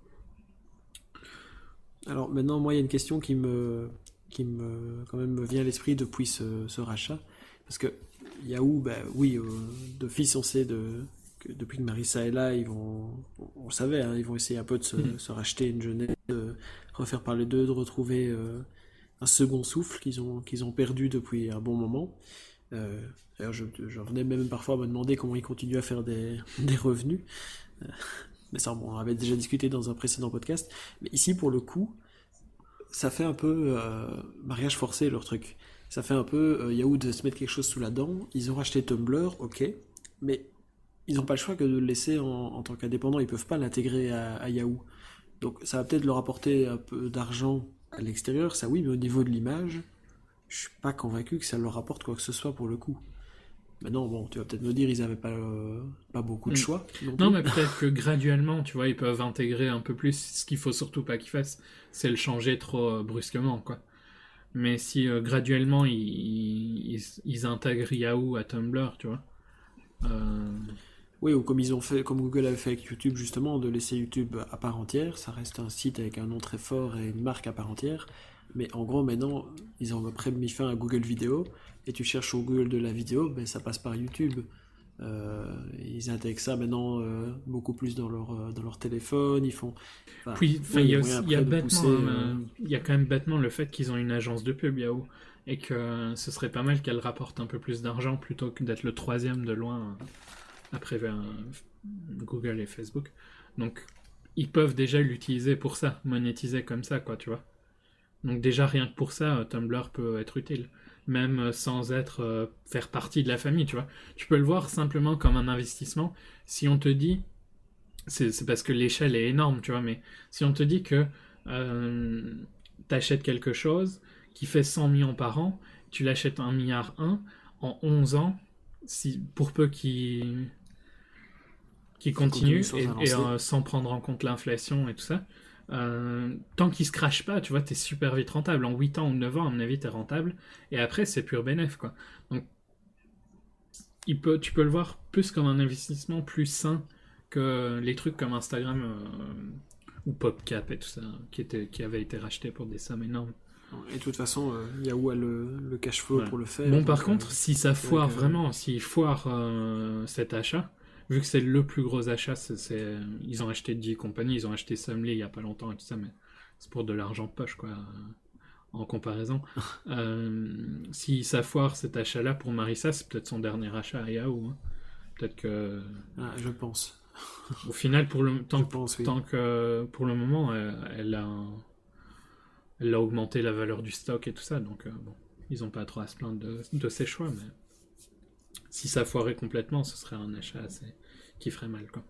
Alors maintenant, moi, il y a une question qui me, qui me, quand même me vient à l'esprit depuis ce, ce rachat. Parce que Yahoo, bah, oui, euh, d'office, on sait de, que depuis que Marissa est là, ils vont, on le savait, hein, ils vont essayer un peu de se, Mhm. se racheter une jeunesse, de refaire parler d'eux, de retrouver euh, un second souffle qu'ils ont, qu'ils ont perdu depuis un bon moment. Euh, d'ailleurs, je, je venais même parfois à me demander comment ils continuent à faire des, des revenus. Euh, mais ça, bon, on avait déjà discuté dans un précédent podcast. Mais ici, pour le coup, ça fait un peu euh, mariage forcé leur truc. Ça fait un peu euh, Yahoo de se mettre quelque chose sous la dent. Ils ont racheté Tumblr, ok, mais ils n'ont pas le choix que de le laisser en, en tant qu'indépendant. Ils peuvent pas l'intégrer à, à Yahoo. Donc ça va peut-être leur apporter un peu d'argent à l'extérieur, ça oui, mais au niveau de l'image, je suis pas convaincu que ça leur apporte quoi que ce soit pour le coup. Maintenant, bon, tu vas peut-être me dire, ils avaient pas, euh, pas beaucoup de Mm. choix. Non, Non, plus. mais peut-être que graduellement, tu vois, ils peuvent intégrer un peu plus. Ce qu'il faut surtout pas qu'ils fassent, c'est le changer trop euh, brusquement, quoi. Mais si euh, graduellement ils, ils, ils intègrent Yahoo à Tumblr, tu vois. euh, Oui, ou comme ils ont fait, comme Google avait fait avec YouTube justement, de laisser YouTube à part entière. Ça reste un site avec un nom très fort et une marque à part entière. Mais en gros, maintenant, ils ont après mis fin à Google Vidéo. Et tu cherches sur Google de la vidéo, ben, ça passe par YouTube. Euh, ils intègrent ça maintenant euh, beaucoup plus dans leur, euh, dans leur téléphone. Ils font. Enfin, Puis, enfin, ouais, il y a, moyen aussi- il y a après de bêtement, pousser, hein, euh, euh, il y a quand même bêtement le fait qu'ils ont une agence de pub Yahoo et que euh, ce serait pas mal qu'elle rapporte un peu plus d'argent plutôt que d'être le troisième de loin euh, après euh, Google et Facebook. Donc, ils peuvent déjà l'utiliser pour ça, monétiser comme ça, quoi, tu vois. Donc déjà rien que pour ça, euh, Tumblr peut être utile, même euh, sans être euh, faire partie de la famille, tu vois. Tu peux le voir simplement comme un investissement. Si on te dit, c'est c'est parce que l'échelle est énorme, tu vois, mais si on te dit que euh, t'achètes quelque chose qui fait cent millions par an, tu l'achètes un milliard un en onze ans, si, pour peu qu'il qu'il continue continue sans et, et, avancer. euh, sans prendre en compte l'inflation et tout ça. Euh, tant qu'il se crache pas, tu vois, t'es super vite rentable. En huit ans ou neuf ans, à mon avis, t'es rentable. Et après, c'est pur bénéf, quoi. Donc, il peut, tu peux le voir plus comme un investissement plus sain que les trucs comme Instagram euh, ou PopCap et tout ça, qui, était, qui avaient été rachetés pour des sommes énormes. Et de toute façon, euh, Yahoo a le, le cash flow Voilà. pour le faire. Bon, donc, par euh, contre, si ça foire que- vraiment, s'ils foirent euh, cet achat, vu que c'est le plus gros achat, c'est, c'est- ils ont acheté dix compagnies, ils ont acheté Sumly il y a pas longtemps et tout ça, mais c'est pour de l'argent de poche, quoi, en comparaison. Euh, si ça foire cet achat-là pour Marissa, c'est peut-être son dernier achat à Yahoo. Hein. Peut-être que, Ah, je pense. au final, pour le, tant, Je que- pense, oui. tant que pour le moment, elle, elle a, elle a augmenté la valeur du stock et tout ça, donc euh, bon, ils n'ont pas trop à se plaindre de, de ses choix, mais si ça foirait complètement, ce serait un achat assez... qui ferait mal, quoi.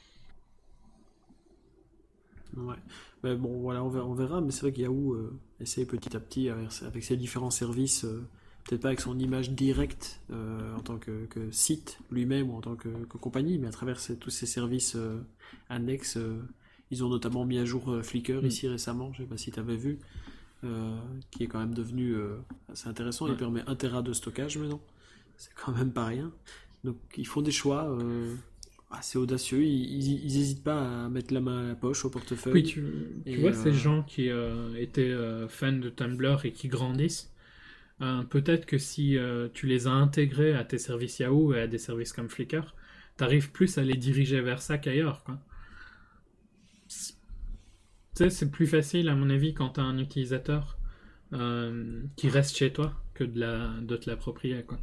Ouais. Mais bon, voilà, on verra, on verra, mais c'est vrai que Yahoo euh, essaie petit à petit avec, avec ses différents services, euh, peut-être pas avec son image directe euh, en tant que, que site lui-même ou en tant que, que compagnie, mais à travers ces- tous ces services euh, annexes. euh, ils ont notamment mis à jour euh, Flickr Mm. ici récemment, je sais pas si tu avais vu, euh, qui est quand même devenu euh, assez intéressant. Il Ouais. permet un téra de stockage maintenant, c'est quand même pas rien. Donc ils font des choix euh, assez audacieux, ils n'hésitent pas à mettre la main à la poche, au portefeuille. Oui, tu, tu Et, vois, euh, ces gens qui euh, étaient euh, fans de Tumblr et qui grandissent, euh, peut-être que si euh, tu les as intégrés à tes services Yahoo et à des services comme Flickr, t'arrives plus à les diriger vers ça qu'ailleurs, quoi. C'est- Tu sais, c'est plus facile, à mon avis, quand t'as un utilisateur euh, qui reste chez toi que de, la, de te l'approprier, quoi.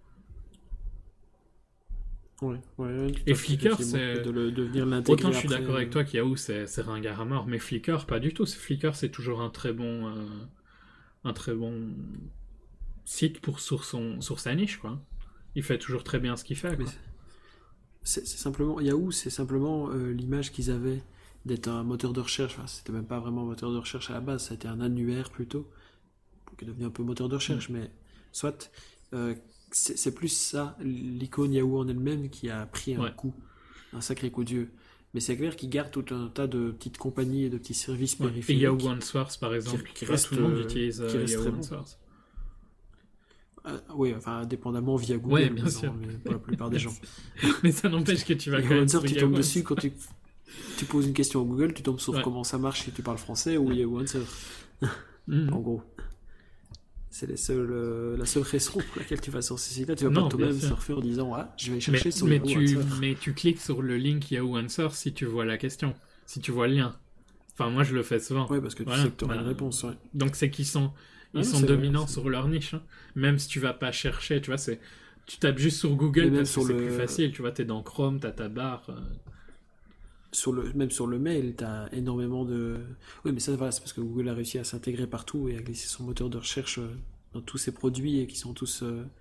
Ouais, ouais, ouais, tout Et à fait, Flickr, effectivement, c'est- de, le- de venir l'intégrer Autant je suis après, d'accord avec euh, toi qu'Yahoo c'est c'est ringard à mort, mais Flickr pas du tout. Flickr c'est toujours un très bon euh, un très bon site pour sur son sur sa niche, quoi. Il fait toujours très bien ce qu'il fait, mais quoi. c'est c'est simplement Yahoo, c'est simplement euh, l'image qu'ils avaient d'être un moteur de recherche. Enfin, c'était même pas vraiment un moteur de recherche à la base, c'était un annuaire plutôt, qui est devenu un peu moteur de recherche, mais soit euh, c'est c'est plus ça, l'icône Yahoo en elle-même qui a pris un Ouais. coup, un sacré coup de vieux. Mais c'est clair qu'ils gardent tout un tas de petites compagnies et de petits services Ouais. Et périphériques. Yahoo Answers par exemple, qui tu vois, reste, tout le monde euh, utilise euh, qui reste Yahoo très bon. Answers. Euh, oui, enfin, indépendamment via Google, Ouais, bien maintenant, sûr. mais pour la plupart des gens. Mais ça n'empêche que tu vas Et quand même Answer, sur tu Yahoo tombes dessus Answers. quand tu, tu poses une question à Google, tu tombes sur Ouais. comment ça marche si tu parles français ou Yahoo Answer, Mhm. en gros. C'est les seuls, euh, la seule raison pour laquelle tu vas sur ce site-là. Tu vas Non, pas toi-même bien sûr. surfer en disant ah, je vais Mais, chercher sur mais Yahoo tu, Answer. mais tu cliques sur le link Yahoo Answers si tu vois la question, si tu vois le lien. Enfin, moi je le fais souvent. Ouais, parce que tu Voilà. sais que tu auras Bah, une réponse. Ouais. Donc c'est qu'ils sont, ils Ah, sont c'est vrai, dominants c'est sur leur niche. Hein. Même si tu vas pas chercher, tu vois, c'est, tu tapes juste sur Google Et même parce que sur c'est le- plus facile. Tu vois, t'es dans Chrome, t'as ta barre. euh. Sur le, même sur le mail, tu as énormément de. Oui, mais ça, voilà, c'est parce que Google a réussi à s'intégrer partout et à glisser son moteur de recherche euh, dans tous ses produits et qui sont tous euh,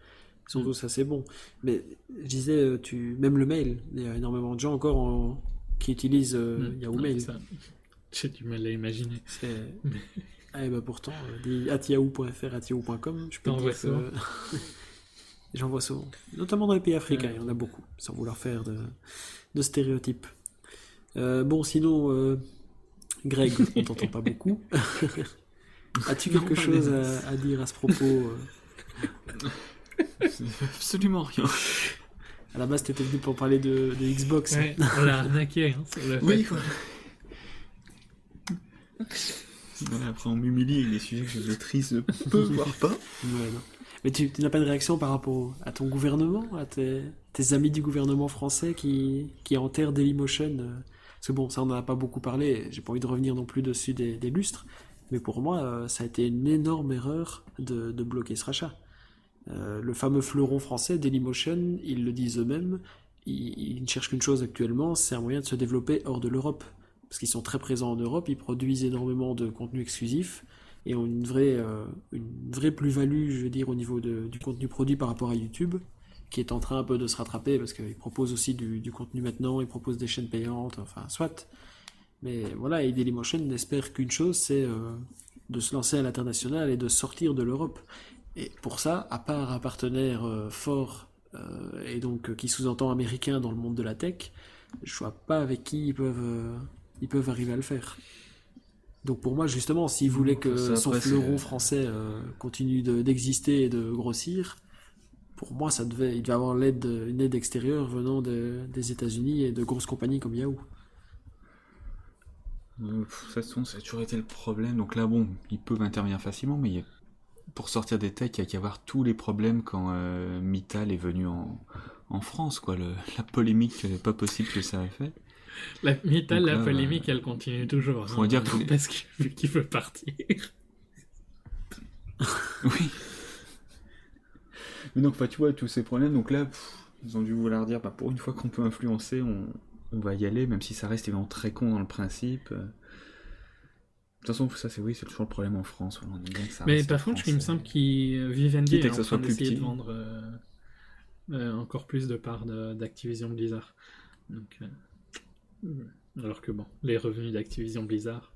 Ils sont Mm. tous assez bons. Mais je disais, euh, tu... même le mail, il y a énormément de gens encore en- qui utilisent euh, Mm. Yahoo Ouais, Mail. ça, j'ai du mal à imaginer. C'est... Mais Ah, et bah pourtant, euh, dis at yahoo point f r, at yahoo point com, je peux T'en te vois dire souvent. que j'en vois souvent. Notamment dans les pays africains, Ouais. il y en a beaucoup, sans vouloir faire de, de stéréotypes. Euh, bon, sinon, euh, Greg, on t'entend pas beaucoup. As-tu Non, quelque pas chose des à, à dire à ce propos euh C'est absolument rien. À la base, t'étais venu pour parler de, de Xbox. Ouais, on l'a arnaqué. Hein, sur le Oui, fait. quoi. Ouais, après, on m'humilie avec des sujets que je maîtrise peu, voire pas. Ouais, non. Mais tu, tu n'as pas de réaction par rapport au- à ton gouvernement, à tes, tes amis du gouvernement français qui, qui enterrent Dailymotion euh, Parce que bon, ça on n'en a pas beaucoup parlé, j'ai pas envie de revenir non plus dessus des, des lustres, mais pour moi, euh, ça a été une énorme erreur de, de bloquer ce rachat. Euh, le fameux fleuron français, Dailymotion, ils le disent eux-mêmes, ils, ils ne cherchent qu'une chose actuellement, c'est un moyen de se développer hors de l'Europe. Parce qu'ils sont très présents en Europe, ils produisent énormément de contenu exclusif et ont une vraie, euh, une vraie plus-value, je veux dire, au niveau de- du contenu produit par rapport à YouTube, qui est en train un peu de se rattraper parce qu'ils proposent aussi du, du contenu maintenant, ils proposent des chaînes payantes, enfin, soit. Mais voilà, et Dailymotion n'espère qu'une chose, c'est euh, de se lancer à l'international et de sortir de l'Europe. Et pour ça, à part un partenaire euh, fort euh, et donc euh, qui sous-entend américain dans le monde de la tech, je vois pas avec qui ils peuvent, euh, ils peuvent arriver à le faire. Donc pour moi, justement, s'ils voulaient que Ça, son après, c'est- fleuron français euh, continue de- d'exister et de grossir, pour moi, ça devait, il devait avoir l'aide, une aide extérieure venant de- des États-Unis et de grosses compagnies comme Yahoo. Euh, pff, ça, de toute façon, ça a toujours été le problème. Donc là, bon, ils peuvent intervenir facilement, mais il y a- pour sortir des techs, il y a qu'à voir tous les problèmes quand euh, Mittal est venu en, en France, quoi. Le- la polémique euh, pas possible que ça a fait. La Mittal, Donc la là, polémique, elle continue toujours. faut dire que- Parce qu'il vu qu'il veut partir. Oui. Mais donc, enfin, tu vois, tous ces problèmes, donc là, pff, ils ont dû vouloir dire, bah, pour une fois qu'on peut influencer, on, on va y aller, même si ça reste évidemment très con dans le principe. Euh. De toute façon, ça, c'est oui, c'est toujours le problème en France. On aime bien que ça Mais reste par contre, il me français. semble qu'il Vivendi Quitte à est que en ça soit train plus d'essayer de petit. vendre euh, euh, encore plus de parts de- d'Activision Blizzard. Donc, euh, alors que bon, les revenus d'Activision Blizzard.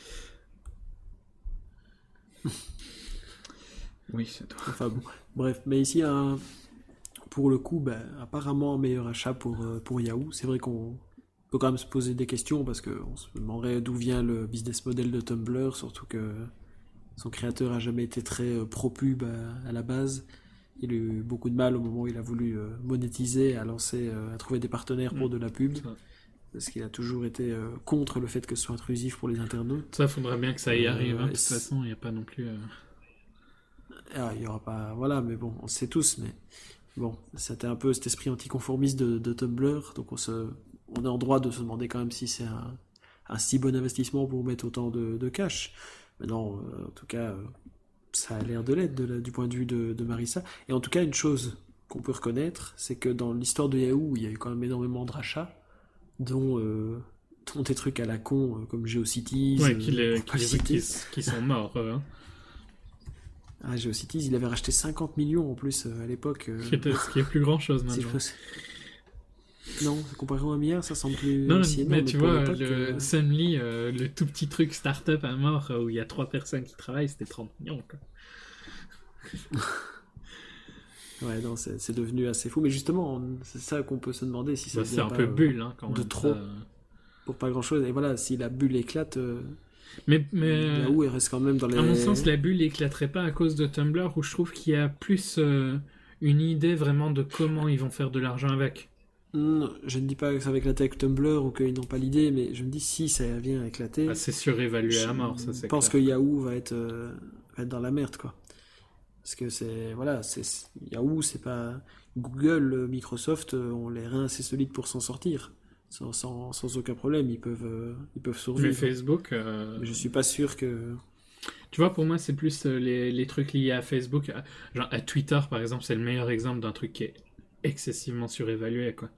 Oui, c'est toi. Enfin bon, bref. Mais ici, un- pour le coup, ben, apparemment un meilleur achat pour, euh, pour Yahoo. C'est vrai qu'on peut quand même se poser des questions parce qu'on se demanderait d'où vient le business model de Tumblr, surtout que son créateur a jamais été très euh, pro-pub à, à la base. Il a eu beaucoup de mal au moment où il a voulu euh, monétiser, à lancer, euh, à trouver des partenaires pour Mm. de la pub, Ça, parce qu'il a toujours été euh, contre le fait que ce soit intrusif pour les internautes. ça faudrait bien que ça y Euh, arrive. hein. De et toute c'est- façon, il n'y a pas non plus. euh, Ah, il y aura pas, voilà, mais bon, on le sait tous, mais bon, c'était un peu cet esprit anticonformiste de, de Tumblr, donc on se, on est en droit de se demander quand même si c'est un, un si bon investissement pour mettre autant de, de cash. Mais non, euh, en tout cas, euh, ça a l'air de l'être de la- du point de vue de, de Marissa. Et en tout cas, une chose qu'on peut reconnaître, c'est que dans l'histoire de Yahoo, il y a eu quand même énormément de rachats, dont, euh, dont des trucs à la con, euh, comme GeoCities, Ouais, euh, qui, les- pour pas qui, le citer. qui- qui sont morts. euh, hein. Ah, GeoCities, il avait racheté cinquante millions en plus euh, à l'époque. euh, Ce qui est- ce qui est plus grand chose Si je maintenant. peux- Non, comparé à un milliard, ça semble plus Non, aussi énorme, mais tu pour vois, l'époque, le euh, Sunly, euh, le tout petit truc start-up à mort euh, où il y a trois personnes qui travaillent, c'était trente millions. Quoi. Ouais, non, c'est c'est devenu assez fou. Mais justement, on- c'est ça qu'on peut se demander si ça Bah, c'est vient un pas, peu euh, bulle, hein, quand de même. trop. ça. pour pas grand chose. Et voilà, si la bulle éclate, euh, Mais, mais Yahoo, elle reste quand même dans les. à mon sens, la bulle éclaterait pas à cause de Tumblr, où je trouve qu'il y a plus euh, une idée vraiment de comment ils vont faire de l'argent avec. Non, je ne dis pas que ça va éclater avec Tumblr ou qu'ils n'ont pas l'idée, mais je me dis si ça vient à éclater. Ah, c'est surévalué à mort, ça Je c'est pense clair. que Yahoo va être, euh, va être dans la merde, quoi. Parce que c'est. Voilà, c'est Yahoo, c'est pas. Google, euh, Microsoft euh, ont les reins assez solides pour s'en sortir. Sans, sans, sans aucun problème, ils peuvent, euh, ils peuvent survivre. Mais Facebook, euh, Mais je suis pas sûr que. tu vois, pour moi, c'est plus euh, les, les trucs liés à Facebook. À- genre, à Twitter, par exemple, c'est le meilleur exemple d'un truc qui est excessivement surévalué, quoi.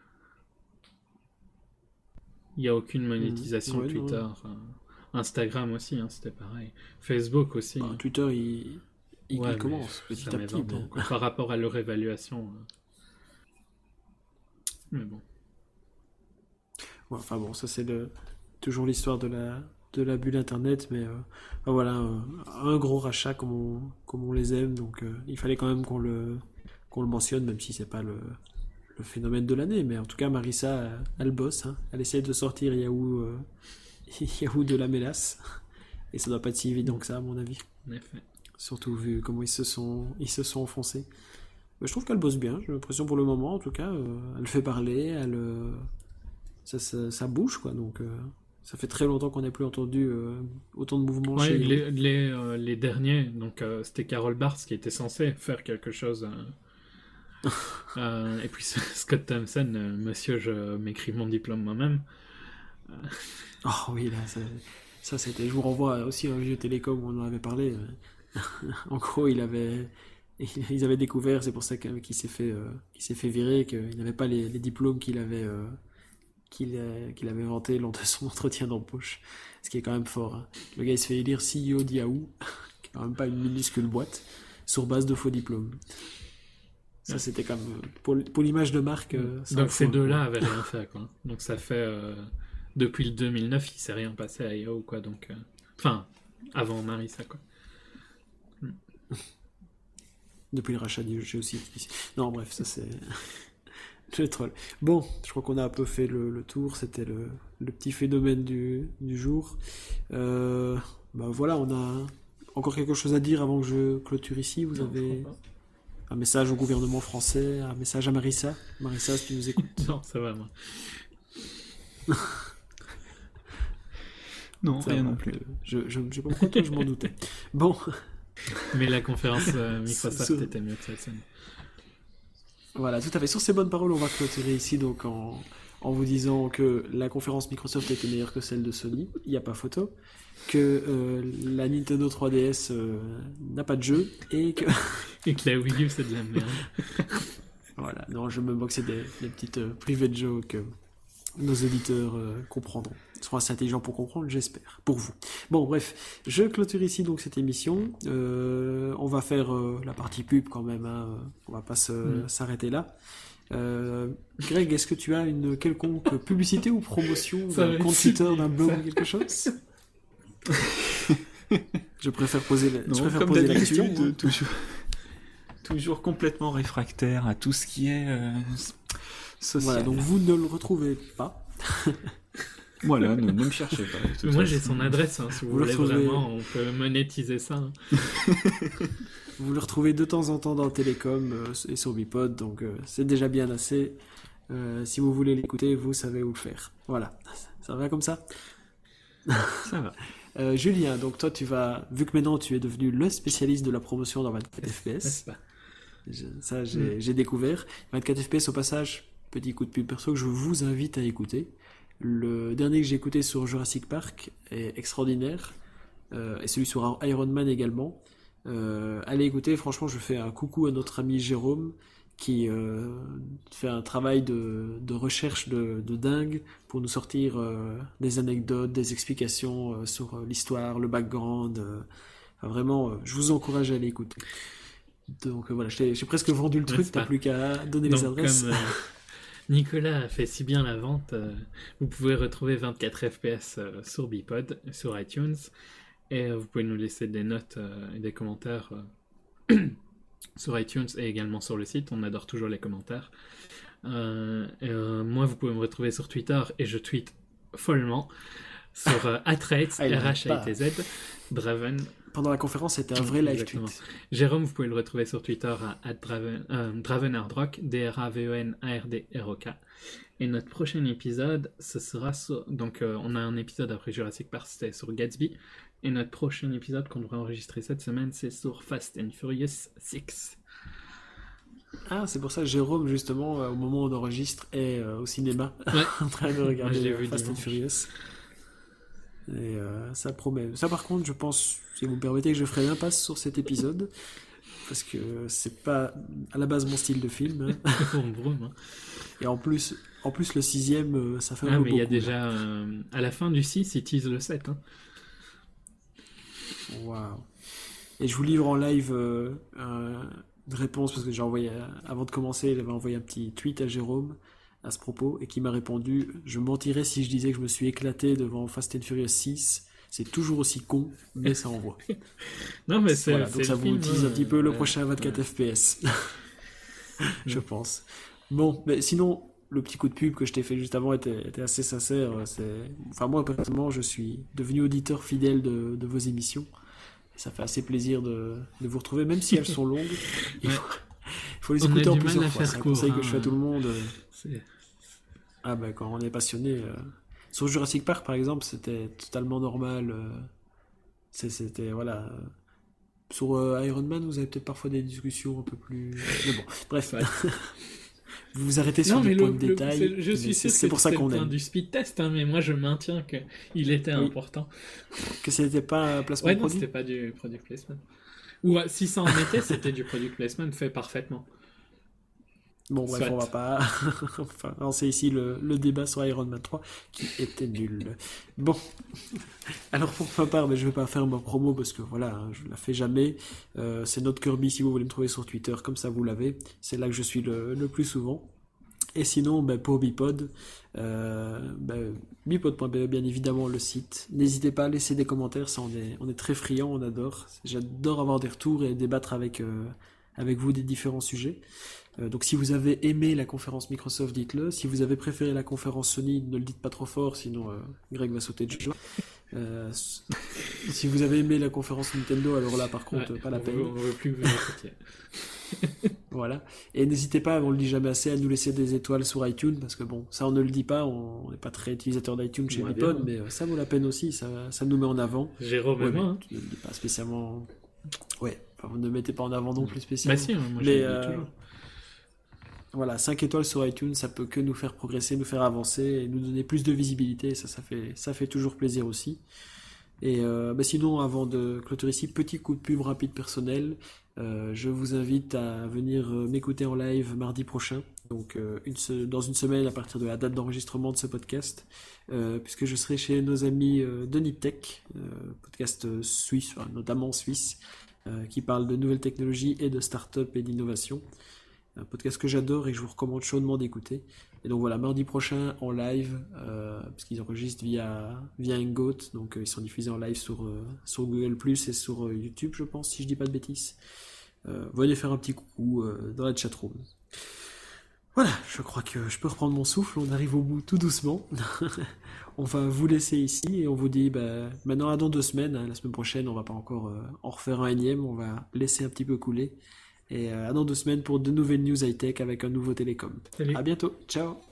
Il n'y a aucune monétisation Mmh. de Ouais, Twitter. non. euh, Instagram aussi, hein, c'était pareil. Facebook aussi. Bah, hein. Twitter, il, il, Ouais, il commence petit à jamais petit. vingt ans, Bon. quoi. Par rapport à leur évaluation. euh. Mais bon. Ouais, enfin bon, ça c'est le, toujours l'histoire de la, de la bulle internet, mais euh, enfin, voilà, un, un gros rachat comme on, comme on les aime, donc euh, il fallait quand même qu'on le, qu'on le mentionne, même si c'est pas le, le phénomène de l'année, mais en tout cas Marissa, elle, elle bosse, hein. Elle essaie de sortir Yahoo, euh, Yahoo de la mélasse, et ça doit pas être si évident que ça à mon avis, En effet. surtout vu comment ils se sont, ils se sont enfoncés. Mais je trouve qu'elle bosse bien, j'ai l'impression pour le moment en tout cas, euh, elle fait parler, elle, euh, ça, ça, ça bouge quoi, donc euh, ça fait très longtemps qu'on n'a plus entendu euh, autant de mouvements Ouais, chez Yahoo. les, les, euh, les derniers, donc euh, c'était Carol Bartz qui était censée faire quelque chose. euh, euh, et puis Scott Thompson, euh, monsieur, je m'écris mon diplôme moi-même. Oh oui, là, ça, ça c'était. Je vous renvoie aussi à un vieux télécom où on en avait parlé. En gros, il avait, ils avaient découvert, c'est pour ça qu'il qu'il s'est fait, euh, qu'il s'est fait virer, qu'il n'avait pas les, les diplômes qu'il avait, euh, qu'il, euh, qu'il avait vanté lors de son entretien d'embauche. Ce qui est quand même fort, hein. Le gars, il se fait élire C E O d'Yahoo, qui est quand même pas une minuscule boîte, sur base de faux diplômes. Ça, c'était comme pour, pour l'image de marque. euh, ça Donc fout ces un deux-là coup. avaient rien fait, quoi. Donc ça fait euh, depuis le deux mille neuf, il s'est rien passé à Yahoo, quoi. Donc, euh, enfin, avant Marissa, quoi. Depuis le rachat du jeu aussi. Non, bref, ça c'est le troll. Bon, je crois qu'on a un peu fait le, le tour. C'était le, le petit phénomène du, du jour. Euh, bah voilà, on a encore quelque chose à dire avant que je clôture ici. Vous Non, je avez crois un message au gouvernement français, un message à Marissa. Marissa, si tu nous écoutes. pas. Non, ça va, moi. Non, Ça rien va, non plus. Je, je, je sais pas pourquoi toi, je m'en doutais. Bon, Mais la conférence euh, Microsoft Sur- était mieux que cette scène. voilà, tout à fait. Sur ces bonnes paroles, on va clôturer ici donc en, en vous disant que la conférence Microsoft était meilleure que celle de Sony, il n'y a pas photo, que euh, la Nintendo trois D S euh, n'a pas de jeu, et que... Et que la Wii U, c'est de la merde. Voilà, non, je me moque, c'est des, des petites euh, private jokes que nos auditeurs euh, comprendront. Ils seront assez intelligents pour comprendre, j'espère, pour vous. Bon, bref, je clôture ici donc cette émission. Euh, on va faire euh, la partie pub quand même, hein. On va pas se- Mm. s'arrêter là. Euh, Greg, est-ce que tu as une quelconque publicité ou promotion Ça va d'un être compte Twitter, sublime, d'un blog ça. ou quelque chose? Je préfère poser la, je Non, préfère comme poser la d'habitude, question. hein. toujours, toujours complètement réfractaire à tout ce qui est euh, social. Voilà, donc vous ne le retrouvez pas. Voilà, ne, ne me cherchez pas. de toute Mais moi, j'ai façon. son adresse, hein, si vous, Vous le voulez retrouvez- vraiment, on peut monétiser ça. hein. Vous le retrouvez de temps en temps dans Télécom euh, et sur Bipod, donc euh, c'est déjà bien assez. Euh, si vous voulez l'écouter, vous savez où le faire. Voilà, ça va comme ça. Ça va. Euh, Julien, donc toi tu vas, vu que maintenant tu es devenu le spécialiste de la promotion dans vingt-quatre F P S, N'est-ce pas? je- ça j'ai j'ai découvert. vingt-quatre F P S au passage, petit coup de pub perso que je vous invite à écouter. Le dernier que j'ai écouté sur Jurassic Park est extraordinaire, euh, et celui sur Iron Man également. Euh, allez écouter, franchement je fais un coucou à notre ami Jérôme qui euh, fait un travail de, de recherche de, de dingue pour nous sortir euh, des anecdotes, des explications euh, sur euh, l'histoire, le background. euh. Enfin, vraiment, euh, je vous encourage à aller écouter. Donc euh, voilà, j'ai j'ai presque vendu le truc, N'est-ce t'as pas? plus qu'à donner Donc, les adresses. comme euh, Nicolas a fait si bien la vente, euh, vous pouvez retrouver vingt-quatre F P S euh, sur Bipod, sur iTunes, et euh, vous pouvez nous laisser des notes euh, et des commentaires euh, sur iTunes et également sur le site. On adore toujours les commentaires. Euh, et, euh, moi, vous pouvez me retrouver sur Twitter, et je tweete follement sur euh, atrates, Ah, il R arrête H A T Z, Draven. Pendant la conférence, c'était un vrai live Exactement. tweet. Jérôme, vous pouvez le retrouver sur Twitter à at Draven, euh, Dravenardrock, D R A V E N A R D R O K. Et notre prochain épisode, ce sera sur... Donc, euh, on a un épisode après Jurassic Park, c'était sur Gatsby. Et notre prochain épisode qu'on devrait enregistrer cette semaine, c'est sur Fast and Furious six. Ah, c'est pour ça que Jérôme, justement, euh, au moment où on enregistre, est euh, au cinéma, Ouais. en train de regarder Moi, je l'ai euh, vu Fast and dimanche. Furious. Et euh, ça promet. Ça, par contre, je pense, si vous me permettez, que je ferai l'impasse sur cet épisode, parce que c'est pas à la base mon style de film. hein. Vroom, vroom, hein. Et en plus, en plus, le sixième, euh, ça fait un Ah, peu mais il y a beaucoup. déjà... euh, à la fin du six, ils teasent le sept. Hein. Waouh. Et je vous livre en live euh, un- une réponse parce que j'ai envoyé, avant de commencer, j'avais envoyé un petit tweet à Jérôme à ce propos et qui m'a répondu: je mentirais si je disais que je me suis éclaté devant Fast and Furious six. C'est toujours aussi con, mais ça envoie. Non, mais c'est. Voilà, c'est donc ça le vous film, utilise un hein, petit peu le ouais, prochain vingt-quatre ouais. F P S, je pense. Bon, mais sinon, le petit coup de pub que je t'ai fait juste avant était, était assez sincère. C'est... Enfin, moi, personnellement, je suis devenu auditeur fidèle de, de vos émissions. Ça fait assez plaisir de, de vous retrouver, même si elles sont longues. Il Ouais. faut, il faut les On a écouter en du mal plusieurs à fois. faire C'est un court, conseil que hein. je fais à tout le monde. C'est- Ah ben, quand on est passionné. euh, Sur Jurassic Park, par exemple, c'était totalement normal. euh, c'est- C'était, voilà. euh, Sur euh, Iron Man, vous avez peut-être parfois des discussions un peu plus... Mais bon, bref. Ouais. Vous vous arrêtez sur Non, des mais points le, de le- détail. c'est- je mais suis c'est sûr c'est que pour ça c'était le qu'on point aime. du speed test, hein, mais moi je maintiens qu'il était Oui. important. Que c'était pas un placement Ouais, de non, produit. c'était pas du product placement. Ou euh, si ça en était, c'était du product placement fait parfaitement. Bon, bref, Soit. on va pas enfin, lancer ici le, le débat sur Iron Man trois qui était nul. Bon, alors pour ma part, mais je vais pas faire ma promo parce que voilà, hein, je la fais jamais. Euh, c'est notre Kirby si vous voulez me trouver sur Twitter, comme ça vous l'avez. C'est là que je suis le, le plus souvent. Et sinon, ben, pour Bipod, euh, ben, bipod point b e, bien évidemment le site. N'hésitez pas à laisser des commentaires, ça on est, on est très friands, on adore. J'adore avoir des retours et débattre avec, euh, avec vous des différents sujets. Euh, donc si vous avez aimé la conférence Microsoft, dites-le. Si vous avez préféré la conférence Sony, ne le dites pas trop fort, sinon euh, Greg va sauter de joie. Euh, si vous avez aimé la conférence Nintendo, alors là par contre, Ouais, pas la on peine. veut, on veut plus que vous écoutiez. Voilà. Et n'hésitez pas, on le dit jamais assez, à nous laisser des étoiles sur iTunes, parce que bon, ça on ne le dit pas, on n'est pas très utilisateur d'iTunes chez Moi, Bipod, bien. mais euh, ça vaut la peine aussi, ça, ça nous met en avant. Jérôme Ouais, et mais moi. Hein. tu ne le dis pas spécialement. Ouais, enfin, vous ne le mettez pas en avant non plus Bah spécialement. si, hein, moi je Mais, le dis euh, toujours. Voilà, cinq étoiles sur iTunes, ça peut que nous faire progresser, nous faire avancer et nous donner plus de visibilité, et ça, ça fait, ça fait toujours plaisir aussi. Et euh, bah sinon, avant de clôturer ici, petit coup de pub rapide personnel. Euh, je vous invite à venir euh, m'écouter en live mardi prochain, donc euh, une se- dans une semaine à partir de la date d'enregistrement de ce podcast, euh, puisque je serai chez nos amis euh, de Niptech, euh, podcast euh, suisse, enfin, notamment suisse, euh, qui parle de nouvelles technologies et de start-up et d'innovation. Un podcast que j'adore et que je vous recommande chaudement d'écouter. Et donc voilà, mardi prochain en live, euh, parce qu'ils enregistrent via, via Hangout, donc euh, ils sont diffusés en live sur, euh, sur Google Plus et sur euh, YouTube, je pense, si je dis pas de bêtises. Euh, venez faire un petit coucou euh, dans la chatroom. Voilà, je crois que je peux reprendre mon souffle, on arrive au bout tout doucement. On va vous laisser ici et on vous dit bah, maintenant à dans deux semaines, hein, la semaine prochaine on va pas encore euh, en refaire un énième, on va laisser un petit peu couler. Et euh, à dans deux semaines pour de nouvelles news high-tech avec un nouveau télécom. Salut. À bientôt, ciao.